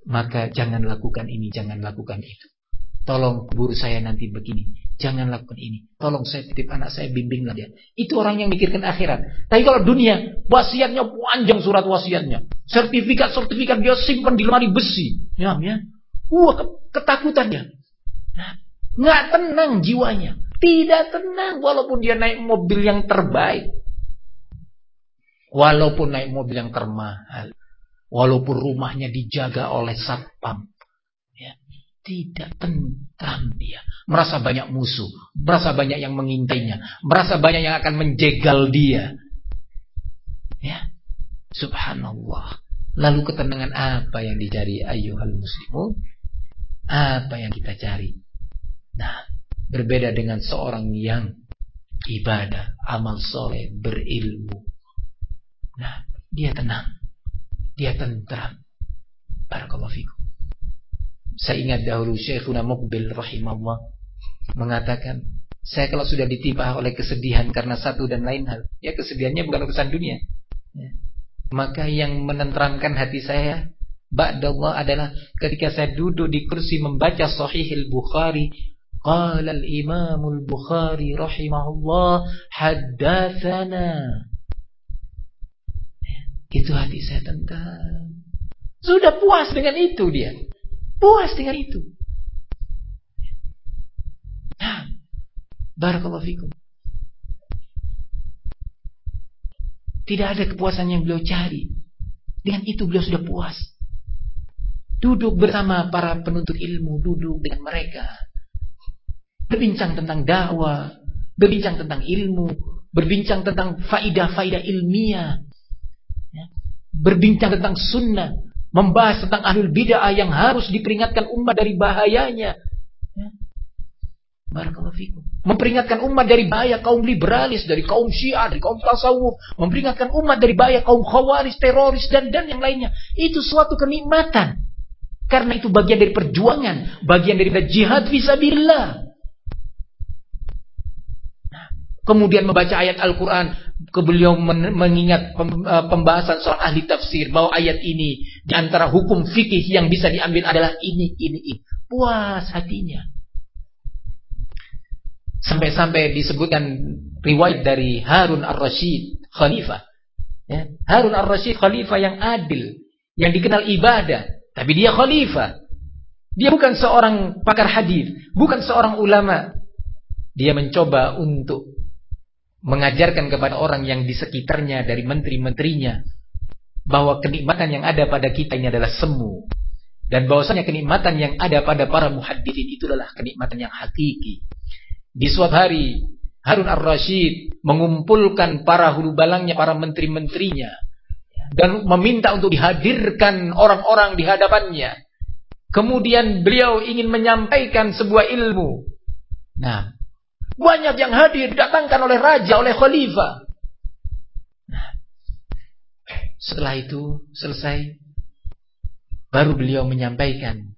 maka jangan lakukan ini, jangan lakukan itu. Tolong guru saya nanti begini, jangan lakukan ini. Tolong saya titip anak saya, bimbinglah dia. Itu orang yang mikirkan akhirat. Tapi kalau dunia, wasiatnya panjang, surat wasiatnya, sertifikat dia simpan di lemari besi. Ya. Ketakutannya. Nggak tenang jiwanya. Tidak tenang walaupun dia naik mobil yang terbaik. Walaupun naik mobil yang termahal. Walaupun rumahnya dijaga oleh satpam. Ya. Tidak tentram dia. Merasa banyak musuh. Merasa banyak yang mengintainya. Merasa banyak yang akan menjegal dia. Ya. Subhanallah. Lalu ketenangan apa yang dicari ayyuhal muslimun? Apa yang kita cari? Nah, berbeda dengan seorang yang ibadah, amal soleh, berilmu. Nah, dia tenang. Dia tentram. Barakallahu fikum. Saya ingat dahulu Syekhuna Muqbil rahimahullah mengatakan, saya kalau sudah ditimpa oleh kesedihan karena satu dan lain hal, ya kesedihannya bukan urusan dunia, ya, maka yang menenteramkan hati saya ba'dallah adalah ketika saya duduk di kursi membaca Sahihul Bukhari. Qala al-Imamul Bukhari rahimahullah haddatsana. Itu hati saya tentram. Sudah puas dengan itu dia. Puas dengan itu. Nah, barakallahu fikum. Tidak ada kepuasan yang beliau cari. Dengan itu beliau sudah puas. Duduk bersama para penuntut ilmu, duduk dengan mereka. Berbincang tentang dakwah, berbincang tentang ilmu, berbincang tentang faidah-faidah ilmiah. Ya. Berbincang tentang sunnah. Membahas tentang ahlul bid'ah yang harus diperingatkan umat dari bahayanya. Ya. Barakallahu fikum. Memperingatkan umat dari bahaya kaum liberalis, dari kaum Syiah, dari kaum tasawuf. Memperingatkan umat dari bahaya kaum khawaris, teroris, dan yang lainnya. Itu suatu kenikmatan. Karena itu bagian dari perjuangan, bagian dari jihad fisabilillah. Kemudian membaca ayat Al-Quran, beliau mengingat pembahasan soal ahli tafsir, bahwa ayat ini di antara hukum fikih yang bisa diambil adalah ini. Puas hatinya. Sampai-sampai disebutkan riwayat dari Harun ar-Rasyid Khalifah. Ya. Harun ar-Rasyid Khalifah yang adil, yang dikenal ibadah, tapi dia khalifah. Dia bukan seorang pakar hadis, bukan seorang ulama. Dia mencoba untuk mengajarkan kepada orang yang di sekitarnya dari menteri-menterinya bahwa kenikmatan yang ada pada kita ini adalah semu, dan bahwasanya kenikmatan yang ada pada para muhadditsin itu adalah kenikmatan yang hakiki. Di suatu hari Harun ar-Rasyid mengumpulkan para hulu balangnya, para menteri-menterinya, dan meminta untuk dihadirkan orang-orang di hadapannya. Kemudian beliau ingin menyampaikan sebuah ilmu. Nah, banyak yang hadir, didatangkan oleh raja, oleh khalifah. Nah, setelah itu selesai, baru beliau menyampaikan.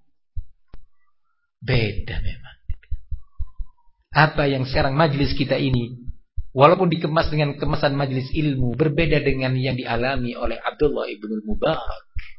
Beda memang. Apa yang sekarang majelis kita ini, walaupun dikemas dengan kemasan majelis ilmu, berbeda dengan yang dialami oleh Abdullah ibn al-Mubarak.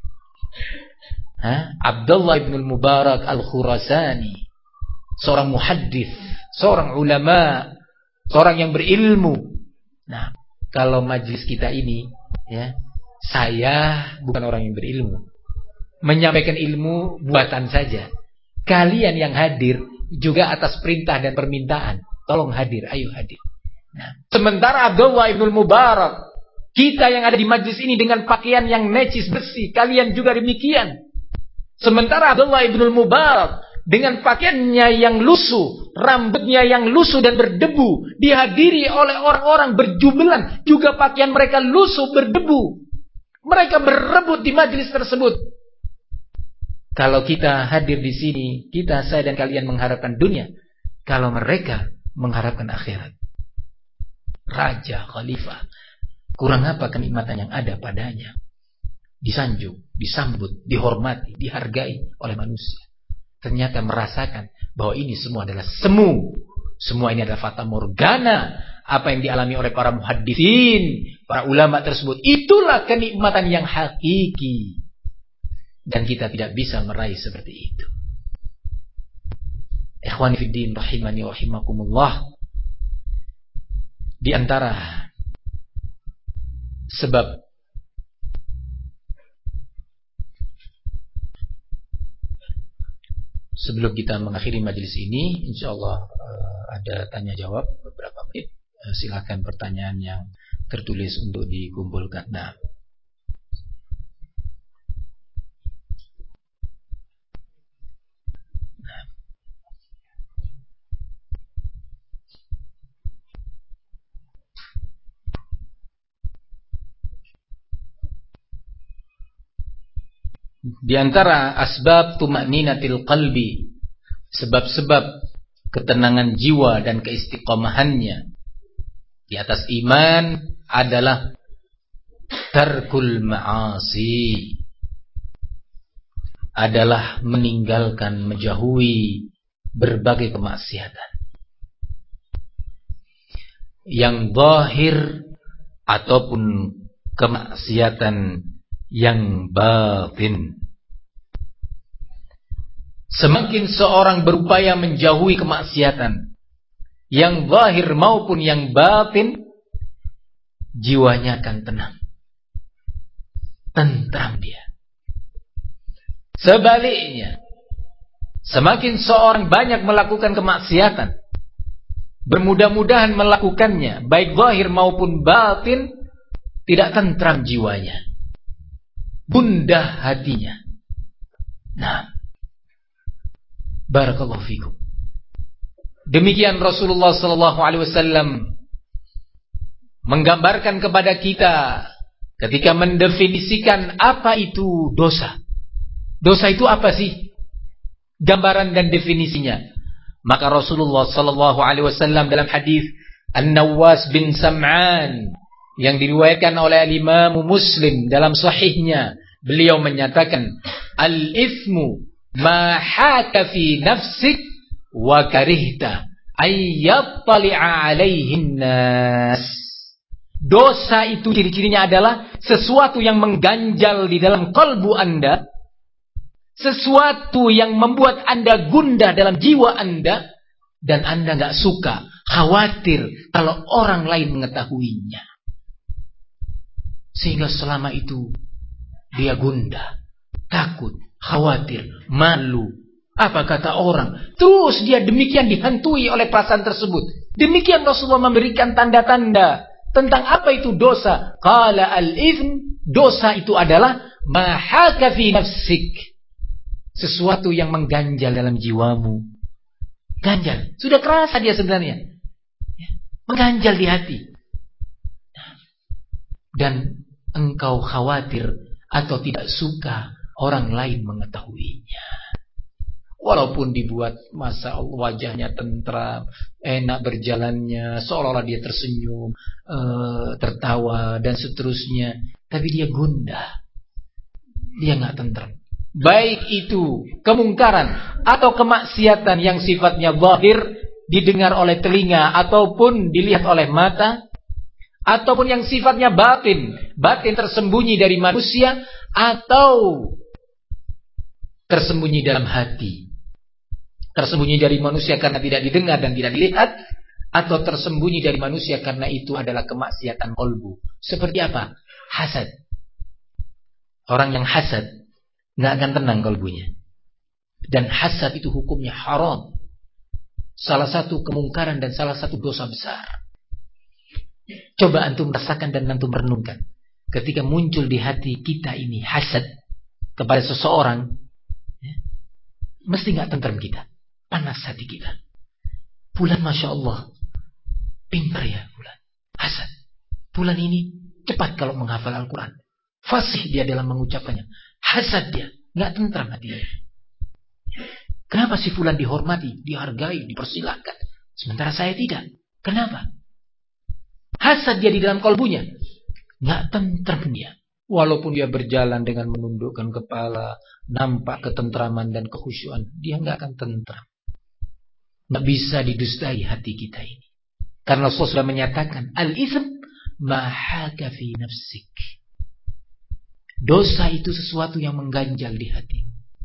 Abdullah ibn al-Mubarak al-Khurasani, seorang muhaddis, seorang ulama, seorang yang berilmu. Nah, kalau majelis kita ini, ya, saya bukan orang yang berilmu. Menyampaikan ilmu buatan saja. Kalian yang hadir juga atas perintah dan permintaan. Tolong hadir, ayo hadir. Nah, sementara Abdullah ibn Mubarak, kita yang ada di majelis ini dengan pakaian yang necis bersih, kalian juga demikian. Sementara Abdullah ibn Mubarak dengan pakaiannya yang lusuh, rambutnya yang lusuh dan berdebu, dihadiri oleh orang-orang berjubelan, juga pakaian mereka lusuh berdebu. Mereka berebut di majelis tersebut. Kalau kita hadir di sini, saya dan kalian mengharapkan dunia. Kalau mereka mengharapkan akhirat. Raja, khalifah, kurang apa kenikmatan yang ada padanya? Disanjung, disambut, dihormati, dihargai oleh manusia. Ternyata merasakan bahwa ini semua adalah semu. Semua ini adalah fata morgana. Apa yang dialami oleh para muhadditsin, para ulama tersebut, itulah kenikmatan yang hakiki. Dan kita tidak bisa meraih seperti itu. Ikhwani fiddin rahimani wa rahimakumullah. Di antara sebab sebelum kita mengakhiri majelis ini, insyaallah ada tanya jawab beberapa menit. Silakan pertanyaan yang tertulis untuk dikumpulkan. Nah, di antara asbab tuma'ninatil qalbi, sebab-sebab ketenangan jiwa dan keistiqomahannya di atas iman adalah tarkul ma'asi, adalah meninggalkan, menjauhi berbagai kemaksiatan yang zahir ataupun kemaksiatan yang batin. Semakin seorang berupaya menjauhi kemaksiatan yang zahir maupun yang batin, jiwanya akan tenang, tentram dia. Sebaliknya, semakin seorang banyak melakukan kemaksiatan, bermudah-mudahan melakukannya, baik zahir maupun batin, tidak tentram jiwanya, gundah hatinya. Nah, barakallahu fikum. Demikian Rasulullah sallallahu alaihi wasallam menggambarkan kepada kita ketika mendefinisikan apa itu dosa. Dosa itu apa sih? Gambaran dan definisinya. Maka Rasulullah sallallahu alaihi wasallam dalam hadis An-Nawas bin Sam'an yang diriwayatkan oleh Imam Muslim dalam sahihnya, beliau menyatakan, al-ithmu ma haka fi nafsik wa karihta ayyattali'a alaihin nas. Dosa itu ciri-cirinya adalah sesuatu yang mengganjal di dalam kalbu Anda, sesuatu yang membuat Anda gundah dalam jiwa Anda, dan Anda gak suka, khawatir kalau orang lain mengetahuinya. Sehingga selama itu dia gundah, takut, khawatir, malu. Apa kata orang? Terus dia demikian dihantui oleh perasaan tersebut. Demikian Rasulullah memberikan tanda-tanda tentang apa itu dosa. Qala al-ithm, dosa itu adalah ma haka fi nafsik, sesuatu yang mengganjal dalam jiwamu. Ganjal, sudah kerasa dia sebenarnya, mengganjal di hati, dan engkau khawatir atau tidak suka orang lain mengetahuinya. Walaupun dibuat masa wajahnya tentram, enak berjalannya, seolah-olah dia tersenyum, tertawa dan seterusnya, tapi dia gundah, dia gak tentram. Baik itu kemungkaran atau kemaksiatan yang sifatnya zahir, didengar oleh telinga ataupun dilihat oleh mata, ataupun yang sifatnya batin, batin tersembunyi dari manusia atau tersembunyi dalam hati, tersembunyi dari manusia karena tidak didengar dan tidak dilihat, atau tersembunyi dari manusia karena itu adalah kemaksiatan qalbu. Seperti apa? Hasad. Orang yang hasad nggak akan tenang kalbunya, dan hasad itu hukumnya haram, salah satu kemungkaran dan salah satu dosa besar. Coba antum rasakan dan antum renungkan, ketika muncul di hati kita ini hasad kepada seseorang, mesti nggak tentram kita, panas hati kita. Fulan masya Allah pintar ya Fulan, hasad. Fulan ini cepat kalau menghafal Al-Quran, fasih dia dalam mengucapkannya. Hasad dia, nggak tentram hatinya. Kenapa si Fulan dihormati, dihargai, dipersilakan, sementara saya tidak? Kenapa? Hasad dia di dalam kalbunya, nggak tentram dia. Walaupun dia berjalan dengan menundukkan kepala, nampak ketentraman dan kekhusyuan, dia nggak akan tentram. Nggak bisa didustai hati kita ini, karena Rasulullah sudah menyatakan al-itsm ma haka fi nafsik. Dosa itu sesuatu yang mengganjal di hati.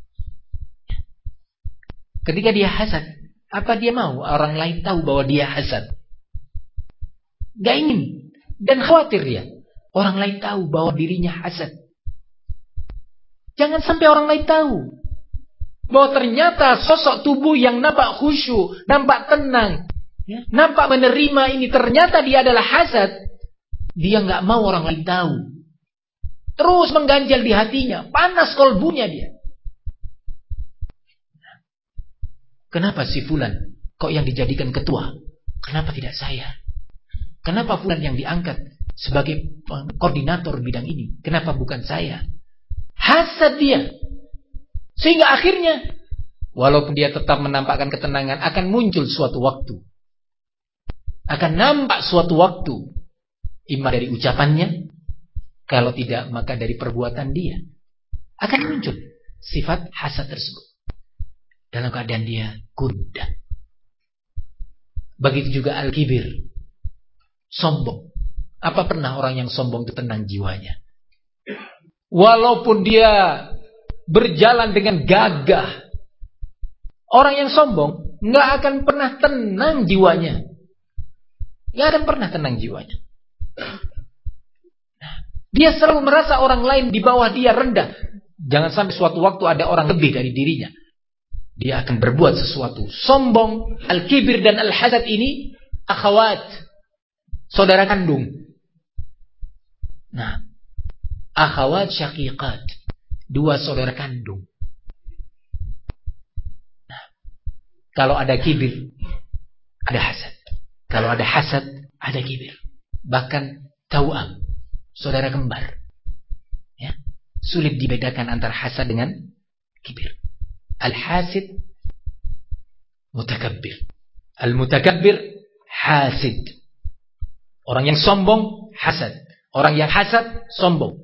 Ketika dia hasad, apa dia mau orang lain tahu bahwa dia hasad? Gak ingin. Dan khawatir dia orang lain tahu bahwa dirinya hasad. Jangan sampai orang lain tahu bahwa ternyata sosok tubuh yang nampak khusyuk, nampak tenang, nampak menerima ini, ternyata dia adalah hasad. Dia gak mau orang lain tahu. Terus mengganjal di hatinya, panas kolbunya dia. Kenapa si fulan kok yang dijadikan ketua? Kenapa tidak saya? Kenapa fulan yang diangkat sebagai koordinator bidang ini? Kenapa bukan saya? Hasad dia. Sehingga akhirnya walaupun dia tetap menampakkan ketenangan, akan muncul suatu waktu, akan nampak suatu waktu, imma dari ucapannya, kalau tidak maka dari perbuatan dia, akan muncul sifat hasad tersebut dalam keadaan dia gundah. Begitu juga al-kibir, sombong. Apa pernah orang yang sombong itu tenang jiwanya? Walaupun dia berjalan dengan gagah, orang yang sombong nggak akan pernah tenang jiwanya. Nggak akan pernah tenang jiwanya. Dia selalu merasa orang lain di bawah dia rendah. Jangan sampai suatu waktu ada orang lebih dari dirinya. Dia akan berbuat sesuatu. Sombong, al-kibir dan al-hasad ini akhawat, saudara kandung. Nah, akhawat syaqiqat, dua saudara kandung. Nah, kalau ada kibir, ada hasad. Kalau ada hasad, ada kibir. Bahkan tau'am, saudara kembar. Ya, sulit dibedakan antara hasad dengan kibir. Al-hasid mutakabbir, al-mutakabbir hasid. Orang yang sombong hasad, orang yang hasad sombong.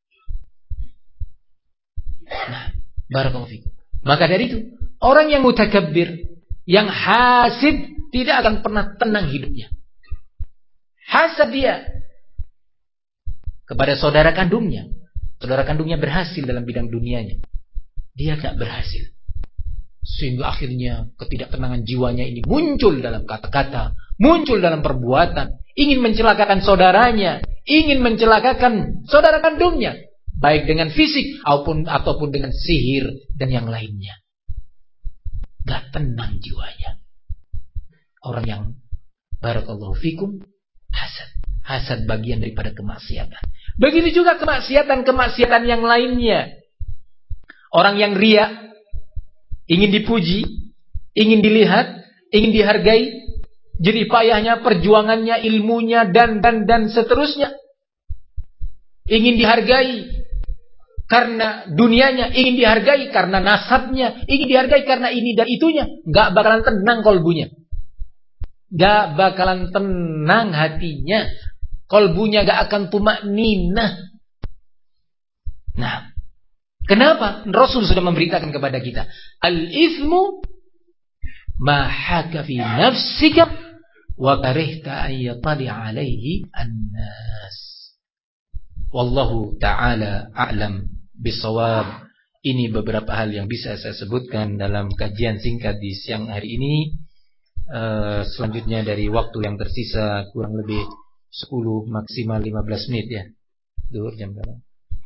Nah, barakallahu fikum. Maka dari itu, orang yang mutakabbir, yang hasid, tidak akan pernah tenang hidupnya. Hasad dia kepada saudara kandungnya. Saudara kandungnya berhasil dalam bidang dunianya, dia gak berhasil. Sehingga akhirnya ketidaktenangan jiwanya ini muncul dalam kata-kata, muncul dalam perbuatan, ingin mencelakakan saudaranya, ingin mencelakakan saudara kandungnya, baik dengan fisik ataupun dengan sihir dan yang lainnya. Gak tenang jiwanya. Orang yang barakallahu fikum hasad. Hasad bagian daripada kemaksiatan. Begitu juga kemaksiatan yang lainnya. Orang yang riya, ingin dipuji, ingin dilihat, ingin dihargai, jerih payahnya, perjuangannya, ilmunya, dan seterusnya. Ingin dihargai karena dunianya, ingin dihargai karena nasabnya, ingin dihargai karena ini dan itunya. Gak bakalan tenang kolbunya, gak bakalan tenang hatinya, kolbunya gak akan tumakninah. Nah, kenapa? Rasul sudah memberitakan kepada kita, al-ithmu ma haka fi nafsika wa karihta an yatali alaihi an-nas. Wallahu ta'ala a'lam bisawab. Ini beberapa hal yang bisa saya sebutkan dalam kajian singkat di siang hari ini. Selanjutnya dari waktu yang tersisa kurang lebih 10 maksimal 15 menit ya. Zuhur jam berapa?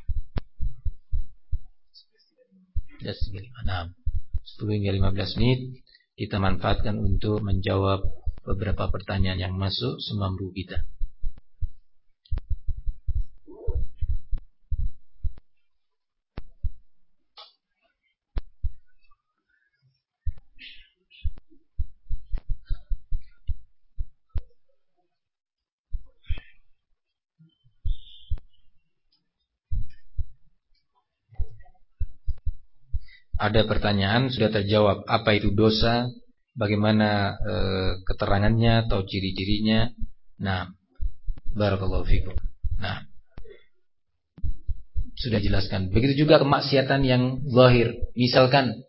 10 hingga 15 menit kita manfaatkan untuk menjawab beberapa pertanyaan yang masuk semampu kita. Ada pertanyaan sudah terjawab, apa itu dosa, bagaimana keterangannya atau ciri-cirinya. Nah, barakallahu fikum. Nah, sudah jelaskan. Begitu juga kemaksiatan yang zahir, misalkan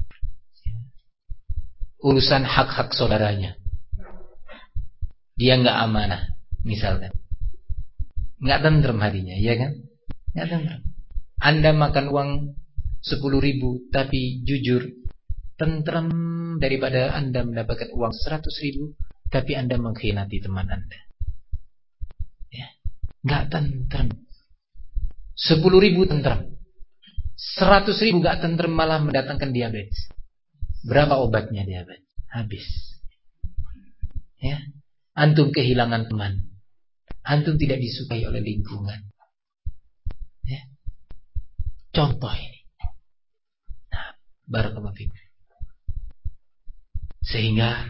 urusan hak-hak saudaranya, dia nggak amanah, misalkan, nggak tentrem hatinya, iya kan? Nggak tentrem. Anda makan uang 10.000 tapi jujur, tentrem daripada Anda mendapatkan uang 100.000 tapi Anda mengkhianati teman Anda. Ya, nggak tentrem. 10.000 tentrem, 100.000 nggak tentrem, malah mendatangkan diabetes. Berapa obatnya diabetes? Habis. Ya, antum kehilangan teman, antum tidak disukai oleh lingkungan. Ya, contoh ini. Nah, barakallahu fikum. Sehingga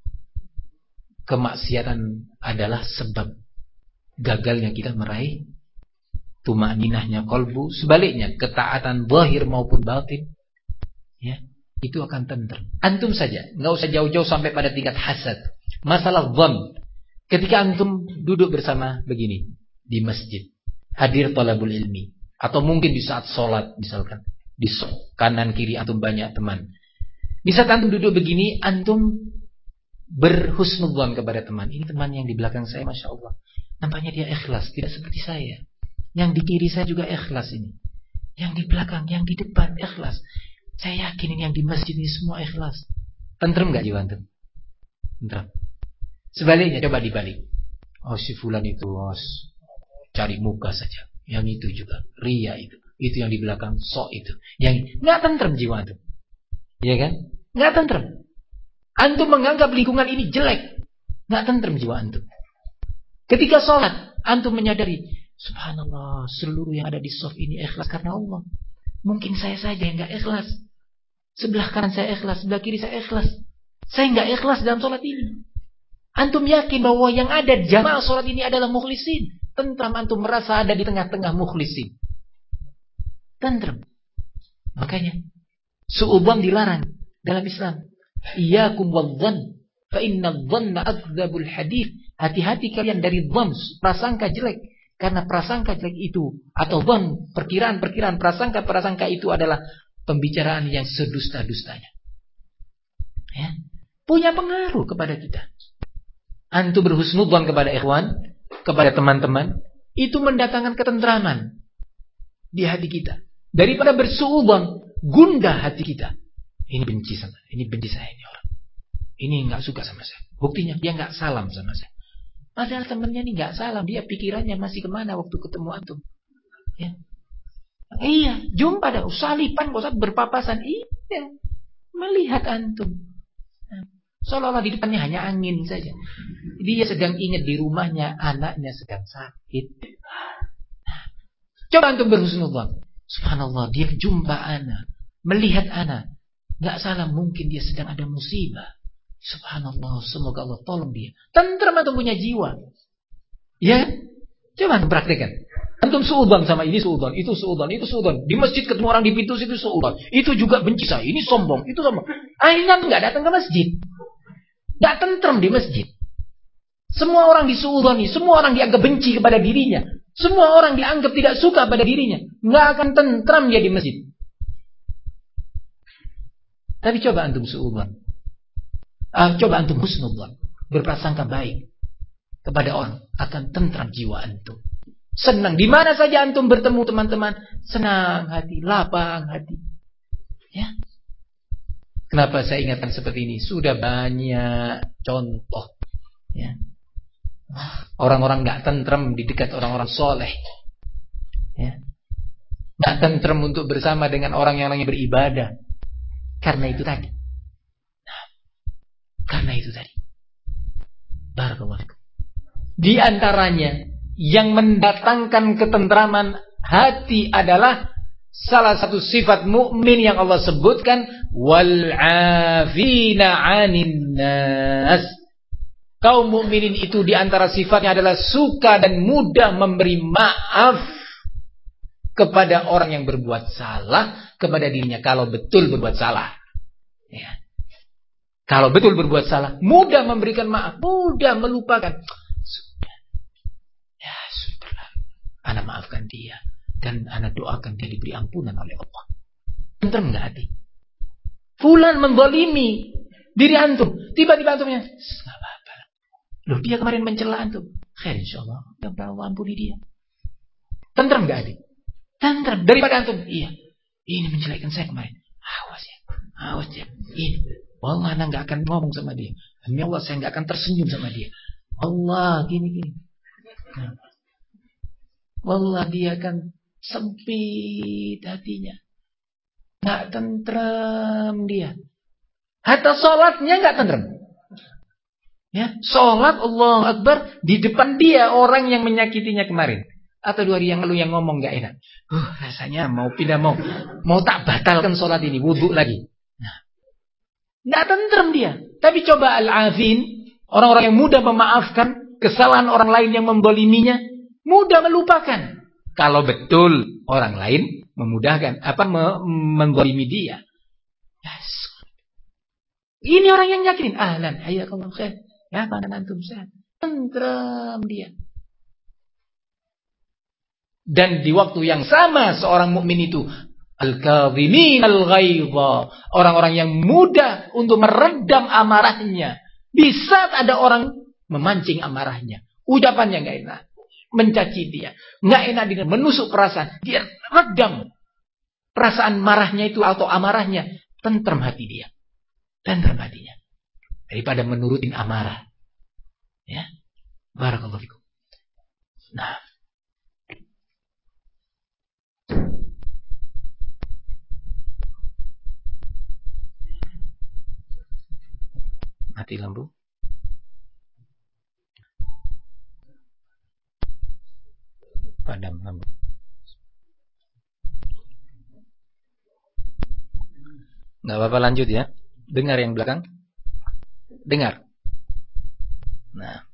kemaksiatan adalah sebab gagalnya kita meraih tumaninahnya qalbu. Sebaliknya, ketaatan zahir maupun batin, ya, itu akan tentrem. Antum saja, nggak usah jauh-jauh sampai pada tingkat hasad. Masalah dhon, ketika antum duduk bersama begini di masjid, hadir talabul ilmi, atau mungkin di saat sholat misalkan, di kanan kiri antum banyak teman. Di saat antum duduk begini, antum berhusnudzon kepada teman. Ini teman yang di belakang saya, masya Allah, nampaknya dia ikhlas, tidak seperti saya. Yang di kiri saya juga ikhlas ini. Yang di belakang, yang di depan ikhlas. Saya yakin ini yang di masjid ini semua ikhlas. Tentrem gak jiwa antum? Tentrem. Sebaliknya, coba dibalik. Oh, si fulan itu cari muka saja. Yang itu juga ria itu. Itu yang di belakang sok itu. Yang nggak tentrem jiwa antum. Iya kan? Nggak tentrem. Antum menganggap lingkungan ini jelek, nggak tentrem jiwa antum. Ketika sholat, antum menyadari, subhanallah, seluruh yang ada di shaf ini ikhlas karena Allah. Mungkin saya saja yang nggak ikhlas. Sebelah kanan saya ikhlas, sebelah kiri saya ikhlas. Saya nggak ikhlas dalam sholat ini. Antum yakin bahwa yang ada jamaah sholat ini adalah mukhlisin. Tentram, antum merasa ada di tengah-tengah mukhlisin. Tentrem. Makanya su'udzon dilarang dalam Islam. Iyyakum wadh-dhann fa inna dhanna akdzabul hadits. Hati-hati kalian dari dzan, prasangka jelek, karena prasangka jelek itu atau dzan, perkiraan-perkiraan, prasangka-prasangka itu adalah pembicaraan yang sedusta-dustanya. Ya, punya pengaruh kepada kita. Antum berhusnudzon kepada ikhwan, kepada teman-teman, itu mendatangkan ketentraman di hati kita. Daripada bersuudzon, gundah hati kita. Ini benci sama saya, ini benci saya ini orang. Ini nggak suka sama saya. Buktinya dia nggak salam sama saya. Padahal temannya ini nggak salam, dia pikirannya masih kemana waktu ketemu antum. Ya. Iya, jumpa dah, salipan, kok berpapasan. Iya, melihat antum. Seolah-olah di depannya hanya angin saja. Dia sedang ingat di rumahnya anaknya sedang sakit. Coba antum berhusnudzon. Subhanallah, dia jumpa anak, melihat anak. Gak salah, mungkin dia sedang ada musibah. Subhanallah, semoga Allah tolong dia. Tentrem antum punya jiwa. Ya, coba antum praktekkan. Antum suudzon sama ini suudzon, itu suudzon, itu suudzon. Di masjid ketemu orang di pintu situ suudzon. Itu juga benci saya, ini sombong, itu sombong. Akhirnya antum gak datang ke masjid. Gak tentrem di masjid. Semua orang disuudzoni, semua orang dianggap benci kepada dirinya, semua orang dianggap tidak suka pada dirinya. Gak akan tentram dia di masjid. Tapi coba antum suudzon, coba antum husnudzon, berprasangka baik kepada orang, akan tentram jiwa antum. Senang di mana saja antum bertemu teman-teman, senang hati, lapang hati. Ya. Kenapa saya ingatkan seperti ini? Sudah banyak contoh. Ya. Orang-orang nggak tentrem di dekat orang-orang soleh. Ya. Nggak tentrem untuk bersama dengan orang yang beribadah. Karena itu tadi. Karena itu tadi. Barakallahu fikum. Di antaranya yang mendatangkan ketentraman hati adalah salah satu sifat mukmin yang Allah sebutkan, wal 'afina 'anil nas. Kaum mukminin itu di antara sifatnya adalah suka dan mudah memberi maaf kepada orang yang berbuat salah kepada dirinya kalau betul berbuat salah. Ya. Kalau betul berbuat salah, mudah memberikan maaf, mudah melupakan. Ya, sudahlah. Ana maafkan dia. Dan anak doakan dia diberi ampunan oleh Allah. Tentrem enggak hati? Fulan menzalimi diri antum. Tiba-tiba antumnya, enggak apa-apa. Loh, dia kemarin mencela antum. Khair insyaallah. Ya Allah ampuni dia. Tentrem enggak hati? Tentrem daripada antum. Iya. Ini menjelekkan saya kemarin. Awas ya. Ini. Wallah anda nggak akan ngomong sama dia. Demi Allah saya nggak akan tersenyum sama dia. Allah gini. Nah. Wallah dia akan sempit hatinya. Nggak tentrem dia. Hatta sholatnya nggak tentrem. Ya, sholat Allah Akbar di depan dia orang yang menyakitinya kemarin. Atau 2 hari yang lalu yang ngomong nggak enak. Rasanya mau pindah mau tak batalkan sholat ini, wudhu lagi. Nah, nggak tentrem dia. Tapi coba al-afin, orang-orang yang mudah memaafkan kesalahan orang lain yang memboliminya, mudah melupakan. Kalau betul orang lain memudahkan membolimi dia. Yes. Ini orang yang nyakitin. Ahlan, hayakallahu khair. Ya, mana antum sehat. Tentrem dia. Dan di waktu yang sama seorang mukmin itu al-kadhimin al-ghaidha, orang-orang yang mudah untuk meredam amarahnya. Di saat ada orang memancing amarahnya, ucapannya enggak enak, mencaci dia, enggak enak dengan menusuk perasaan, dia redam perasaan marahnya itu atau amarahnya, tentrem hati dia. Tentrem hatinya daripada menurutin amarah. Ya. Barakallahu fikum. Nah, mati lampu. Padam lampu. Nggak apa-apa, lanjut ya. Dengar yang belakang. Dengar. Nah.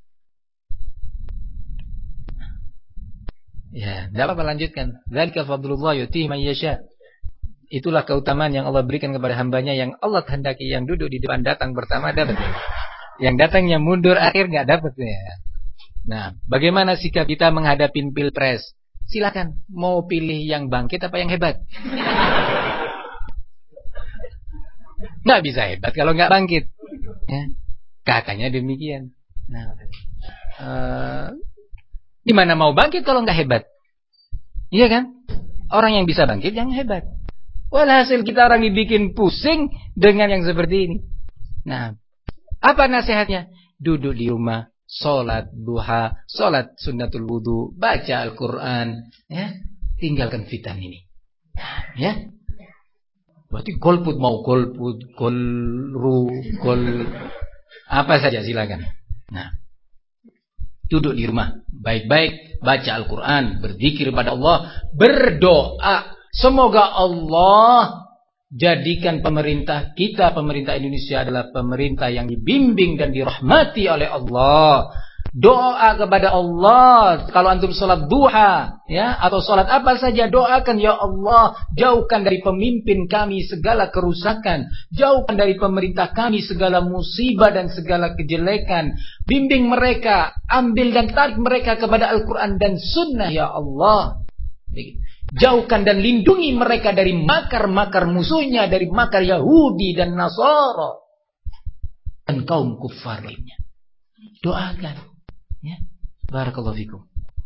Ya, nggak apa-apa, lanjutkan. Dzalika fadlullah yu'tihi man yasha. Itulah keutamaan yang Allah berikan kepada hambanya yang Allah kehendaki. Yang duduk di depan datang pertama dapat. Yang datangnya mundur akhir nggak dapat ya. Nah, bagaimana sikap kita menghadapi pilpres? Silakan, mau pilih yang bangkit apa yang hebat? Nggak bisa hebat kalau nggak bangkit. Ya, katanya demikian. Nah, gimana mau bangkit kalau nggak hebat? Iya kan? Orang yang bisa bangkit yang hebat. Walhasil kita orang dibikin pusing dengan yang seperti ini. Nah, apa nasihatnya? Duduk di rumah, sholat duha, sholat sunnatul wudu, baca Al-Quran, ya, tinggalkan fitan ini. Ya, berarti golput mau golput, gol apa saja silakan. Nah, duduk di rumah, baik-baik, baca Al-Quran, berzikir pada Allah, berdoa. Semoga Allah jadikan pemerintah kita, pemerintah Indonesia adalah pemerintah yang dibimbing dan dirahmati oleh Allah. Doa kepada Allah. Kalau antum sholat duha, ya, atau sholat apa saja, doakan, ya Allah, jauhkan dari pemimpin kami segala kerusakan, jauhkan dari pemerintah kami segala musibah dan segala kejelekan. Bimbing mereka, ambil dan tarik mereka kepada Al-Quran dan Sunnah, ya Allah. Jauhkan dan lindungi mereka dari makar-makar musuhnya, dari makar Yahudi dan Nasara dan kaum kufar lainnya. Doakan, ya. Barakallahu fikum.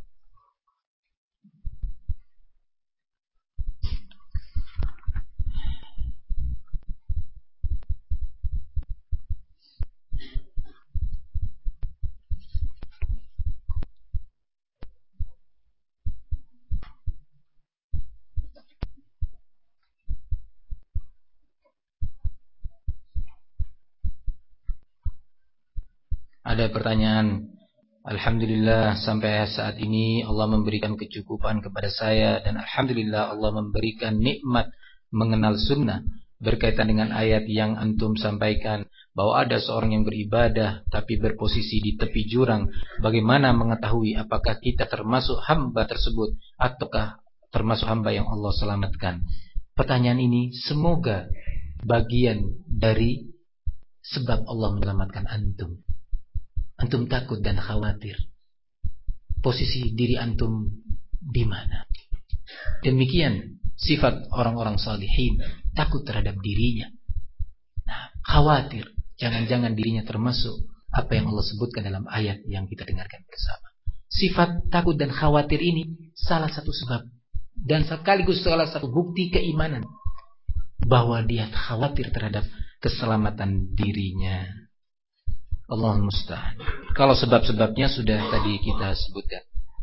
Ada pertanyaan. Alhamdulillah sampai saat ini Allah memberikan kecukupan kepada saya, dan alhamdulillah Allah memberikan nikmat mengenal sunnah. Berkaitan dengan ayat yang antum sampaikan bahwa ada seorang yang beribadah tapi berposisi di tepi jurang, bagaimana mengetahui apakah kita termasuk hamba tersebut ataukah termasuk hamba yang Allah selamatkan? Pertanyaan ini semoga bagian dari sebab Allah menyelamatkan antum. Antum takut dan khawatir posisi diri antum di mana. Demikian sifat orang-orang salihin, takut terhadap dirinya. Nah, khawatir jangan-jangan dirinya termasuk apa yang Allah sebutkan dalam ayat yang kita dengarkan bersama. Sifat takut dan khawatir ini salah satu sebab dan sekaligus salah satu bukti keimanan bahwa dia khawatir terhadap keselamatan dirinya. Allahul musta'an. Kalau sebab-sebabnya sudah tadi kita sebutkan.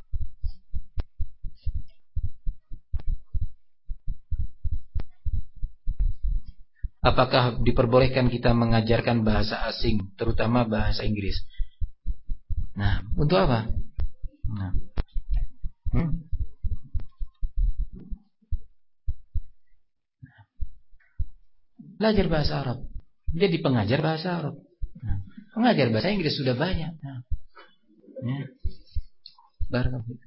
Apakah diperbolehkan kita mengajarkan bahasa asing, terutama bahasa Inggris? Nah, untuk apa? Nah. Belajar bahasa Arab. Jadi pengajar bahasa Arab. Nah, pengajar bahasa Inggris sudah banyak. Nah. Ya. Barakallahu.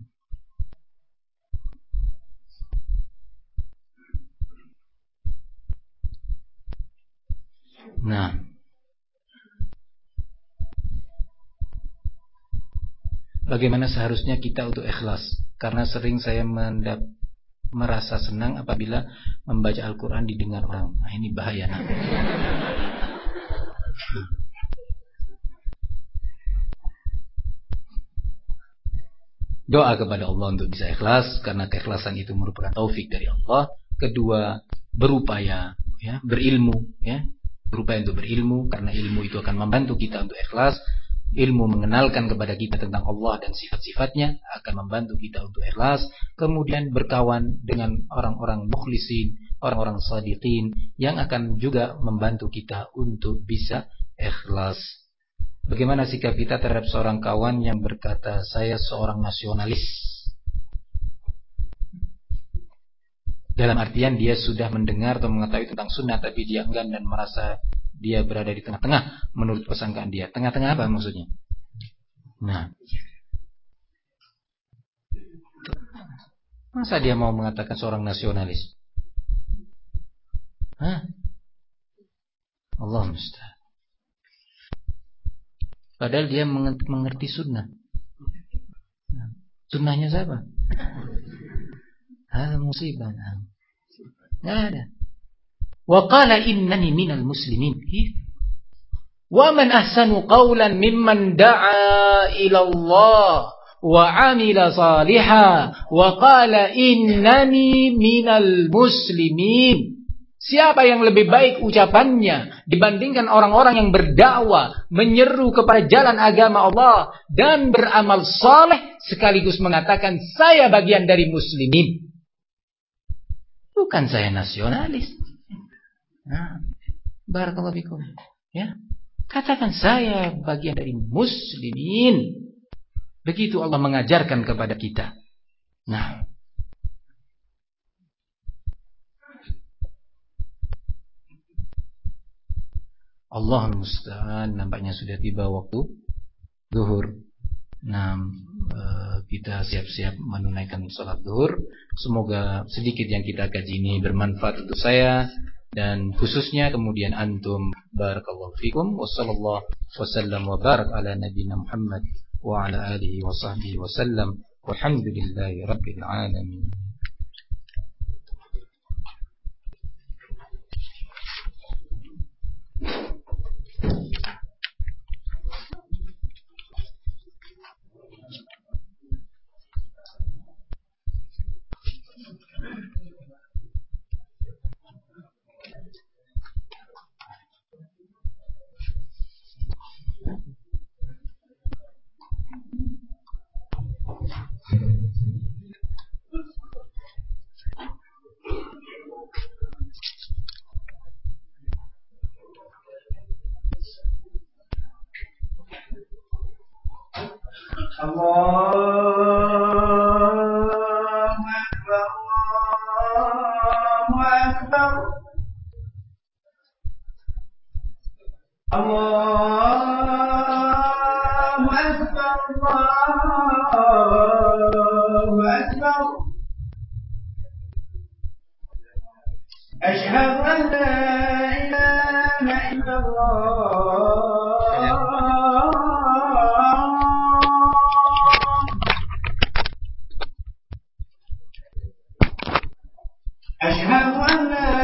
Nah, bagaimana seharusnya kita untuk ikhlas? Karena sering saya merasa senang apabila membaca Al-Quran didengar orang. Nah, ini bahaya. Nah. Doa kepada Allah untuk bisa ikhlas, karena keikhlasan itu merupakan taufik dari Allah. Kedua, berupaya, ya, berilmu, ya, berupaya untuk berilmu, karena ilmu itu akan membantu kita untuk ikhlas. Ilmu mengenalkan kepada kita tentang Allah dan sifat-sifatnya akan membantu kita untuk ikhlas. Kemudian berkawan dengan orang-orang mukhlisin, orang-orang shadiqin yang akan juga membantu kita untuk bisa ikhlas. Bagaimana sikap kita terhadap seorang kawan yang berkata, saya seorang nasionalis? Dalam artian dia sudah mendengar atau mengetahui tentang sunnah, tapi dia enggan dan merasa dia berada di tengah-tengah menurut persangkaan dia. Tengah-tengah apa maksudnya? Nah, masa dia mau mengatakan seorang nasionalis? Hah? Allah musta'an. Padahal dia mengerti sunnah. Sunnahnya siapa? Hal musibah. Nggak ada. Wa qala innani minal muslimin. Wa man ahsanu qawlan mimman da'a ila Allah wa 'amila salihan wa qala innani minal muslimin. Siapa yang lebih baik ucapannya dibandingkan orang-orang yang berdakwah, menyeru kepada jalan agama Allah dan beramal saleh sekaligus mengatakan saya bagian dari muslimin. Bukan saya nasionalis. Nah, barakallahu fikum. Ya. Katakan saya bagian dari muslimin. Begitu Allah mengajarkan kepada kita. Nah, Allah musta'an, nampaknya sudah tiba waktu zuhur. Nah, kita siap-siap menunaikan salat zuhur. Semoga sedikit yang kita kaji ini bermanfaat untuk saya dan khususnya kemudian antum. Barakallahu fikum. Wassallallahu wasallam wa barak ala nabiyina Muhammad wa ala alihi wa sahbihi wasallam. Walhamdulillahi rabbil alamin. أشهد أن لا